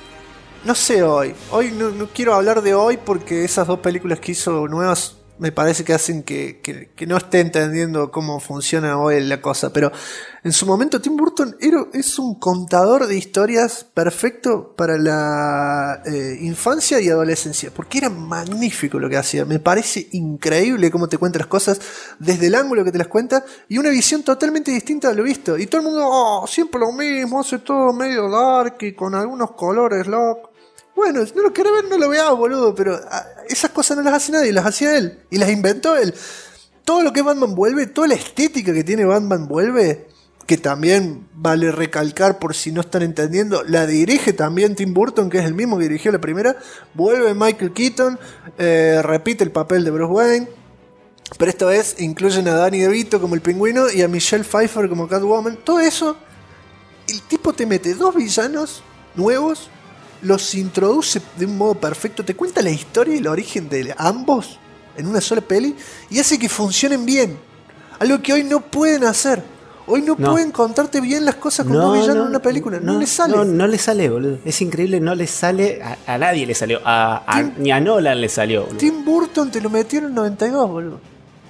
no sé hoy no quiero hablar de hoy porque esas 2 películas que hizo nuevas me parece que hacen que no esté entendiendo cómo funciona hoy la cosa, pero en su momento Tim Burton es un contador de historias perfecto para la infancia y adolescencia, porque era magnífico lo que hacía. Me parece increíble cómo te cuenta las cosas desde el ángulo que te las cuenta y una visión totalmente distinta a lo visto. Y todo el mundo, siempre lo mismo, hace todo medio dark y con algunos colores locos. Bueno, si no lo querés ver, no lo veas, boludo, pero esas cosas no las hace nadie, las hacía él y las inventó él. Todo lo que Batman Vuelve, toda la estética que tiene Batman Vuelve, que también vale recalcar por si no están entendiendo, la dirige también Tim Burton, que es el mismo que dirigió la primera. Vuelve Michael Keaton, repite el papel de Bruce Wayne, pero esta vez incluyen a Danny DeVito como el Pingüino y a Michelle Pfeiffer como Catwoman. Todo eso, el tipo te mete 2 villanos nuevos, los introduce de un modo perfecto, te cuenta la historia y el origen de ambos en una sola peli y hace que funcionen bien. Algo que hoy no pueden hacer. Hoy no pueden contarte bien las cosas con 2 villanos en una película. No le sale. No le sale, boludo. Es increíble, no le sale. A nadie le salió. Ni a Nolan le salió, boludo. Tim Burton te lo metió en el 92, boludo.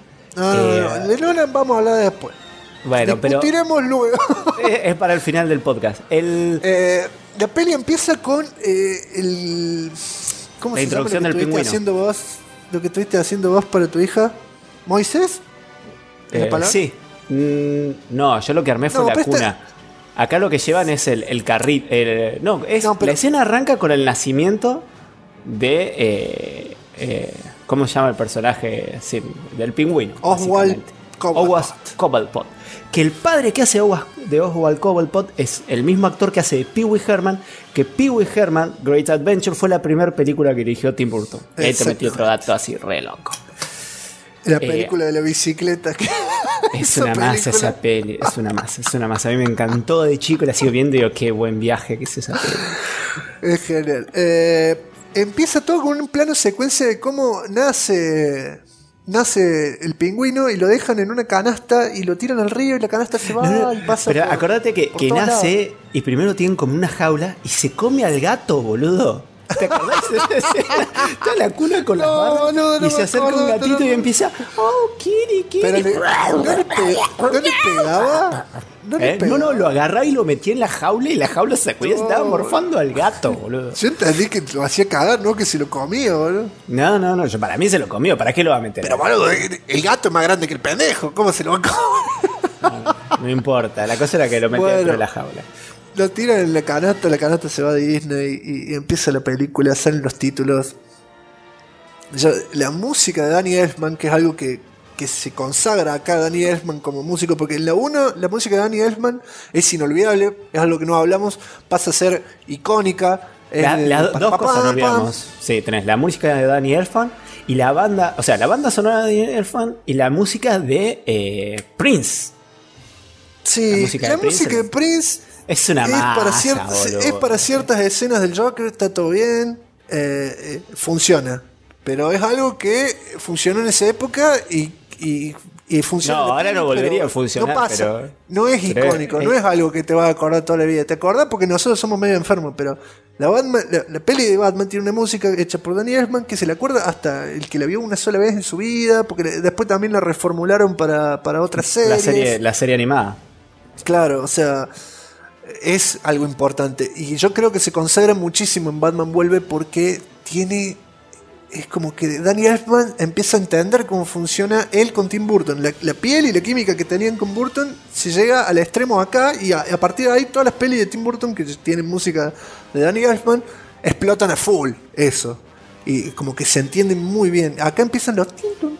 No. De Nolan vamos a hablar después. Bueno, discutiremos luego. Es para el final del podcast. La peli empieza con ¿cómo la se introducción llama del pingüino. Lo que estuviste haciendo vos para tu hija, Moisés. Sí. No, yo lo que armé fue la cuna. Acá lo que llevan es el carrito. La escena arranca con el nacimiento de ¿cómo se llama el personaje? Sí, del pingüino. Oswald Cobblepot. Que el padre que hace de Oswald Cobblepot es el mismo actor que hace de Pee Wee Herman. Que Pee Wee Herman, Great Adventure, fue la primera película que dirigió Tim Burton. Ahí te metí otro dato así re loco. La película de la bicicleta. Es una masa esa peli. Es una masa. A mí me encantó de chico, la sigo viendo y digo, qué buen viaje que es esa peli. Es genial. Empieza todo con un plano secuencia de cómo nace el pingüino y lo dejan en una canasta y lo tiran al río y la canasta se va y pasa. Pero acordate que nace lados. Y primero tienen como una jaula y se come al gato, boludo. ¿Te acordás de esa escena? Está la cuna con las barras y se acerca un gatito y empieza, oh, kitty. Pero ¿no le pegaba? No, lo agarraba y lo metía en la jaula y la jaula se estaba morfando al gato, boludo. Yo entendí que lo hacía cagar, no que se lo comía, boludo. No, para mí se lo comió, ¿para qué lo va a meter? Pero boludo, el gato es más grande que el pendejo, ¿cómo se lo va a comer? No importa, la cosa era que lo mete Bueno. dentro de la jaula. Lo tiran en la canasta se va a Disney y empieza la película, salen los títulos. La música de Danny Elfman, que es algo que se consagra acá Danny Elfman como músico, porque en la 1 la música de Danny Elfman es inolvidable, es algo que no hablamos, pasa a ser icónica. Dos cosas no olvidamos. Sí, tenés la música de Danny Elfman y la banda, o sea, la banda sonora de Danny Elfman y la música de Prince. Sí, la música de Prince es una masa, es para ciertas escenas del Joker, está todo bien, funciona. Pero es algo que funcionó en esa época y funciona. No, ahora no volvería a funcionar. No pasa, pero, no es icónico, no es algo que te va a acordar toda la vida. Te acordás porque nosotros somos medio enfermos, pero la peli de Batman tiene una música hecha por Danny Elfman que se le acuerda hasta el que la vio una sola vez en su vida, porque después también la reformularon para otras series. La serie animada. Claro, o sea, es algo importante. Y yo creo que se consagra muchísimo en Batman Vuelve porque es como que Danny Elfman empieza a entender cómo funciona él con Tim Burton. La piel y la química que tenían con Burton se llega al extremo acá y a partir de ahí todas las pelis de Tim Burton que tienen música de Danny Elfman explotan a full eso. Y como que se entienden muy bien. Acá empiezan los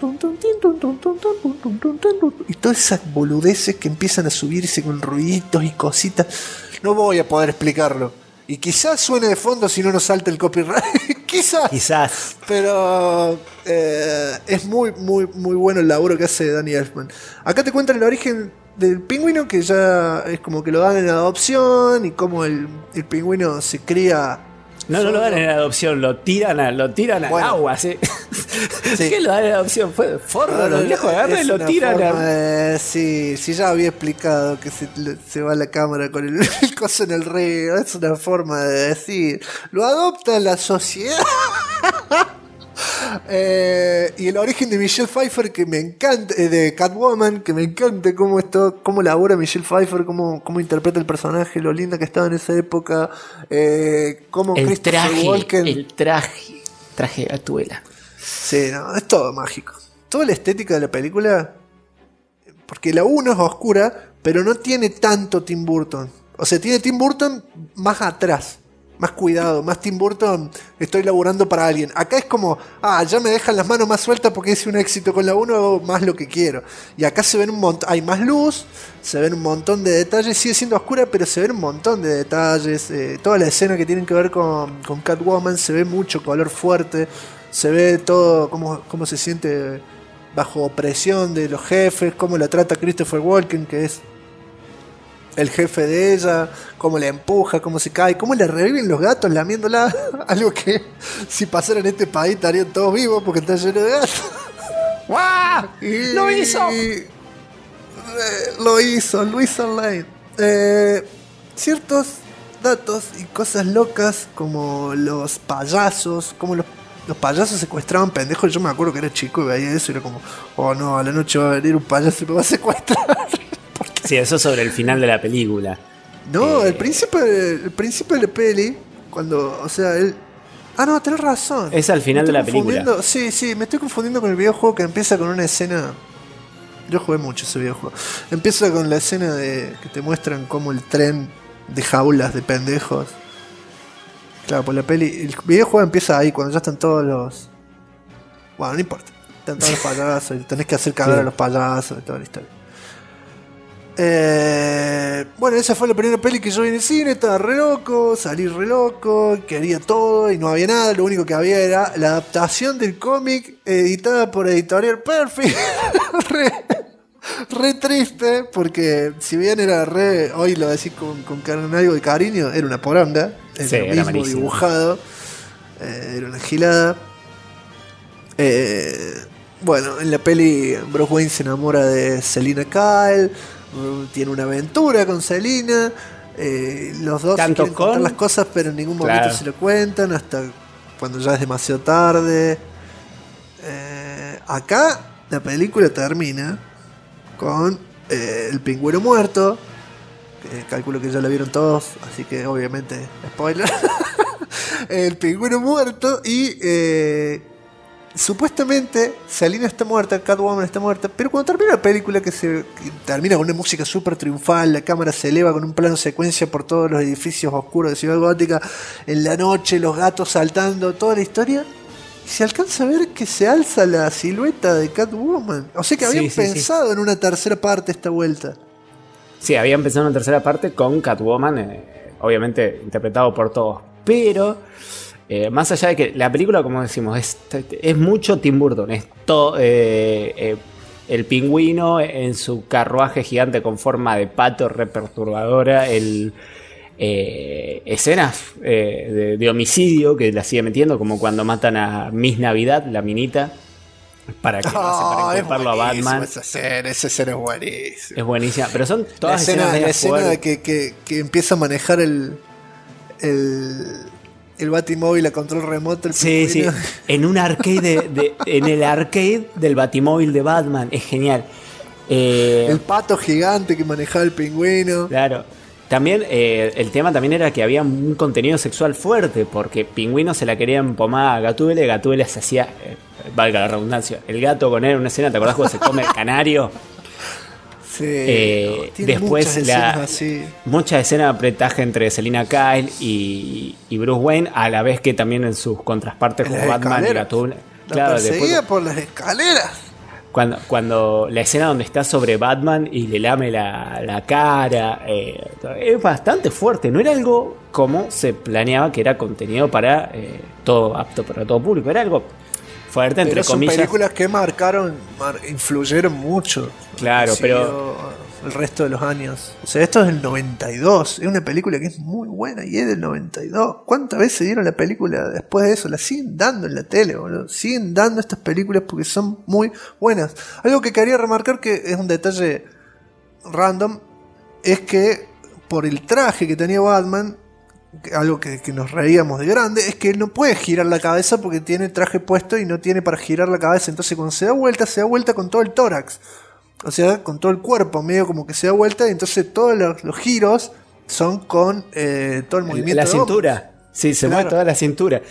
y todas esas boludeces que empiezan a subirse con ruiditos y cositas. No voy a poder explicarlo. Y quizás suene de fondo si no nos salta el copyright. Quizás. Pero es muy, muy, muy bueno el laburo que hace Danny Elfman. Acá te cuentan el origen del pingüino, que ya es como que lo dan en adopción y cómo el pingüino se cría. No lo dan en adopción, lo tiran al agua, ¿sí? Sí. ¿Qué lo dan en adopción? Fue forro, los viejos agarran y lo tiran. Sí, ya había explicado que se va la cámara con el coso en el río. Es una forma de decir. Lo adopta la sociedad. Y el origen de Michelle Pfeiffer, que me encanta, de Catwoman, que me encanta cómo labora Michelle Pfeiffer, cómo interpreta el personaje, lo linda que estaba en esa época, cómo Christopher Walken. El traje de Gattuela. Sí, no, es todo mágico. Toda la estética de la película, porque la 1 es oscura, pero no tiene tanto Tim Burton. O sea, tiene Tim Burton más atrás. Más cuidado, más Tim Burton, estoy laburando para alguien. Acá es como, ya me dejan las manos más sueltas porque hice un éxito con la 1, hago más lo que quiero. Y acá se ven un montón, hay más luz, se ven un montón de detalles, sigue siendo oscura, pero se ven un montón de detalles. Toda la escena que tienen que ver con Catwoman, se ve mucho color fuerte, se ve todo cómo se siente bajo opresión de los jefes, cómo la trata Christopher Walken, que es el jefe de ella, cómo la empuja, cómo se cae, cómo le reviven los gatos lamiéndola. Algo que si pasara en este país estarían todos vivos porque está lleno de gatos. ¡Guau! ¡Lo hizo! Lo hizo Luisa Lane. Ciertos datos y cosas locas como los payasos, como los payasos secuestraban pendejos. Yo me acuerdo que era chico y veía eso y era como, oh no, a la noche va a venir un payaso y me va a secuestrar. Sí, eso sobre el final de la película. No, el principio de la peli, cuando, o sea, él... no, tenés razón. Es al final de la película. Sí, me estoy confundiendo con el videojuego que empieza con una escena... Yo jugué mucho ese videojuego. Empieza con la escena de que te muestran cómo el tren de jaulas de pendejos. Claro, pues la peli... El videojuego empieza ahí, cuando ya están todos los... Bueno, no importa. Están todos los payasos y tenés que hacer cagar a los payasos y toda la historia. Bueno, esa fue la primera peli que yo vi en el cine. Estaba re loco, salí re loco, quería todo y no había nada. Lo único que había era la adaptación del cómic editada por Editorial Perfect. re triste, porque si bien era re, hoy lo decís con algo de cariño, era una poronga. Sí, lo mismo malísimo. Dibujado, era una gilada. Bueno, en la peli Bruce Wayne se enamora de Selina Kyle, tiene una aventura con Selina, los dos Tanto quieren contar con... las cosas pero en ningún momento Claro. se lo cuentan hasta cuando ya es demasiado tarde. Acá la película termina con el pingüino muerto, que calculo que ya la vieron todos, así que obviamente spoiler. El pingüino muerto y supuestamente Selina está muerta, Catwoman está muerta, pero cuando termina la película que termina con una música súper triunfal, la cámara se eleva con un plano secuencia por todos los edificios oscuros de Ciudad Gótica, en la noche los gatos saltando, toda la historia, y se alcanza a ver que se alza la silueta de Catwoman. O sea que habían pensado en una tercera parte esta vuelta. Sí, habían pensado en una tercera parte con Catwoman, obviamente interpretado por todos, pero más allá de que la película, como decimos, es mucho Tim Burton, es todo el pingüino en su carruaje gigante con forma de pato re perturbadora, escenas de homicidio que la sigue metiendo, como cuando matan a Miss Navidad, la minita, para que para inculparlo a Batman. Esa escena es buenísima. Es buenísima, pero son todas la escena de que empieza a manejar el Batimóvil a control remoto. Sí. En un arcade en el arcade del Batimóvil de Batman. Es genial. El pato gigante que manejaba el pingüino. Claro. También el tema también era que había un contenido sexual fuerte, porque Pingüino se la quería empomar a Gatúbela se hacía, valga la redundancia, el gato con él en una escena, ¿te acordás cuando se come el canario? Sí, después muchas escenas de apretaje entre Selina Kyle y Bruce Wayne, a la vez que también en sus contraspartes como Batman y Gatúbela. Claro, perseguía por las escaleras. Cuando la escena donde está sobre Batman y le lame la cara, es bastante fuerte. No era algo como se planeaba que era contenido para todo apto para todo público. Era algo fuerte, entre comillas. Son películas que influyeron mucho. Claro, pero el resto de los años. O sea, esto es del 92. Es una película que es muy buena y es del 92. ¿Cuántas veces dieron la película después de eso? La siguen dando en la tele, boludo. Siguen dando estas películas porque son muy buenas. Algo que quería remarcar, que es un detalle random, es que por el traje que tenía Batman, algo que nos reíamos de grande, es que él no puede girar la cabeza porque tiene el traje puesto y no tiene para girar la cabeza. Entonces cuando se da vuelta con todo el tórax. O sea, con todo el cuerpo, medio como que se da vuelta, y entonces todos los giros son con todo el movimiento. La cintura. Sí, se mueve toda la cintura.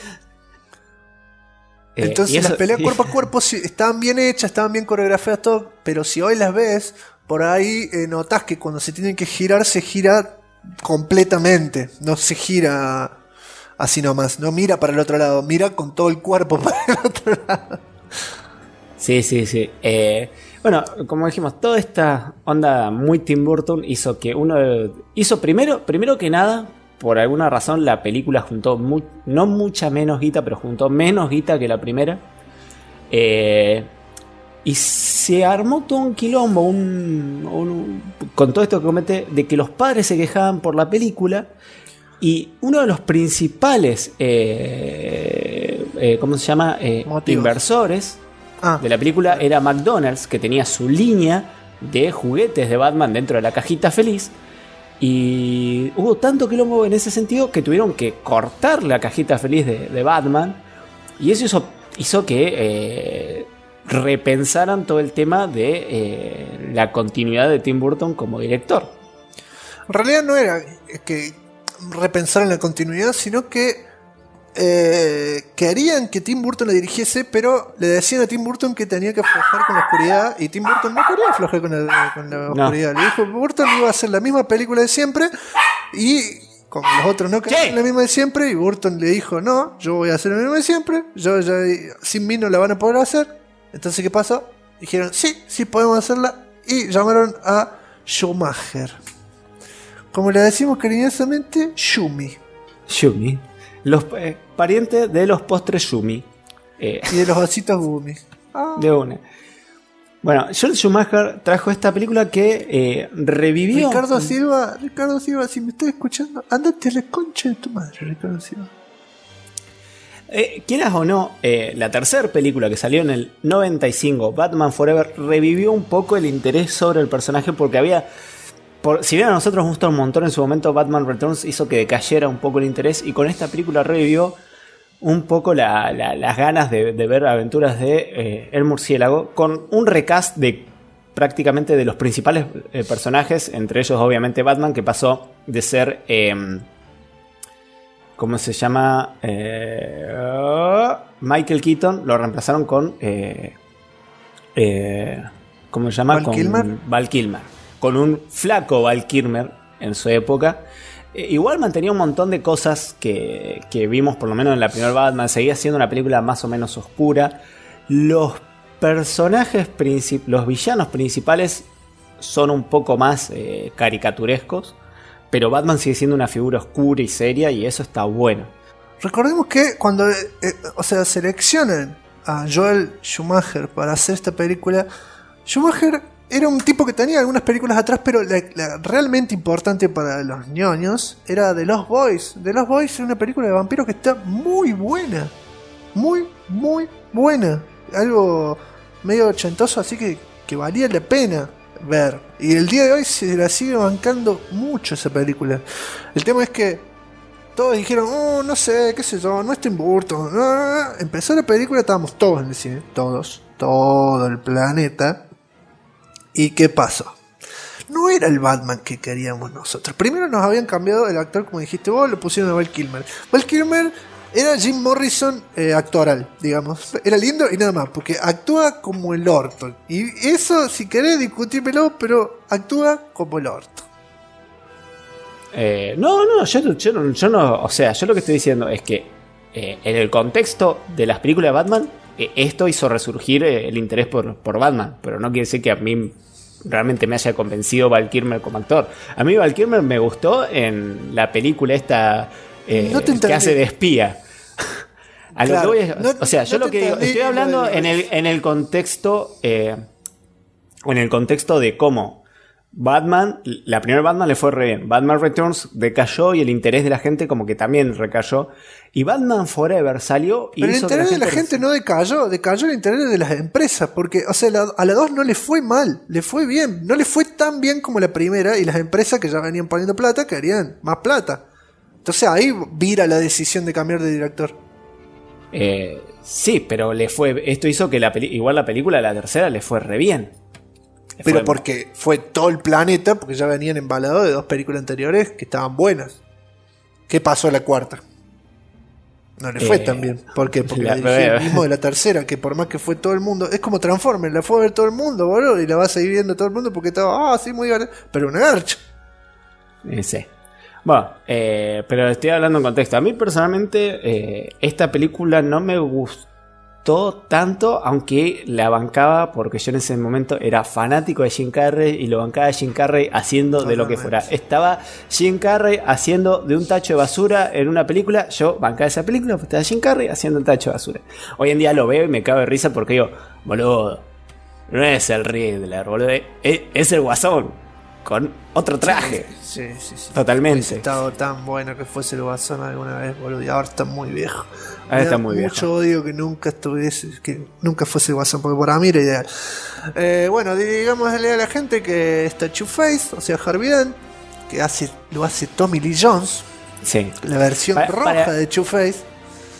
Entonces las peleas cuerpo a cuerpo estaban bien hechas, estaban bien coreografiadas, todo, pero si hoy las ves, por ahí notás que cuando se tienen que girar, se gira completamente. No se gira así nomás, no mira para el otro lado, mira con todo el cuerpo para el otro lado. Sí. Bueno, como dijimos, toda esta onda muy Tim Burton hizo que primero que nada, por alguna razón la película juntó no mucha menos guita, pero juntó menos guita que la primera, y se armó todo un quilombo con todo esto que comenté, de que los padres se quejaban por la película, y uno de los principales ¿cómo se llama? Inversores de la película era McDonald's, que tenía su línea de juguetes de Batman dentro de la cajita feliz, y hubo tanto quilombo en ese sentido que tuvieron que cortar la cajita feliz de Batman, y eso hizo que repensaran todo el tema de la continuidad de Tim Burton como director. En realidad no era que repensaran la continuidad, sino que querían que Tim Burton la dirigiese, pero le decían a Tim Burton que tenía que aflojar con la oscuridad, y Tim Burton no quería aflojar con la oscuridad. Le dijo Burton iba a hacer la misma película de siempre, y como los otros no querían la misma de siempre, y Burton le dijo no, yo voy a hacer la misma de siempre, yo ya sin mí no la van a poder hacer. Entonces ¿qué pasó? Dijeron sí podemos hacerla, y llamaron a Schumacher, como le decimos cariñosamente, Schumi, los parientes de los postres Yumi. Y de los vasitos Gumi. De una. Bueno, Joel Schumacher trajo esta película que revivió. Ricardo Silva, si me estás escuchando, andate a la concha de tu madre, Ricardo Silva. Quieras o no, la tercera película que salió en el 95, Batman Forever, revivió un poco el interés sobre el personaje, porque había... si bien a nosotros nos gustó un montón en su momento, Batman Returns hizo que decayera un poco el interés, y con esta película revivió un poco las ganas de ver aventuras de El Murciélago, con un recast de prácticamente de los principales personajes, entre ellos obviamente Batman, que pasó de ser ¿cómo se llama? Michael Keaton lo reemplazaron con ¿cómo se llama? ¿Val Kilmer? Val Kilmer. Con un flaco Val Kilmer en su época. Igual mantenía un montón de cosas que vimos por lo menos en la primera Batman. Seguía siendo una película más o menos oscura. Los personajes los villanos principales son un poco más caricaturescos, pero Batman sigue siendo una figura oscura y seria, y eso está bueno. Recordemos que cuando seleccionan a Joel Schumacher para hacer esta película, Schumacher era un tipo que tenía algunas películas atrás, pero la realmente importante para los ñoños era The Lost Boys. The Lost Boys es una película de vampiros que está muy buena. Muy, muy buena. Algo medio ochentoso, así que valía la pena ver. Y el día de hoy se la sigue bancando mucho esa película. El tema es que todos dijeron, no sé, qué sé yo, no es Tim Burton. Empezó la película, estábamos todos en el cine, todo el planeta. ¿Y qué pasó? No era el Batman que queríamos nosotros. Primero nos habían cambiado el actor, como dijiste vos, lo pusieron a Val Kilmer. Val Kilmer era Jim Morrison actoral, digamos. Era lindo y nada más, porque actúa como el orto. Y eso, si querés, discutímelo, pero actúa como el orto. No, yo no. O sea, yo lo que estoy diciendo es que en el contexto de las películas de Batman, esto hizo resurgir el interés por Batman, pero no quiere decir que a mí realmente me haya convencido Val Kilmer como actor. A mí Val Kilmer me gustó en la película esta que hace de espía. Claro, estoy hablando en el contexto de cómo Batman, la primera Batman le fue re bien. Batman Returns decayó y el interés de la gente como que también recayó. Y Batman Forever salió y pero el interés de la gente no decayó el interés de las empresas. Porque, o sea, a la 2 no le fue mal, le fue bien. No le fue tan bien como la primera, y las empresas que ya venían poniendo plata querían más plata. Entonces ahí vira la decisión de cambiar de director. Sí, pero esto hizo que igual la película, la tercera, le fue re bien. Pero porque fue todo el planeta, porque ya venían embalados de 2 películas anteriores que estaban buenas. ¿Qué pasó a la cuarta? No le fue tan bien. ¿Por qué? Porque la dirigió el mismo de la tercera, que por más que fue todo el mundo, es como Transformers, la fue a ver todo el mundo, boludo, y la va a seguir viendo todo el mundo porque estaba, sí, muy bien, pero una garcha. Sí. Bueno, pero estoy hablando en contexto. A mí personalmente esta película no me gustó tanto, aunque la bancaba porque yo en ese momento era fanático de Jim Carrey y lo bancaba de Jim Carrey haciendo de lo que fuera. Estaba Jim Carrey haciendo de un tacho de basura en una película, yo bancaba esa película, pues estaba Jim Carrey haciendo un tacho de basura. Hoy en día lo veo y me cago de risa porque digo, boludo, no es el Riddler, boludo, es el Guasón con otro traje. Sí. Totalmente. Hubiese estado tan bueno que fuese el Guasón alguna vez, boludo, y ahora está muy viejo. Ahora está muy viejo. Mucho odio que nunca fuese el Guasón, porque para mí era ideal. Bueno, digámosle a la gente que está Two-Face, o sea, Harvey Dent, que lo hace Tommy Lee Jones. Sí. La versión roja de Two-Face.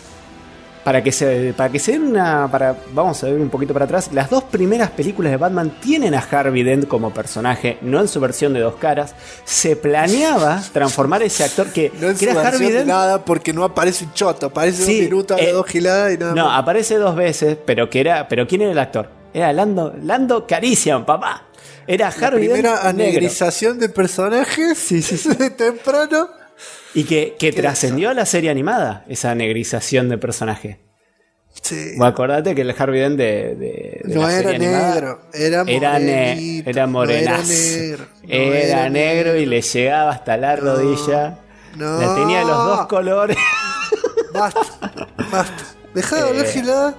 Vamos a ver un poquito para atrás. Las 2 primeras películas de Batman tienen a Harvey Dent como personaje, no en su versión de 2 caras. Se planeaba transformar ese actor que no en su era Harvey Dent. Nada, porque no aparece un choto, aparece 2 minutos a las 2 giladas y nada más. No, aparece 2 veces, pero ¿quién era el actor? Era Lando Calrissian, papá. Era Harvey Dent. La primera anegrización de personajes sí. de temprano. Y que trascendió a la serie animada, esa negrización de personaje. Sí. Bueno, acordate que el Harvey Dent de no la era serie animada negro, era morenazo. Era negro y le llegaba hasta la rodilla. No. La tenía los 2 colores. Basta. Dejá de hablar gilada.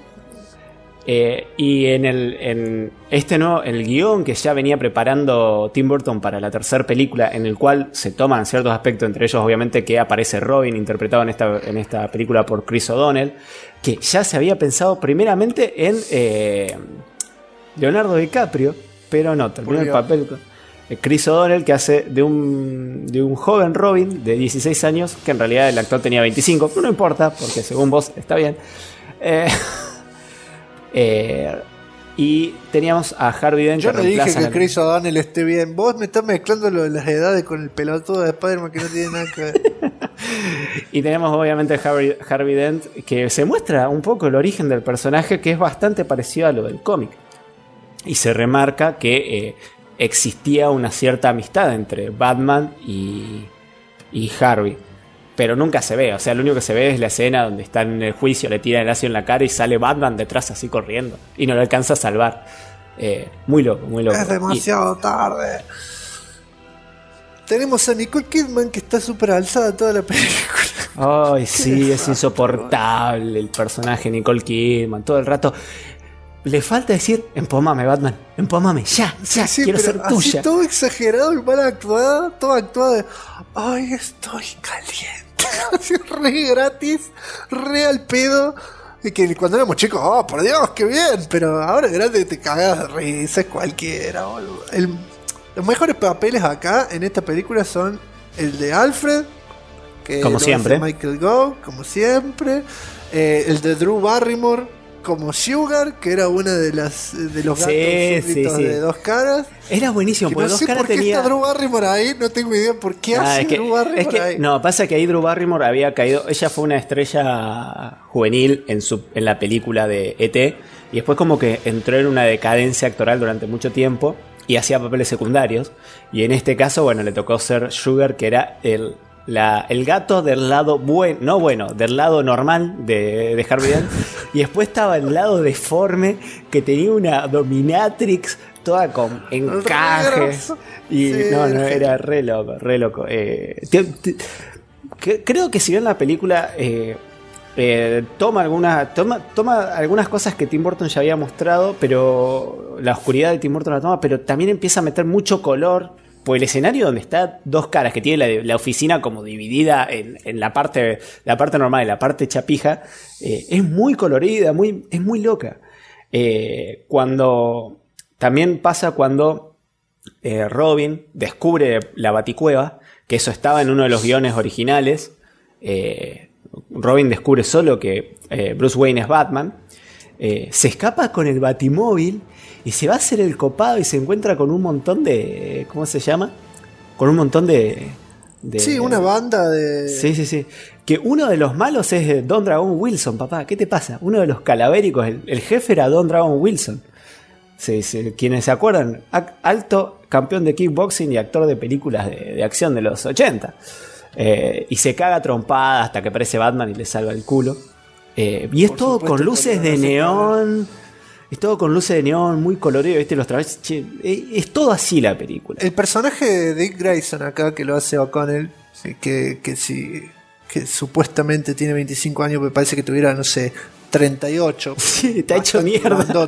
Y en el guión que ya venía preparando Tim Burton para la tercera película, en el cual se toman ciertos aspectos, entre ellos obviamente que aparece Robin, interpretado en esta película por Chris O'Donnell, que ya se había pensado primeramente en Leonardo DiCaprio, pero no, terminó el papel Chris O'Donnell, que hace de un joven Robin de 16 años, que en realidad el actor tenía 25, pero no importa, porque según vos está bien. Y teníamos a Harvey Dent. Yo no dije que Chris O'Donnell esté bien. Vos me estás mezclando lo de las edades con el pelotudo de Spider-Man que no tiene nada que ver. Y tenemos obviamente a Harvey Dent, que se muestra un poco el origen del personaje, que es bastante parecido a lo del cómic. Y se remarca que existía una cierta amistad entre Batman y Harvey. Pero nunca se ve, o sea, lo único que se ve es la escena donde están en el juicio, le tiran el ácido en la cara y sale Batman detrás así corriendo. Y no lo alcanza a salvar. Muy loco, muy loco. Es demasiado tarde. Tenemos a Nicole Kidman, que está súper alzada toda la película. Ay, sí, es insoportable el personaje Nicole Kidman. Todo el rato le falta decir: empómame, Batman, empómame, ya, Sí, quiero ser así tuya. todo exagerado y mal actuado, todo actuado de ay, estoy caliente. Así re gratis, re al pedo. Y que cuando éramos chicos, oh, por Dios, qué bien. Pero ahora grande te cagas de risa, es cualquiera, boludo. Los mejores papeles acá en esta película son el de Alfred, que como siempre, Michael Gough, como siempre, el de Drew Barrymore como Sugar, que era una de los gatos de dos caras. Era buenísimo, que porque no dos sé caras por qué tenía... está Drew Barrymore ahí, no tengo idea por qué hace Drew Barrymore ahí. No, pasa que ahí Drew Barrymore había caído... Ella fue una estrella juvenil en la película de E.T. y después como que entró en una decadencia actoral durante mucho tiempo y hacía papeles secundarios. Y en este caso, bueno, le tocó ser Sugar, que era el gato del lado del lado normal de Harvey Dent. Y después estaba el lado deforme, que tenía una dominatrix toda con encajes. Y sí, era re loco. Creo que si bien la película toma algunas cosas que Tim Burton ya había mostrado, pero la oscuridad de Tim Burton la toma, pero también empieza a meter mucho color. Pues el escenario donde está dos caras, que tiene la oficina como dividida en la parte normal y la parte chapija, es muy colorida, es muy loca. También pasa cuando Robin descubre la Baticueva, que eso estaba en uno de los guiones originales. Robin descubre solo que Bruce Wayne es Batman. Se escapa con el Batimóvil y se va a hacer el copado y se encuentra con un montón de... ¿Cómo se llama? Con un montón de sí, una banda de... Sí. Que uno de los malos es Don Dragon Wilson, papá. ¿Qué te pasa? Uno de los calavéricos, el jefe era Don Dragon Wilson. Sí, quienes se acuerdan, alto campeón de kickboxing y actor de películas de acción de los 80. Y se caga trompada hasta que aparece Batman y le salva el culo. Y es todo con luces de neón. Es todo con luces de neón, muy colorido, ¿viste? Los trabajos. Es todo así la película. El personaje de Dick Grayson acá, que lo hace O'Connell, que supuestamente tiene 25 años, me parece que tuviera, no sé, 38. Sí, está hecho mierda.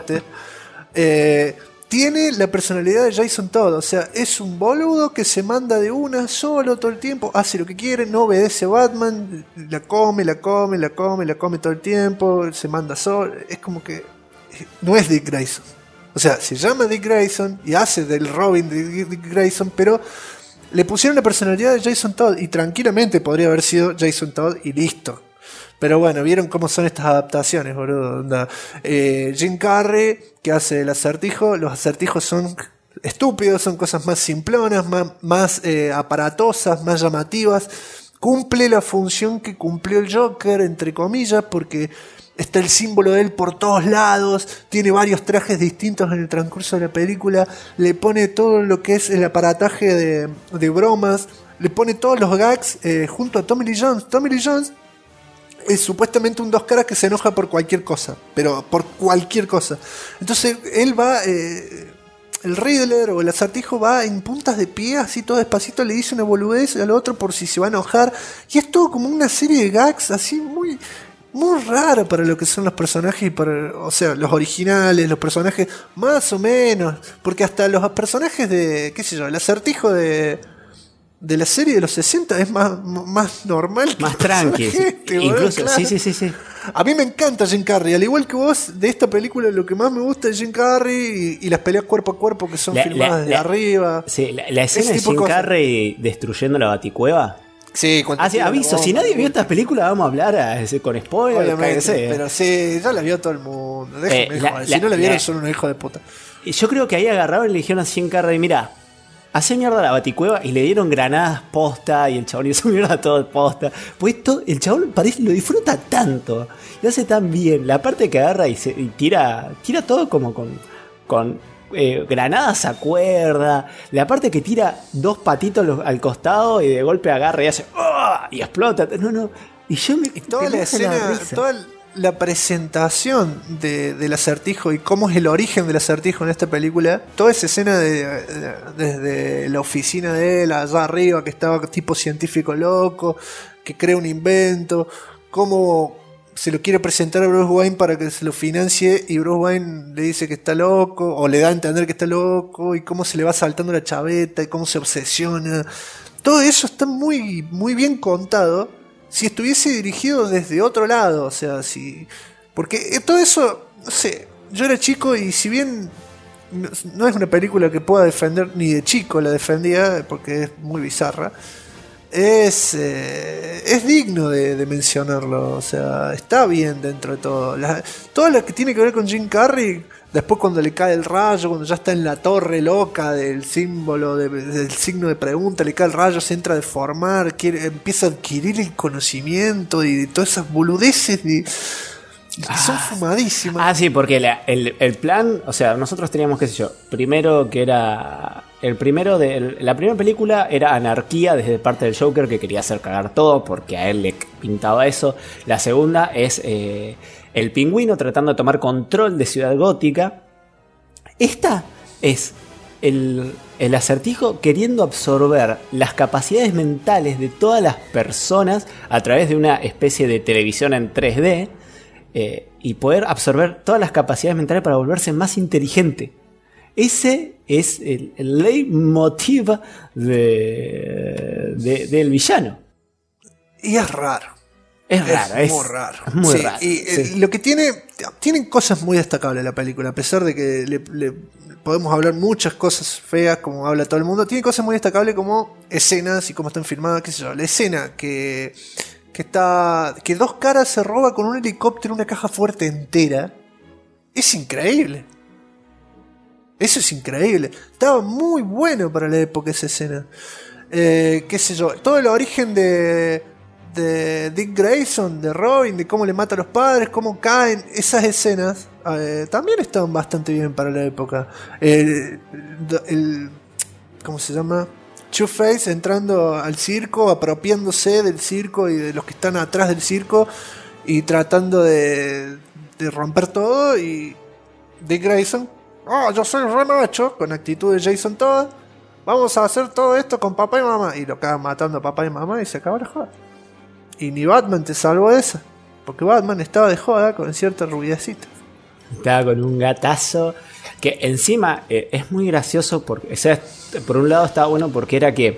Tiene la personalidad de Jason Todd, o sea, es un boludo que se manda de una solo todo el tiempo, hace lo que quiere, no obedece a Batman, la come todo el tiempo, se manda solo, es como que no es Dick Grayson. O sea, se llama Dick Grayson y hace del Robin de Dick Grayson, pero le pusieron la personalidad de Jason Todd y tranquilamente podría haber sido Jason Todd y listo. Pero bueno, vieron cómo son estas adaptaciones, boludo. Jim Carrey, que hace el acertijo, los acertijos son estúpidos, son cosas más simplonas, más aparatosas, más llamativas. Cumple la función que cumplió el Joker, entre comillas, porque está el símbolo de él por todos lados, tiene varios trajes distintos en el transcurso de la película, le pone todo lo que es el aparataje de bromas, le pone todos los gags junto a Tommy Lee Jones. Tommy Lee Jones es supuestamente un dos caras que se enoja por cualquier cosa, pero por cualquier cosa. Entonces él va, el Riddler o el acertijo va en puntas de pie, así todo despacito le dice una boludez al otro por si se va a enojar, y es todo como una serie de gags así muy raro para lo que son los personajes, o sea, los originales, los personajes más o menos, porque hasta los personajes de, qué sé yo, el acertijo de la serie de los 60 es más normal, más tranqui, incluso, claro. Sí. A mí me encanta Jim Carrey, al igual que vos, de esta película lo que más me gusta es Jim Carrey y las peleas cuerpo a cuerpo que son filmadas desde arriba. Sí, la escena de Jim Carrey destruyendo la Baticueva. Sí, aviso, si nadie vio estas películas vamos a hablar con spoilers. Obviamente, pero sí, ya la vio todo el mundo. Déjame, si no la vieron son unos hijos de puta. Yo creo que ahí agarraron y le dijeron a Jim Carrey, mirá, hace mierda la baticueva y le dieron granadas posta y el chabón hizo mierda todo posta. Pues el chabón parece lo disfruta tanto, lo hace tan bien. La parte que agarra y tira todo como con granadas a cuerda. La parte que tira 2 patitos al costado y de golpe agarra y hace ¡oh! Y explota. No. Y yo me. Y toda la escena, toda la presentación del acertijo y cómo es el origen del acertijo en esta película, toda esa escena desde la oficina de él allá arriba, que estaba tipo científico loco, que crea un invento, cómo se lo quiere presentar a Bruce Wayne para que se lo financie y Bruce Wayne le dice que está loco o le da a entender que está loco, y cómo se le va saltando la chaveta y cómo se obsesiona. Todo eso está muy, muy bien contado. Si estuviese dirigido desde otro lado, o sea, porque todo eso, no sé, yo era chico y si bien no es una película que pueda defender, ni de chico la defendía, porque es muy bizarra, es digno de mencionarlo, o sea, está bien dentro de todo. Todo lo que tiene que ver con Jim Carrey, después cuando le cae el rayo, cuando ya está en la torre loca del símbolo, del signo de pregunta, le cae el rayo, se entra a deformar, empieza a adquirir el conocimiento y todas esas boludeces son fumadísimas. Sí, porque el plan, o sea, nosotros teníamos, qué sé yo, primero que era... La primera película era anarquía desde parte del Joker, que quería hacer cagar todo porque a él le pintaba eso. La segunda es el Pingüino tratando de tomar control de Ciudad Gótica. Esta es el acertijo queriendo absorber las capacidades mentales de todas las personas a través de una especie de televisión en 3D y poder absorber todas las capacidades mentales para volverse más inteligente. Ese es el leitmotiv del villano. Y es raro. Es raro, es muy raro. Es muy raro. Y lo que tienen cosas muy destacables la película, a pesar de que le podemos hablar muchas cosas feas, como habla todo el mundo. Tiene cosas muy destacables como escenas y cómo están filmadas, qué sé yo. La escena que Dos Caras se roba con un helicóptero una caja fuerte entera. Es increíble. Eso es increíble. Estaba muy bueno para la época esa escena. Qué sé yo. Todo el origen de Dick Grayson, de Robin, de cómo le mata a los padres, cómo caen. Esas escenas también estaban bastante bien para la época. ¿Cómo se llama? Two-Face entrando al circo, apropiándose del circo y de los que están atrás del circo y tratando de romper todo. Y Dick Grayson, yo soy re macho, con actitud de Jason toda. Vamos a hacer todo esto con papá y mamá. Y lo acaban matando a papá y mamá y se acaba la joda. Y ni Batman te salvó de esa. Porque Batman estaba de joda con cierta rubiecita. Estaba con un gatazo. Que encima es muy gracioso. Porque, o sea, por un lado estaba bueno porque era que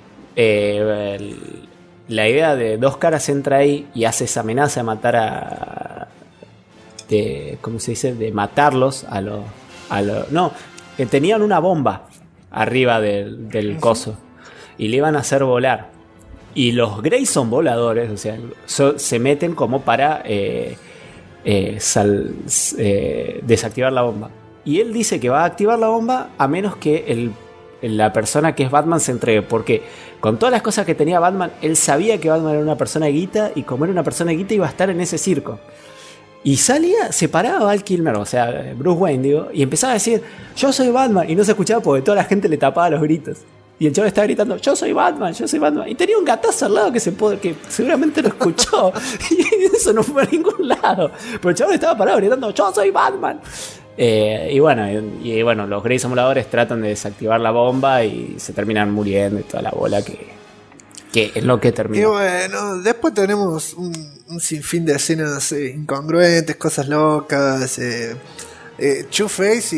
la idea de Dos Caras entra ahí y hace esa amenaza de matar ¿cómo se dice? De matarlos a los... No, que tenían una bomba arriba del coso y le iban a hacer volar. Y los Grayson voladores, o sea, se meten como para desactivar la bomba. Y él dice que va a activar la bomba a menos que la persona que es Batman se entregue. Porque con todas las cosas que tenía Batman, él sabía que Batman era una persona de guita. Y como era una persona de guita, iba a estar en ese circo. Y se paraba Val Kilmer, o sea, Bruce Wayne, digo, y empezaba a decir, yo soy Batman. Y no se escuchaba porque toda la gente le tapaba los gritos. Y el chaval estaba gritando, yo soy Batman, yo soy Batman. Y tenía un gatazo al lado que seguramente lo escuchó. Y eso no fue a ningún lado. Pero el chaval estaba parado gritando, yo soy Batman. Y bueno, los Grayson voladores tratan de desactivar la bomba y se terminan muriendo y toda la bola que es lo que termina. Y bueno, después tenemos un sinfín de escenas incongruentes, cosas locas, Two-Face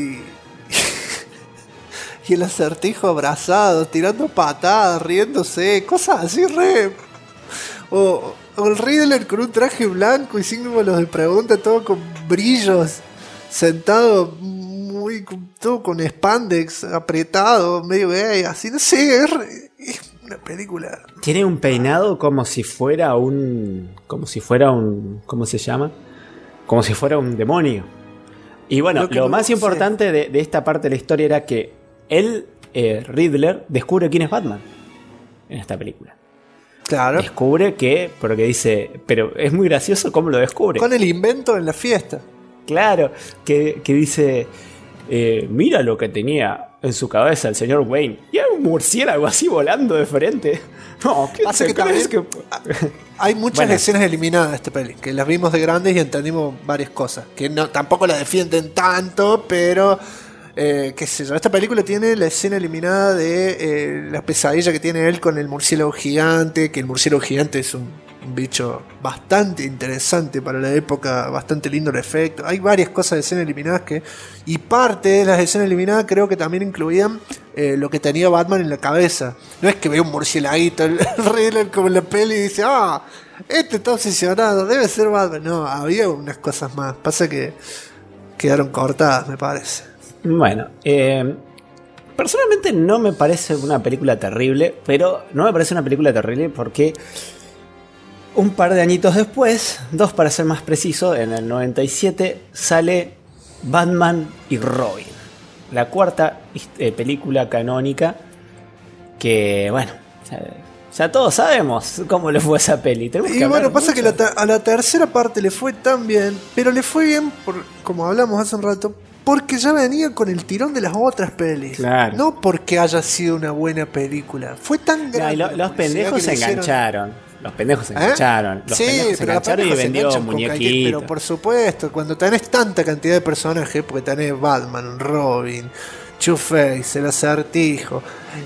y el acertijo abrazados, tirando patadas, riéndose, cosas así o el Riddler con un traje blanco y símbolos de pregunta, todo con brillos, sentado todo con spandex apretado, medio gay, así, no sé, es una película. Tiene un peinado como si fuera un ¿cómo se llama? Como si fuera un demonio. Y bueno, lo más importante de esta parte de la historia era que él Riddler descubre quién es Batman en esta película. Claro. Descubre que, porque dice, pero es muy gracioso cómo lo descubre. Con el invento en la fiesta. Claro, que dice, mira lo que tenía en su cabeza el señor Wayne. Y hay un murciélago así volando de frente. No, ¿qué Pasa te que crees también que...? hay muchas Bueno. escenas eliminadas de este peli, que las vimos de grandes y entendimos varias cosas. Que no, tampoco la defienden tanto, pero... qué sé yo, esta película tiene la escena eliminada de la pesadilla que tiene él con el murciélago gigante, que el murciélago gigante es un bicho bastante interesante para la época, bastante lindo el efecto. Hay varias cosas de escena eliminadas y parte de las escenas eliminadas creo que también incluían lo que tenía Batman en la cabeza. No es que ve un murciélaguito el Riddler como en la peli y dice, este está obsesionado, debe ser Batman. No, había unas cosas más. Pasa que quedaron cortadas, me parece. Bueno, personalmente no me parece una película terrible, pero no me parece una película terrible porque un par de añitos después, 2 para ser más preciso, en el 97 sale Batman y Robin, la cuarta película canónica que, bueno, ya todos sabemos cómo le fue a esa peli. Y bueno, pasa que a la tercera parte le fue tan bien, pero le fue bien, como hablamos hace un rato, porque ya venía con el tirón de las otras pelis. Claro. No porque haya sido una buena película. Fue tan grande. No, los pendejos se engancharon. Los pendejos se engancharon. Los sí, pendejos se pero engancharon y vendió muñequitos. Pero por supuesto, cuando tenés tanta cantidad de personajes, porque tenés Batman, Robin, Two-Face, el Acertijo,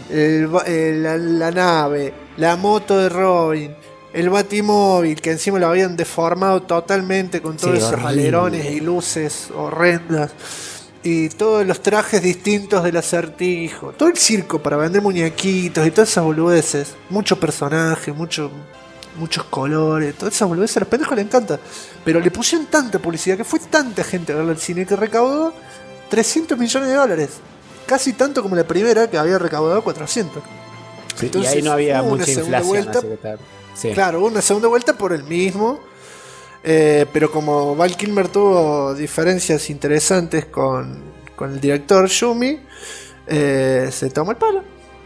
la nave, la moto de Robin, el Batimóvil, que encima lo habían deformado totalmente con todos esos alerones y luces horrendas, y todos los trajes distintos del Acertijo, todo el circo para vender muñequitos y todas esas boludeces, muchos personajes, muchos colores, todas esas boludeces a los pendejos les encanta, pero le pusieron tanta publicidad que fue tanta gente a verla al cine que recaudó $300 millones, casi tanto como la primera, que había recaudado 400. Sí, entonces, y ahí no había mucha inflación. Vuelta, sí. Claro, hubo una segunda vuelta por el mismo. Pero como Val Kilmer tuvo diferencias interesantes con el director Yumi, se tomó el palo.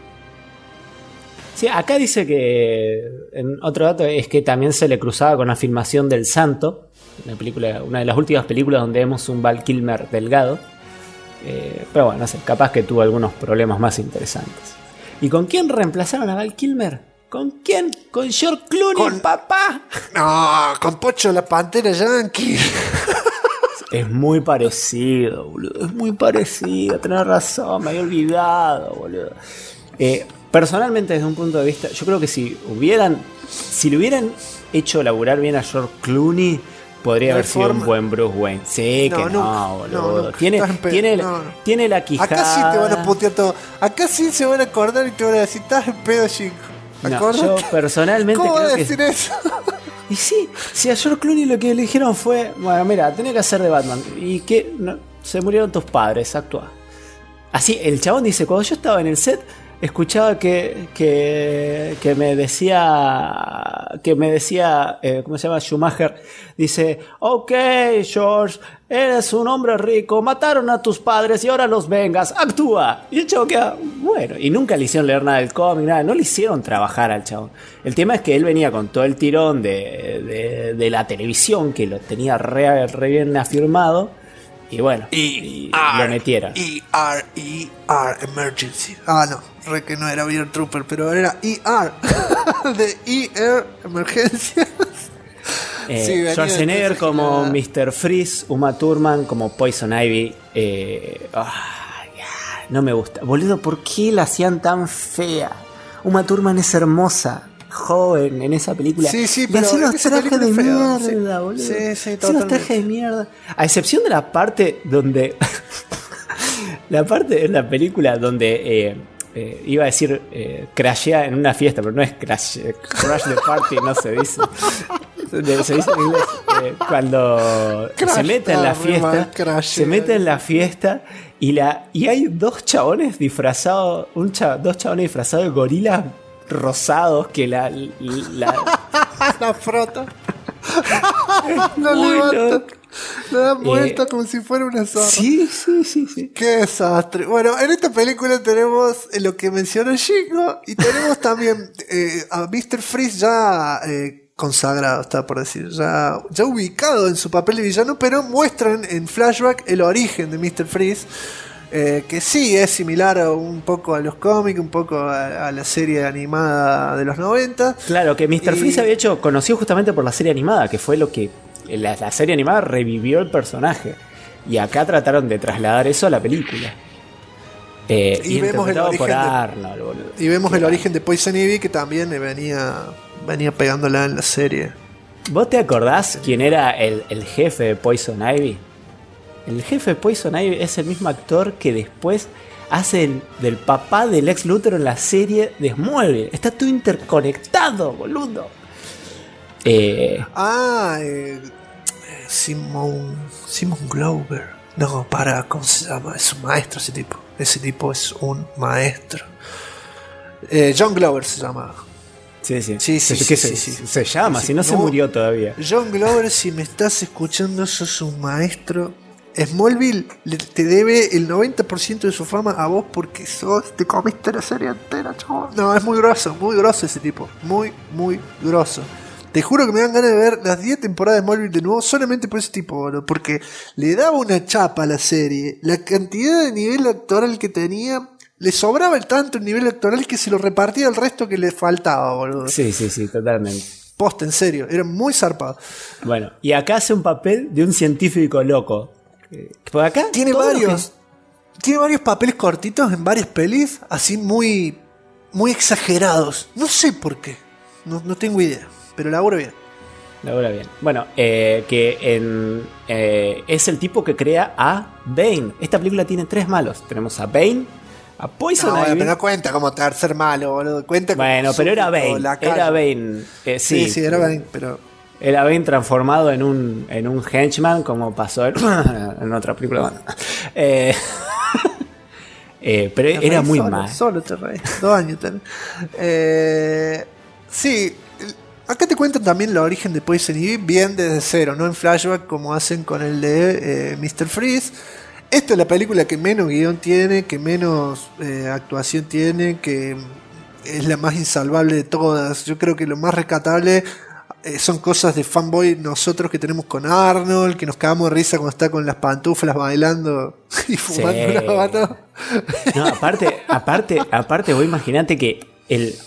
Sí, acá dice que en otro dato es que también se le cruzaba con la filmación del Santo, una de las últimas películas donde vemos un Val Kilmer delgado. Pero bueno, no sé, capaz que tuvo algunos problemas más interesantes. ¿Y con quién reemplazaron a Val Kilmer? ¿Con quién? ¿Con George Clooney, papá? No, con Pocho la Pantera Yankee. Es muy parecido, boludo. Es muy parecido. Tenés razón, me había olvidado, boludo. Personalmente, desde un punto de vista, yo creo que si le hubieran hecho laburar bien a George Clooney, podría haber sido un buen Bruce Wayne. Sí, que no, boludo. Tiene la quijada. Acá sí te van a putear todo. Acá sí se van a acordar y te van a decir, estás en pedo, chico. No, yo personalmente ¿Cómo creo va a decir eso? Y sí, si a George Clooney lo que le dijeron fue, bueno, mira, tenés que hacer de Batman. Y que se murieron tus padres, actúa. Así, el chabón dice, cuando yo estaba en el set, escuchaba que me decía, ¿cómo se llama? Schumacher, dice, ok, George, eres un hombre rico, mataron a tus padres y ahora los vengas, actúa. Y el chabón queda, bueno, y nunca le hicieron leer nada del cómic, nada, no le hicieron trabajar al chabón. El tema es que él venía con todo el tirón de la televisión, que lo tenía re bien afirmado. Y bueno, y lo metieron. ER, Emergency. No, que no era Beer Trooper, pero era ER. De ER, Emergencia. Schwarzenegger como Mr. Freeze, Uma Thurman como Poison Ivy. No me gusta. Boludo, ¿por qué la hacían tan fea? Uma Thurman es hermosa, joven en esa película. Sí, pero hacen los trajes de mierda, sí, boludo. Sí, hacen los trajes de mierda. A excepción de la parte donde. La parte en la película donde iba a decir crashea en una fiesta, pero no es crash the party, no se dice. Se dice en inglés cuando se mete en la fiesta. Se mete en la fiesta y hay dos chabones disfrazados, dos chabones disfrazados de gorilas rosados que la frota. Lo muy levantan, loco. le dan vuelta como si fuera una zorra. Sí. Qué desastre. Bueno, en esta película tenemos lo que mencionó Chico y tenemos también a Mr. Freeze ya consagrado, está por decir, ya ubicado en su papel de villano, pero muestran en flashback el origen de Mr. Freeze. Que sí es similar un poco a los cómics, un poco a la serie animada de los 90. Claro, que Mr. Freeze había hecho conocido justamente por la serie animada, que fue lo que la serie animada revivió el personaje. Y acá trataron de trasladar eso a la película. Y vemos el origen por Arnold, boludo. Y vemos el origen de Poison Ivy, que también venía pegándola en la serie. ¿Vos te acordás quién era el jefe de Poison Ivy? El jefe de Poison Ivy es el mismo actor que después hace del papá del Lex Luthor en la serie de Smallville. Está todo interconectado, boludo. Simon Glover. No, ¿cómo se llama? Es un maestro ese tipo. Ese tipo es un maestro. John Glover se llama. Sí. Sí. Se llama, Sí, si no se murió todavía. John Glover, si me estás escuchando, sos un maestro. Smallville te debe el 90% de su fama a vos porque te comiste la serie entera, chaval. No, es muy grosso ese tipo. Muy grosso. Te juro que me dan ganas de ver las 10 temporadas de Smallville de nuevo solamente por ese tipo, boludo. Porque le daba una chapa a la serie. La cantidad de nivel actoral que tenía, le sobraba el nivel actoral que se lo repartía al resto que le faltaba, boludo. Sí, totalmente. Posta, en serio, era muy zarpado. Bueno, y acá hace un papel de un científico loco. Por acá tiene varios papeles cortitos en varias pelis, así muy exagerados. No sé por qué, no tengo idea, pero labura bien. Bueno, es el tipo que crea a Bane. Esta película tiene 3 malos. Tenemos a Bane, a Poison Ivy. Pero no cuenta como tercer malo, boludo. Cuenta como pero era Bane. Era Bane. Sí, era Bane, pero... Era Bane transformado en un henchman, como pasó en otra película. Bueno. Pero era muy mal. Solo te reí. 2 años también. Sí, acá te cuentan también el origen de Poison Ivy bien desde cero, no en flashback como hacen con el de Mr. Freeze. Esta es la película que menos guión tiene, que menos actuación tiene, que es la más insalvable de todas. Yo creo que lo más rescatable son cosas de fanboy nosotros que tenemos con Arnold, que nos cagamos de risa cuando está con las pantuflas bailando y fumando una habano. No, aparte vos imaginate que el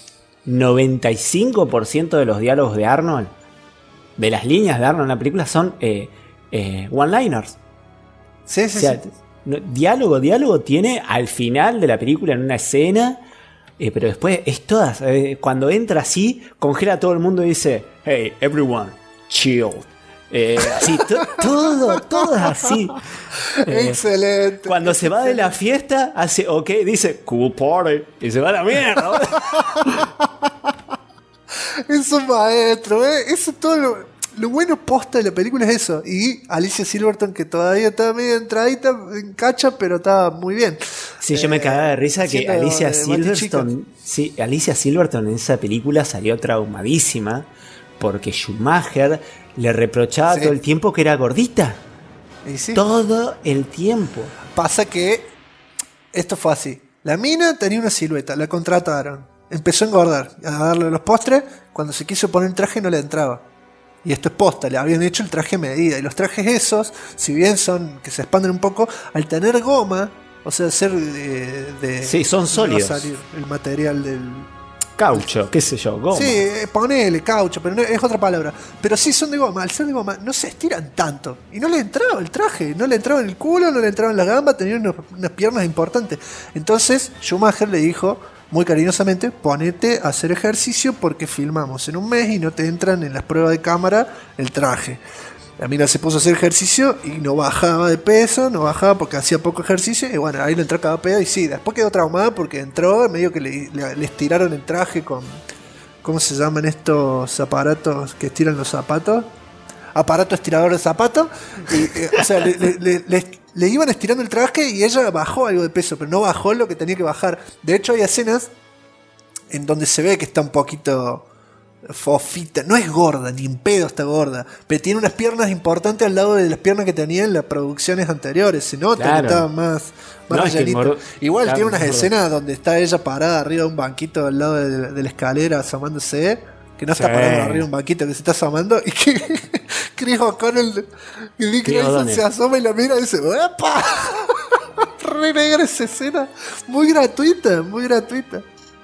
95% de los diálogos de Arnold, de las líneas de Arnold en la película, son one-liners. Sí. O sea, diálogo tiene al final de la película en una escena. Pero después es todas. Cuando entra así, congela a todo el mundo y dice: "Hey, everyone, chill". Así, todo es así. Excelente. Cuando se va de la fiesta, hace ok, dice "cool party" y se va a la mierda. Es un maestro, eso es todo lo bueno posta de la película es eso. Y Alicia Silverstone, que todavía está medio entradita en cacha, pero está muy bien. Sí, yo me cagaba de risa que Alicia Silverstone en esa película salió traumadísima porque Schumacher le reprochaba todo el tiempo que era gordita. Sí. Todo el tiempo. Pasa que esto fue así. La mina tenía una silueta, la contrataron. Empezó a engordar, a darle los postres. Cuando se quiso poner el traje no le entraba. Y esto es posta, le habían hecho el traje a medida. Y los trajes esos, si bien son que se expanden un poco, al tener goma, o sea, ser de sí, son sólidos. El material del caucho, qué sé yo, goma. Sí, ponele caucho, pero no, es otra palabra. Pero sí son de goma, al ser de goma no se estiran tanto. Y no le entraba el traje, no le entraba en el culo, no le entraba en la gamba, tenía unas piernas importantes. Entonces Schumacher le dijo muy cariñosamente: ponete a hacer ejercicio porque filmamos en un mes y no te entran en las pruebas de cámara el traje. La mina se puso a hacer ejercicio y no bajaba de peso, no bajaba porque hacía poco ejercicio. Y bueno, ahí le entró cada pedo. Y sí, después quedó traumada porque entró, medio que le estiraron el traje con... ¿Cómo se llaman estos aparatos que estiran los zapatos? Aparato estirador de zapatos. O sea, le iban estirando el traje y ella bajó algo de peso, pero no bajó lo que tenía que bajar. De hecho, hay escenas en donde se ve que está un poquito fofita, no es gorda, ni en pedo está gorda, pero tiene unas piernas importantes al lado de las piernas que tenía en las producciones anteriores, se nota Claro. que estaba más No, es que rellenita. Igual claro, tiene unas engorda. escenas donde está ella parada arriba de un banquito al lado de la escalera asomándose, que no está Sí. parada arriba de un banquito, que se está asomando y que Chris O'Connell y Dick Chris Grayson O'Donnell. se asoma y la mira y dice ¡epa! Re negra esa escena, muy gratuita, muy gratuita.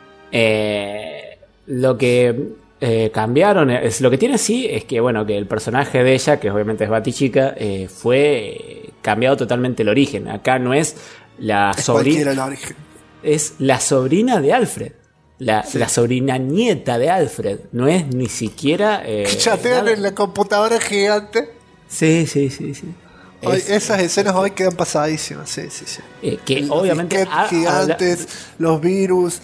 Lo que cambiaron, es lo que tiene sí, es que bueno, que el personaje de ella, que obviamente es Batichica, fue cambiado totalmente el origen. Acá no es la Es cualquiera sobrina, el origen. es la sobrina de Alfred. La sobrina nieta de Alfred. No es ni siquiera. Que chatean nada. en la computadora gigante. Sí. Hoy, Es- esas escenas hoy quedan pasadísimas, sí. que Los obviamente disquetes gigantes, los virus,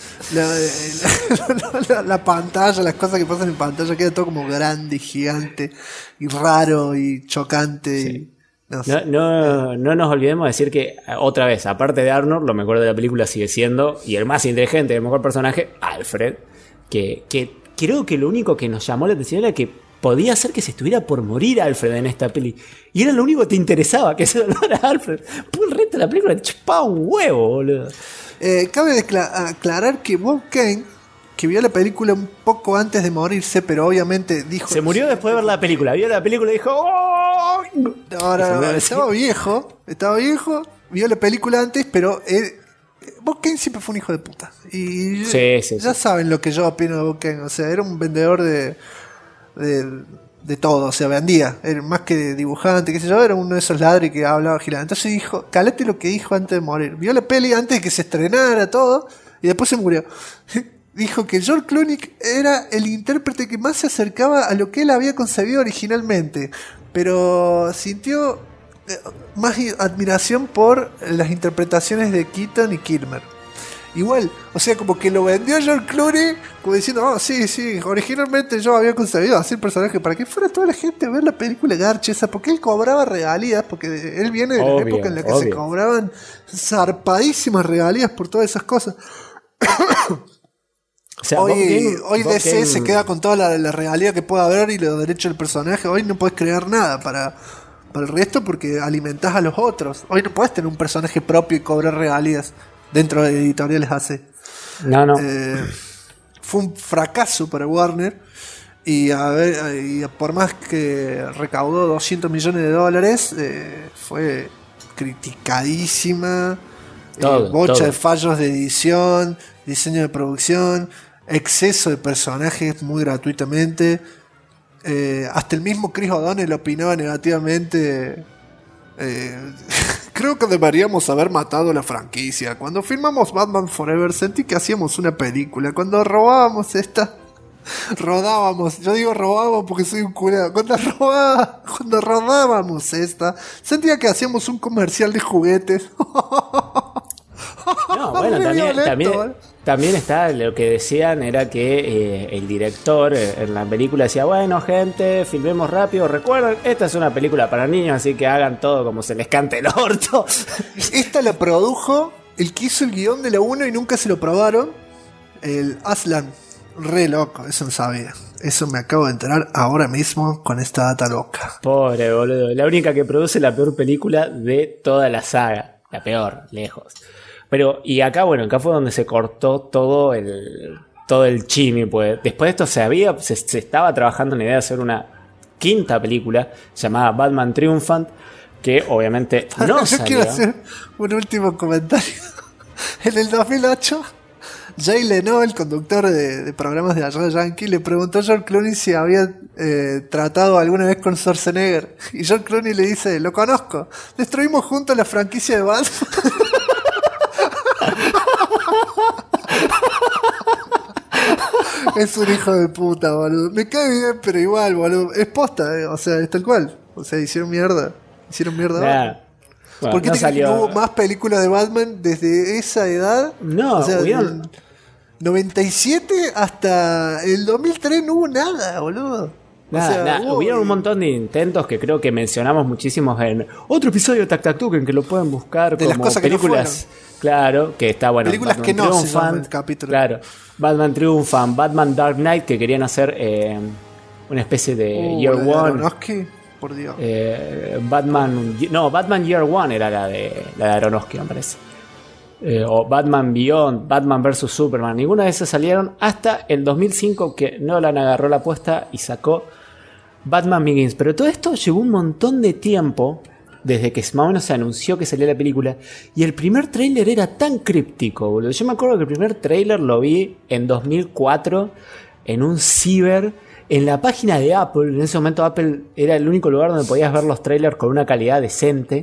la pantalla, las cosas que pasan en pantalla, queda todo como grande, gigante, y raro, y chocante. Y, no sé. No nos olvidemos de decir que, otra vez, aparte de Arnold, lo mejor de la película sigue siendo, y el más inteligente, el mejor personaje, Alfred. Que creo que lo único que nos llamó la atención era que podía ser que se estuviera por morir Alfred en esta peli. Y era lo único que te interesaba, que se salvara a Alfred. Pues el resto de la película te chupaba un huevo, boludo. Cabe aclarar que Bob Kane, que vio la película un poco antes de morirse, pero obviamente dijo... Se murió después de ver la película. Vio la película y dijo... ¡Oh! No, estaba viejo, vio la película antes, pero Bob Kane siempre fue un hijo de puta. Y Sí. ya saben lo que yo opino de Bob Kane. O sea, era un vendedor de todo, o sea, vendía, era más que dibujante, qué sé yo, era uno de esos ladris que hablaba gilado. Entonces dijo, calate lo que dijo antes de morir. Vio la peli antes de que se estrenara todo y después se murió. Dijo que George Clooney era el intérprete que más se acercaba a lo que él había concebido originalmente, pero sintió más admiración por las interpretaciones de Keaton y Kilmer. Igual, o sea, como que lo vendió George Clooney como diciendo, oh, sí, originalmente yo había concebido hacer el personaje para que fuera toda la gente a ver la película garche esa, porque él cobraba regalías, porque él viene de la Obvio, época en la que se obvio. cobraban zarpadísimas regalías por todas esas cosas. O sea, Bob Kane- Hoy Bob DC Kane- se queda con toda la regalía que pueda haber y los derechos del personaje. Hoy no puedes crear nada para el resto porque alimentás a los otros. Hoy no puedes tener un personaje propio y cobrar regalías dentro de editoriales AC. No. Fue un fracaso para Warner y por más que recaudó $200 millones, fue criticadísima. Bocha todo. de fallos de edición, diseño de producción, exceso de personajes muy gratuitamente. Hasta el mismo Chris O'Donnell opinaba negativamente. Creo que deberíamos haber matado la franquicia. Cuando filmamos Batman Forever sentí que hacíamos una película. Cuando rodábamos, yo digo robábamos porque soy un curado. Cuando rodábamos esta, sentía que hacíamos un comercial de juguetes. No, bueno, Re violento, también está lo que decían era que el director en la película decía, bueno, gente, filmemos rápido, recuerden, esta es una película para niños, así que hagan todo como se les cante el orto. Esta la produjo el que hizo el guión de la 1 y nunca se lo probaron, el Aslan. Re loco, eso no sabía. Eso me acabo de enterar ahora mismo con esta data loca. Pobre boludo, la única que produce la peor película de toda la saga, la peor, lejos. Pero, y acá, bueno, acá fue donde se cortó todo el chimi, pues. Después de esto se estaba trabajando en la idea de hacer una quinta película llamada Batman Triumphant, que obviamente no Yo salió. quiero hacer un último comentario. En el 2008, Jay Leno, el conductor de programas de allá Yankee, le preguntó a George Clooney si había tratado alguna vez con Schwarzenegger. Y George Clooney le dice, lo conozco. Destruimos juntos la franquicia de Batman. Es un hijo de puta, boludo. Me cae bien, pero igual, boludo. Es posta, o sea, es tal cual. O sea, hicieron mierda. Nah. Bueno, ¿Por qué no te crees que salió. no hubo más películas de Batman desde esa edad? No, o sea, hubieron- del 97 hasta el 2003 no hubo nada, boludo. Nada, hubo- hubieron un montón de intentos que creo que mencionamos muchísimos en otro episodio de Tac Tac Tuc, en que lo pueden buscar De las como cosas que no películas Claro, que está bueno. Películas Batman que no se llaman Triumphant, el capítulo. Claro, Batman Triumphant, Batman Dark Knight, que querían hacer una especie de Year la de One. Aronofsky, por Dios. Batman Year One era la de Aronofsky, me parece. O Batman Beyond, Batman vs Superman. Ninguna de esas salieron hasta el 2005 que Nolan agarró la apuesta y sacó Batman Begins. Pero todo esto llevó un montón de tiempo desde que más o menos se anunció que salía la película. Y el primer tráiler era tan críptico, boludo. Yo me acuerdo que el primer tráiler lo vi en 2004 en un ciber, en la página de Apple. En ese momento Apple era el único lugar donde podías ver los trailers con una calidad decente.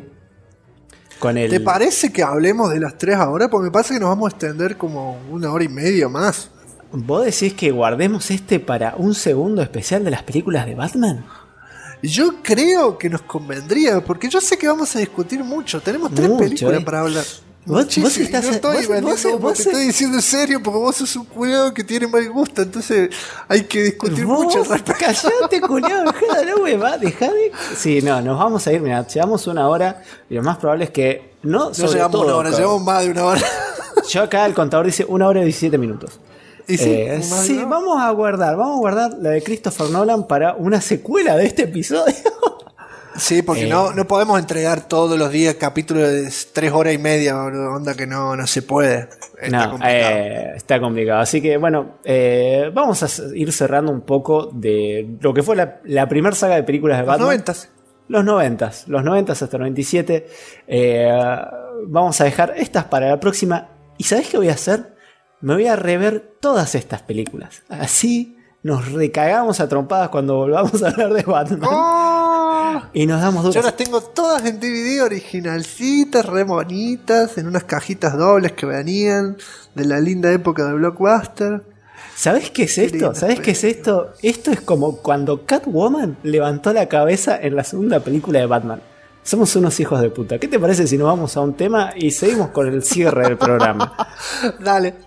¿Te parece que hablemos de las tres ahora? Porque me parece que nos vamos a extender como 1 hora y media más. ¿Vos decís que guardemos para un segundo especial de las películas de Batman? Yo creo que nos convendría, porque yo sé que vamos a discutir mucho. Tenemos 3 películas para hablar. Vos estás... Te estoy diciendo en serio, porque vos sos un culiado que tiene mal gusto, entonces hay que discutir mucho al respecto. Callate, culiado, dejá de... Sí, no, nos vamos a ir, mira, llevamos 1 hora y lo más probable es que... No llegamos 1 hora, llevamos más de 1 hora. Yo acá el contador dice 1 hora y 17 minutos. ¿Y sí, vamos a guardar la de Christopher Nolan para una secuela de este episodio. Sí, porque no podemos entregar todos los días capítulos de 3 horas y media, onda que no se puede. Está complicado. Está complicado. Así que bueno, vamos a ir cerrando un poco de lo que fue la primera saga de películas de Batman. Los 90 hasta el 97. Vamos a dejar estas para la próxima. ¿Y sabés qué voy a hacer? Me voy a rever todas estas películas. Así nos recagamos a trompadas cuando volvamos a hablar de Batman. Y nos damos dudas. Yo las tengo todas en DVD originalcitas, re bonitas, en unas cajitas dobles que venían de la linda época de Blockbuster. ¿Sabés qué es esto? ¿Sabés qué es esto? Esto es como cuando Catwoman levantó la cabeza en la segunda película de Batman. Somos unos hijos de puta. ¿Qué te parece si nos vamos a un tema y seguimos con el cierre del programa? Dale.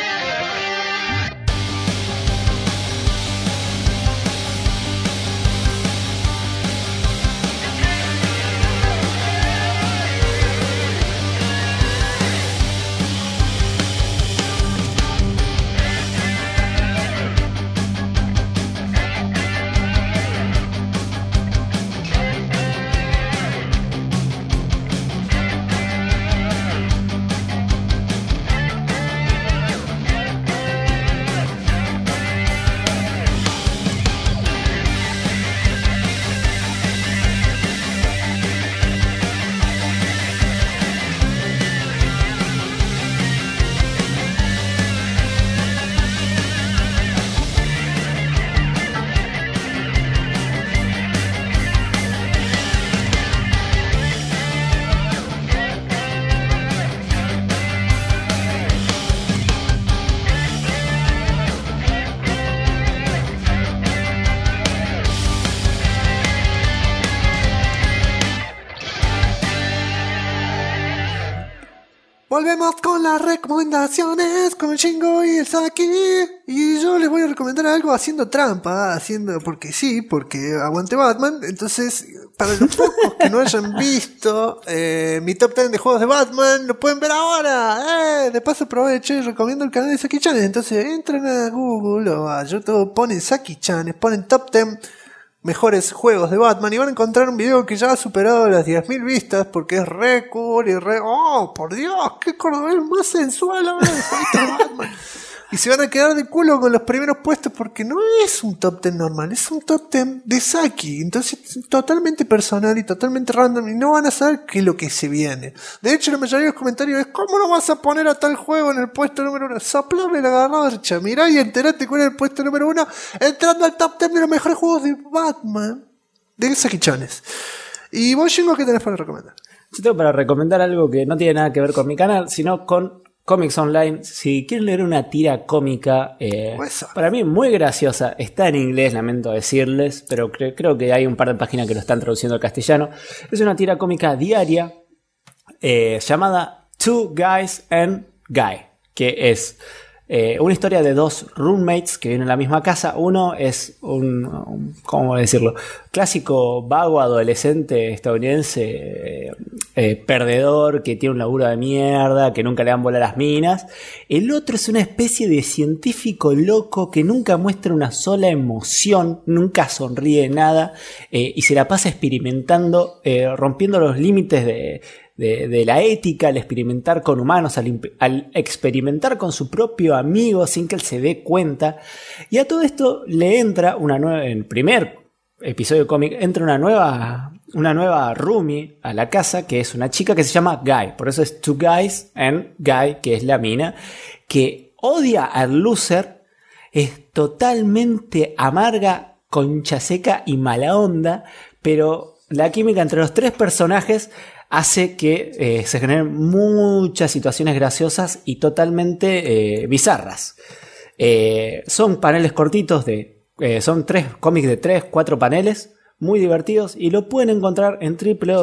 Volvemos con las recomendaciones con Shingo y el Saki. Y yo les voy a recomendar algo haciendo trampa, porque aguante Batman. Entonces, para los pocos que no hayan visto mi top 10 de juegos de Batman, lo pueden ver ahora. De paso aprovecho y recomiendo el canal de Saki Chan. Entonces entran a Google o a YouTube, ponen Saki Chan, ponen top 10 mejores juegos de Batman y van a encontrar un video que ya ha superado las 10.000 vistas porque es re cool y ¡oh, por Dios! ¡Qué cordobés más sensual ahora de jueguitos de Batman! Y se van a quedar de culo con los primeros puestos porque no es un top 10 normal, es un top 10 de Saki. Entonces es totalmente personal y totalmente random y no van a saber qué es lo que se viene. De hecho, la mayoría de los comentarios es ¿cómo no vas a poner a tal juego en el puesto número 1? Soplame la garrocha, mirá y enterate cuál es el puesto número 1 entrando al top 10 de los mejores juegos de Batman de Saki Chanes. ¿Y vos, Shingo, qué tenés para recomendar? Yo tengo para recomendar algo que no tiene nada que ver con mi canal, sino con Comics Online. Si quieren leer una tira cómica, para mí muy graciosa, está en inglés, lamento decirles, pero creo que hay un par de páginas que lo están traduciendo al castellano. Es una tira cómica diaria llamada Two Guys and Guy, que es una historia de dos roommates que viven en la misma casa. Uno es ¿cómo decirlo? Clásico vago adolescente estadounidense, perdedor, que tiene un laburo de mierda, que nunca le dan bola a las minas. El otro es una especie de científico loco que nunca muestra una sola emoción, nunca sonríe nada, y se la pasa experimentando, rompiendo los límites de la ética, al experimentar con humanos, al experimentar con su propio amigo sin que él se dé cuenta. Y a todo esto le entra en el primer episodio cómic, entra una nueva roomie a la casa, que es una chica que se llama Guy. Por eso es Two Guys and Guy, que es la mina, que odia al loser, es totalmente amarga, concha seca y mala onda, pero la química entre los tres personajes hace que se generen muchas situaciones graciosas y totalmente bizarras. Son paneles cortitos, son 3 cómics de 3-4 paneles, muy divertidos, y lo pueden encontrar en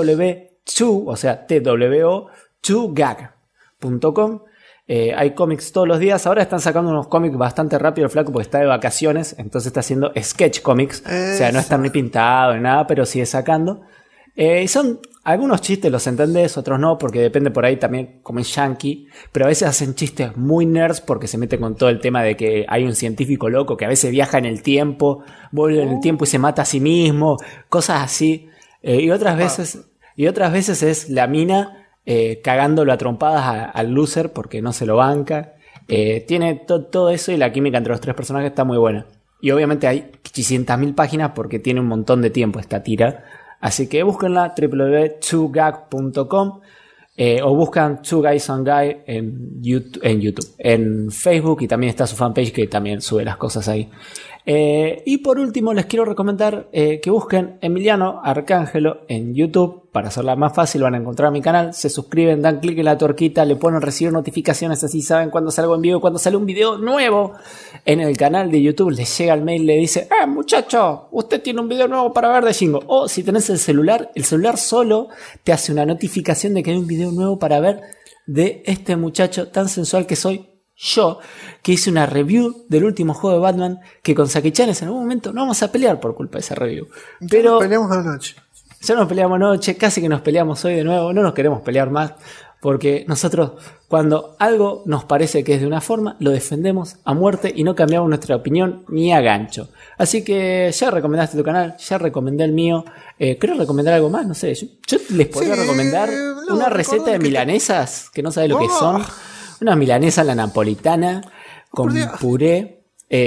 www.2gag.com. Hay cómics todos los días. Ahora están sacando unos cómics bastante rápido el flaco porque está de vacaciones, entonces está haciendo sketch comics. O sea, no están ni pintados ni nada, pero sigue sacando. Son algunos chistes, los entendés, otros no, porque depende por ahí también como es yankee, pero a veces hacen chistes muy nerds porque se meten con todo el tema de que hay un científico loco que a veces viaja en el tiempo, vuelve en el tiempo y se mata a sí mismo, cosas así. Y otras veces es la mina cagándolo a trompadas al loser porque no se lo banca. Tiene todo eso, y la química entre los tres personajes está muy buena. Y obviamente hay 500.000 páginas porque tiene un montón de tiempo esta tira. Así que búsquenla, www.2gag.com, o buscan Two Guys and Guy en YouTube, en Facebook, y también está su fanpage que también sube las cosas ahí. Y por último les quiero recomendar que busquen Emiliano Arcángelo en YouTube. Para hacerla más fácil van a encontrar mi canal, se suscriben, dan clic en la tuerquita, le ponen recibir notificaciones, así saben cuando salgo en vivo, cuando sale un video nuevo en el canal de YouTube. Les llega el mail, le dice: muchacho, usted tiene un video nuevo para ver de Shingo. O si tenés el celular solo te hace una notificación de que hay un video nuevo para ver de este muchacho tan sensual que soy yo, que hice una review del último juego de Batman, que con Saki-Chanes en algún momento no vamos a pelear por culpa de esa review. Pero nos peleamos anoche. Ya nos peleamos anoche, casi que nos peleamos hoy de nuevo, no nos queremos pelear más, porque nosotros, cuando algo nos parece que es de una forma, lo defendemos a muerte y no cambiamos nuestra opinión ni a gancho. Así que ya recomendaste tu canal, ya recomendé el mío. ¿Querés recomendar algo más? No sé, yo les podría recomendar una receta de milanesas, que no sabe lo que son. Una milanesa a la napolitana con puré.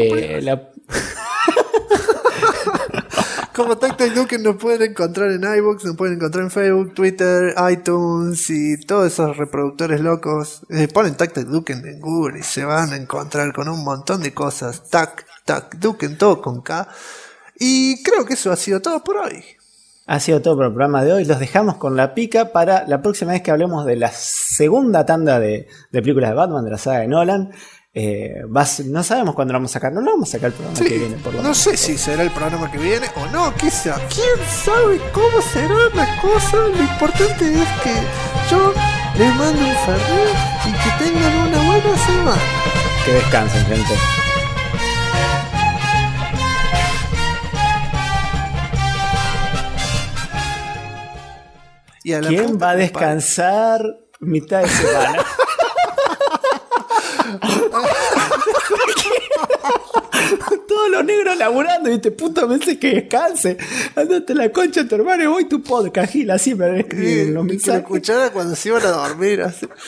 Como Tactic Duken nos pueden encontrar en iVoox, nos pueden encontrar en Facebook, Twitter, iTunes y todos esos reproductores locos. Ponen Tactic Duken en Google y se van a encontrar con un montón de cosas. Tac Duken, todo con K. Y creo que eso ha sido todo por hoy. Ha sido todo por el programa de hoy. Los dejamos con la pica para la próxima vez que hablemos de la segunda tanda de películas de Batman, de la saga de Nolan. No sabemos cuándo lo vamos a sacar. No lo vamos a sacar el programa que viene, por lo menos. No sé si será el programa que viene o no, quizá. ¿Quién sabe cómo serán las cosas? Lo importante es que yo les mando un fernet y que tengan una buena semana. Que descansen, gente. ¿Quién va a descansar mitad de semana? Todos los negros laburando y este puto me dice que descanse. Andate la concha de tu hermano y voy tu podcast, Gil, así me escriben los mensajes. Que lo escuchara cuando se iban a dormir. Así.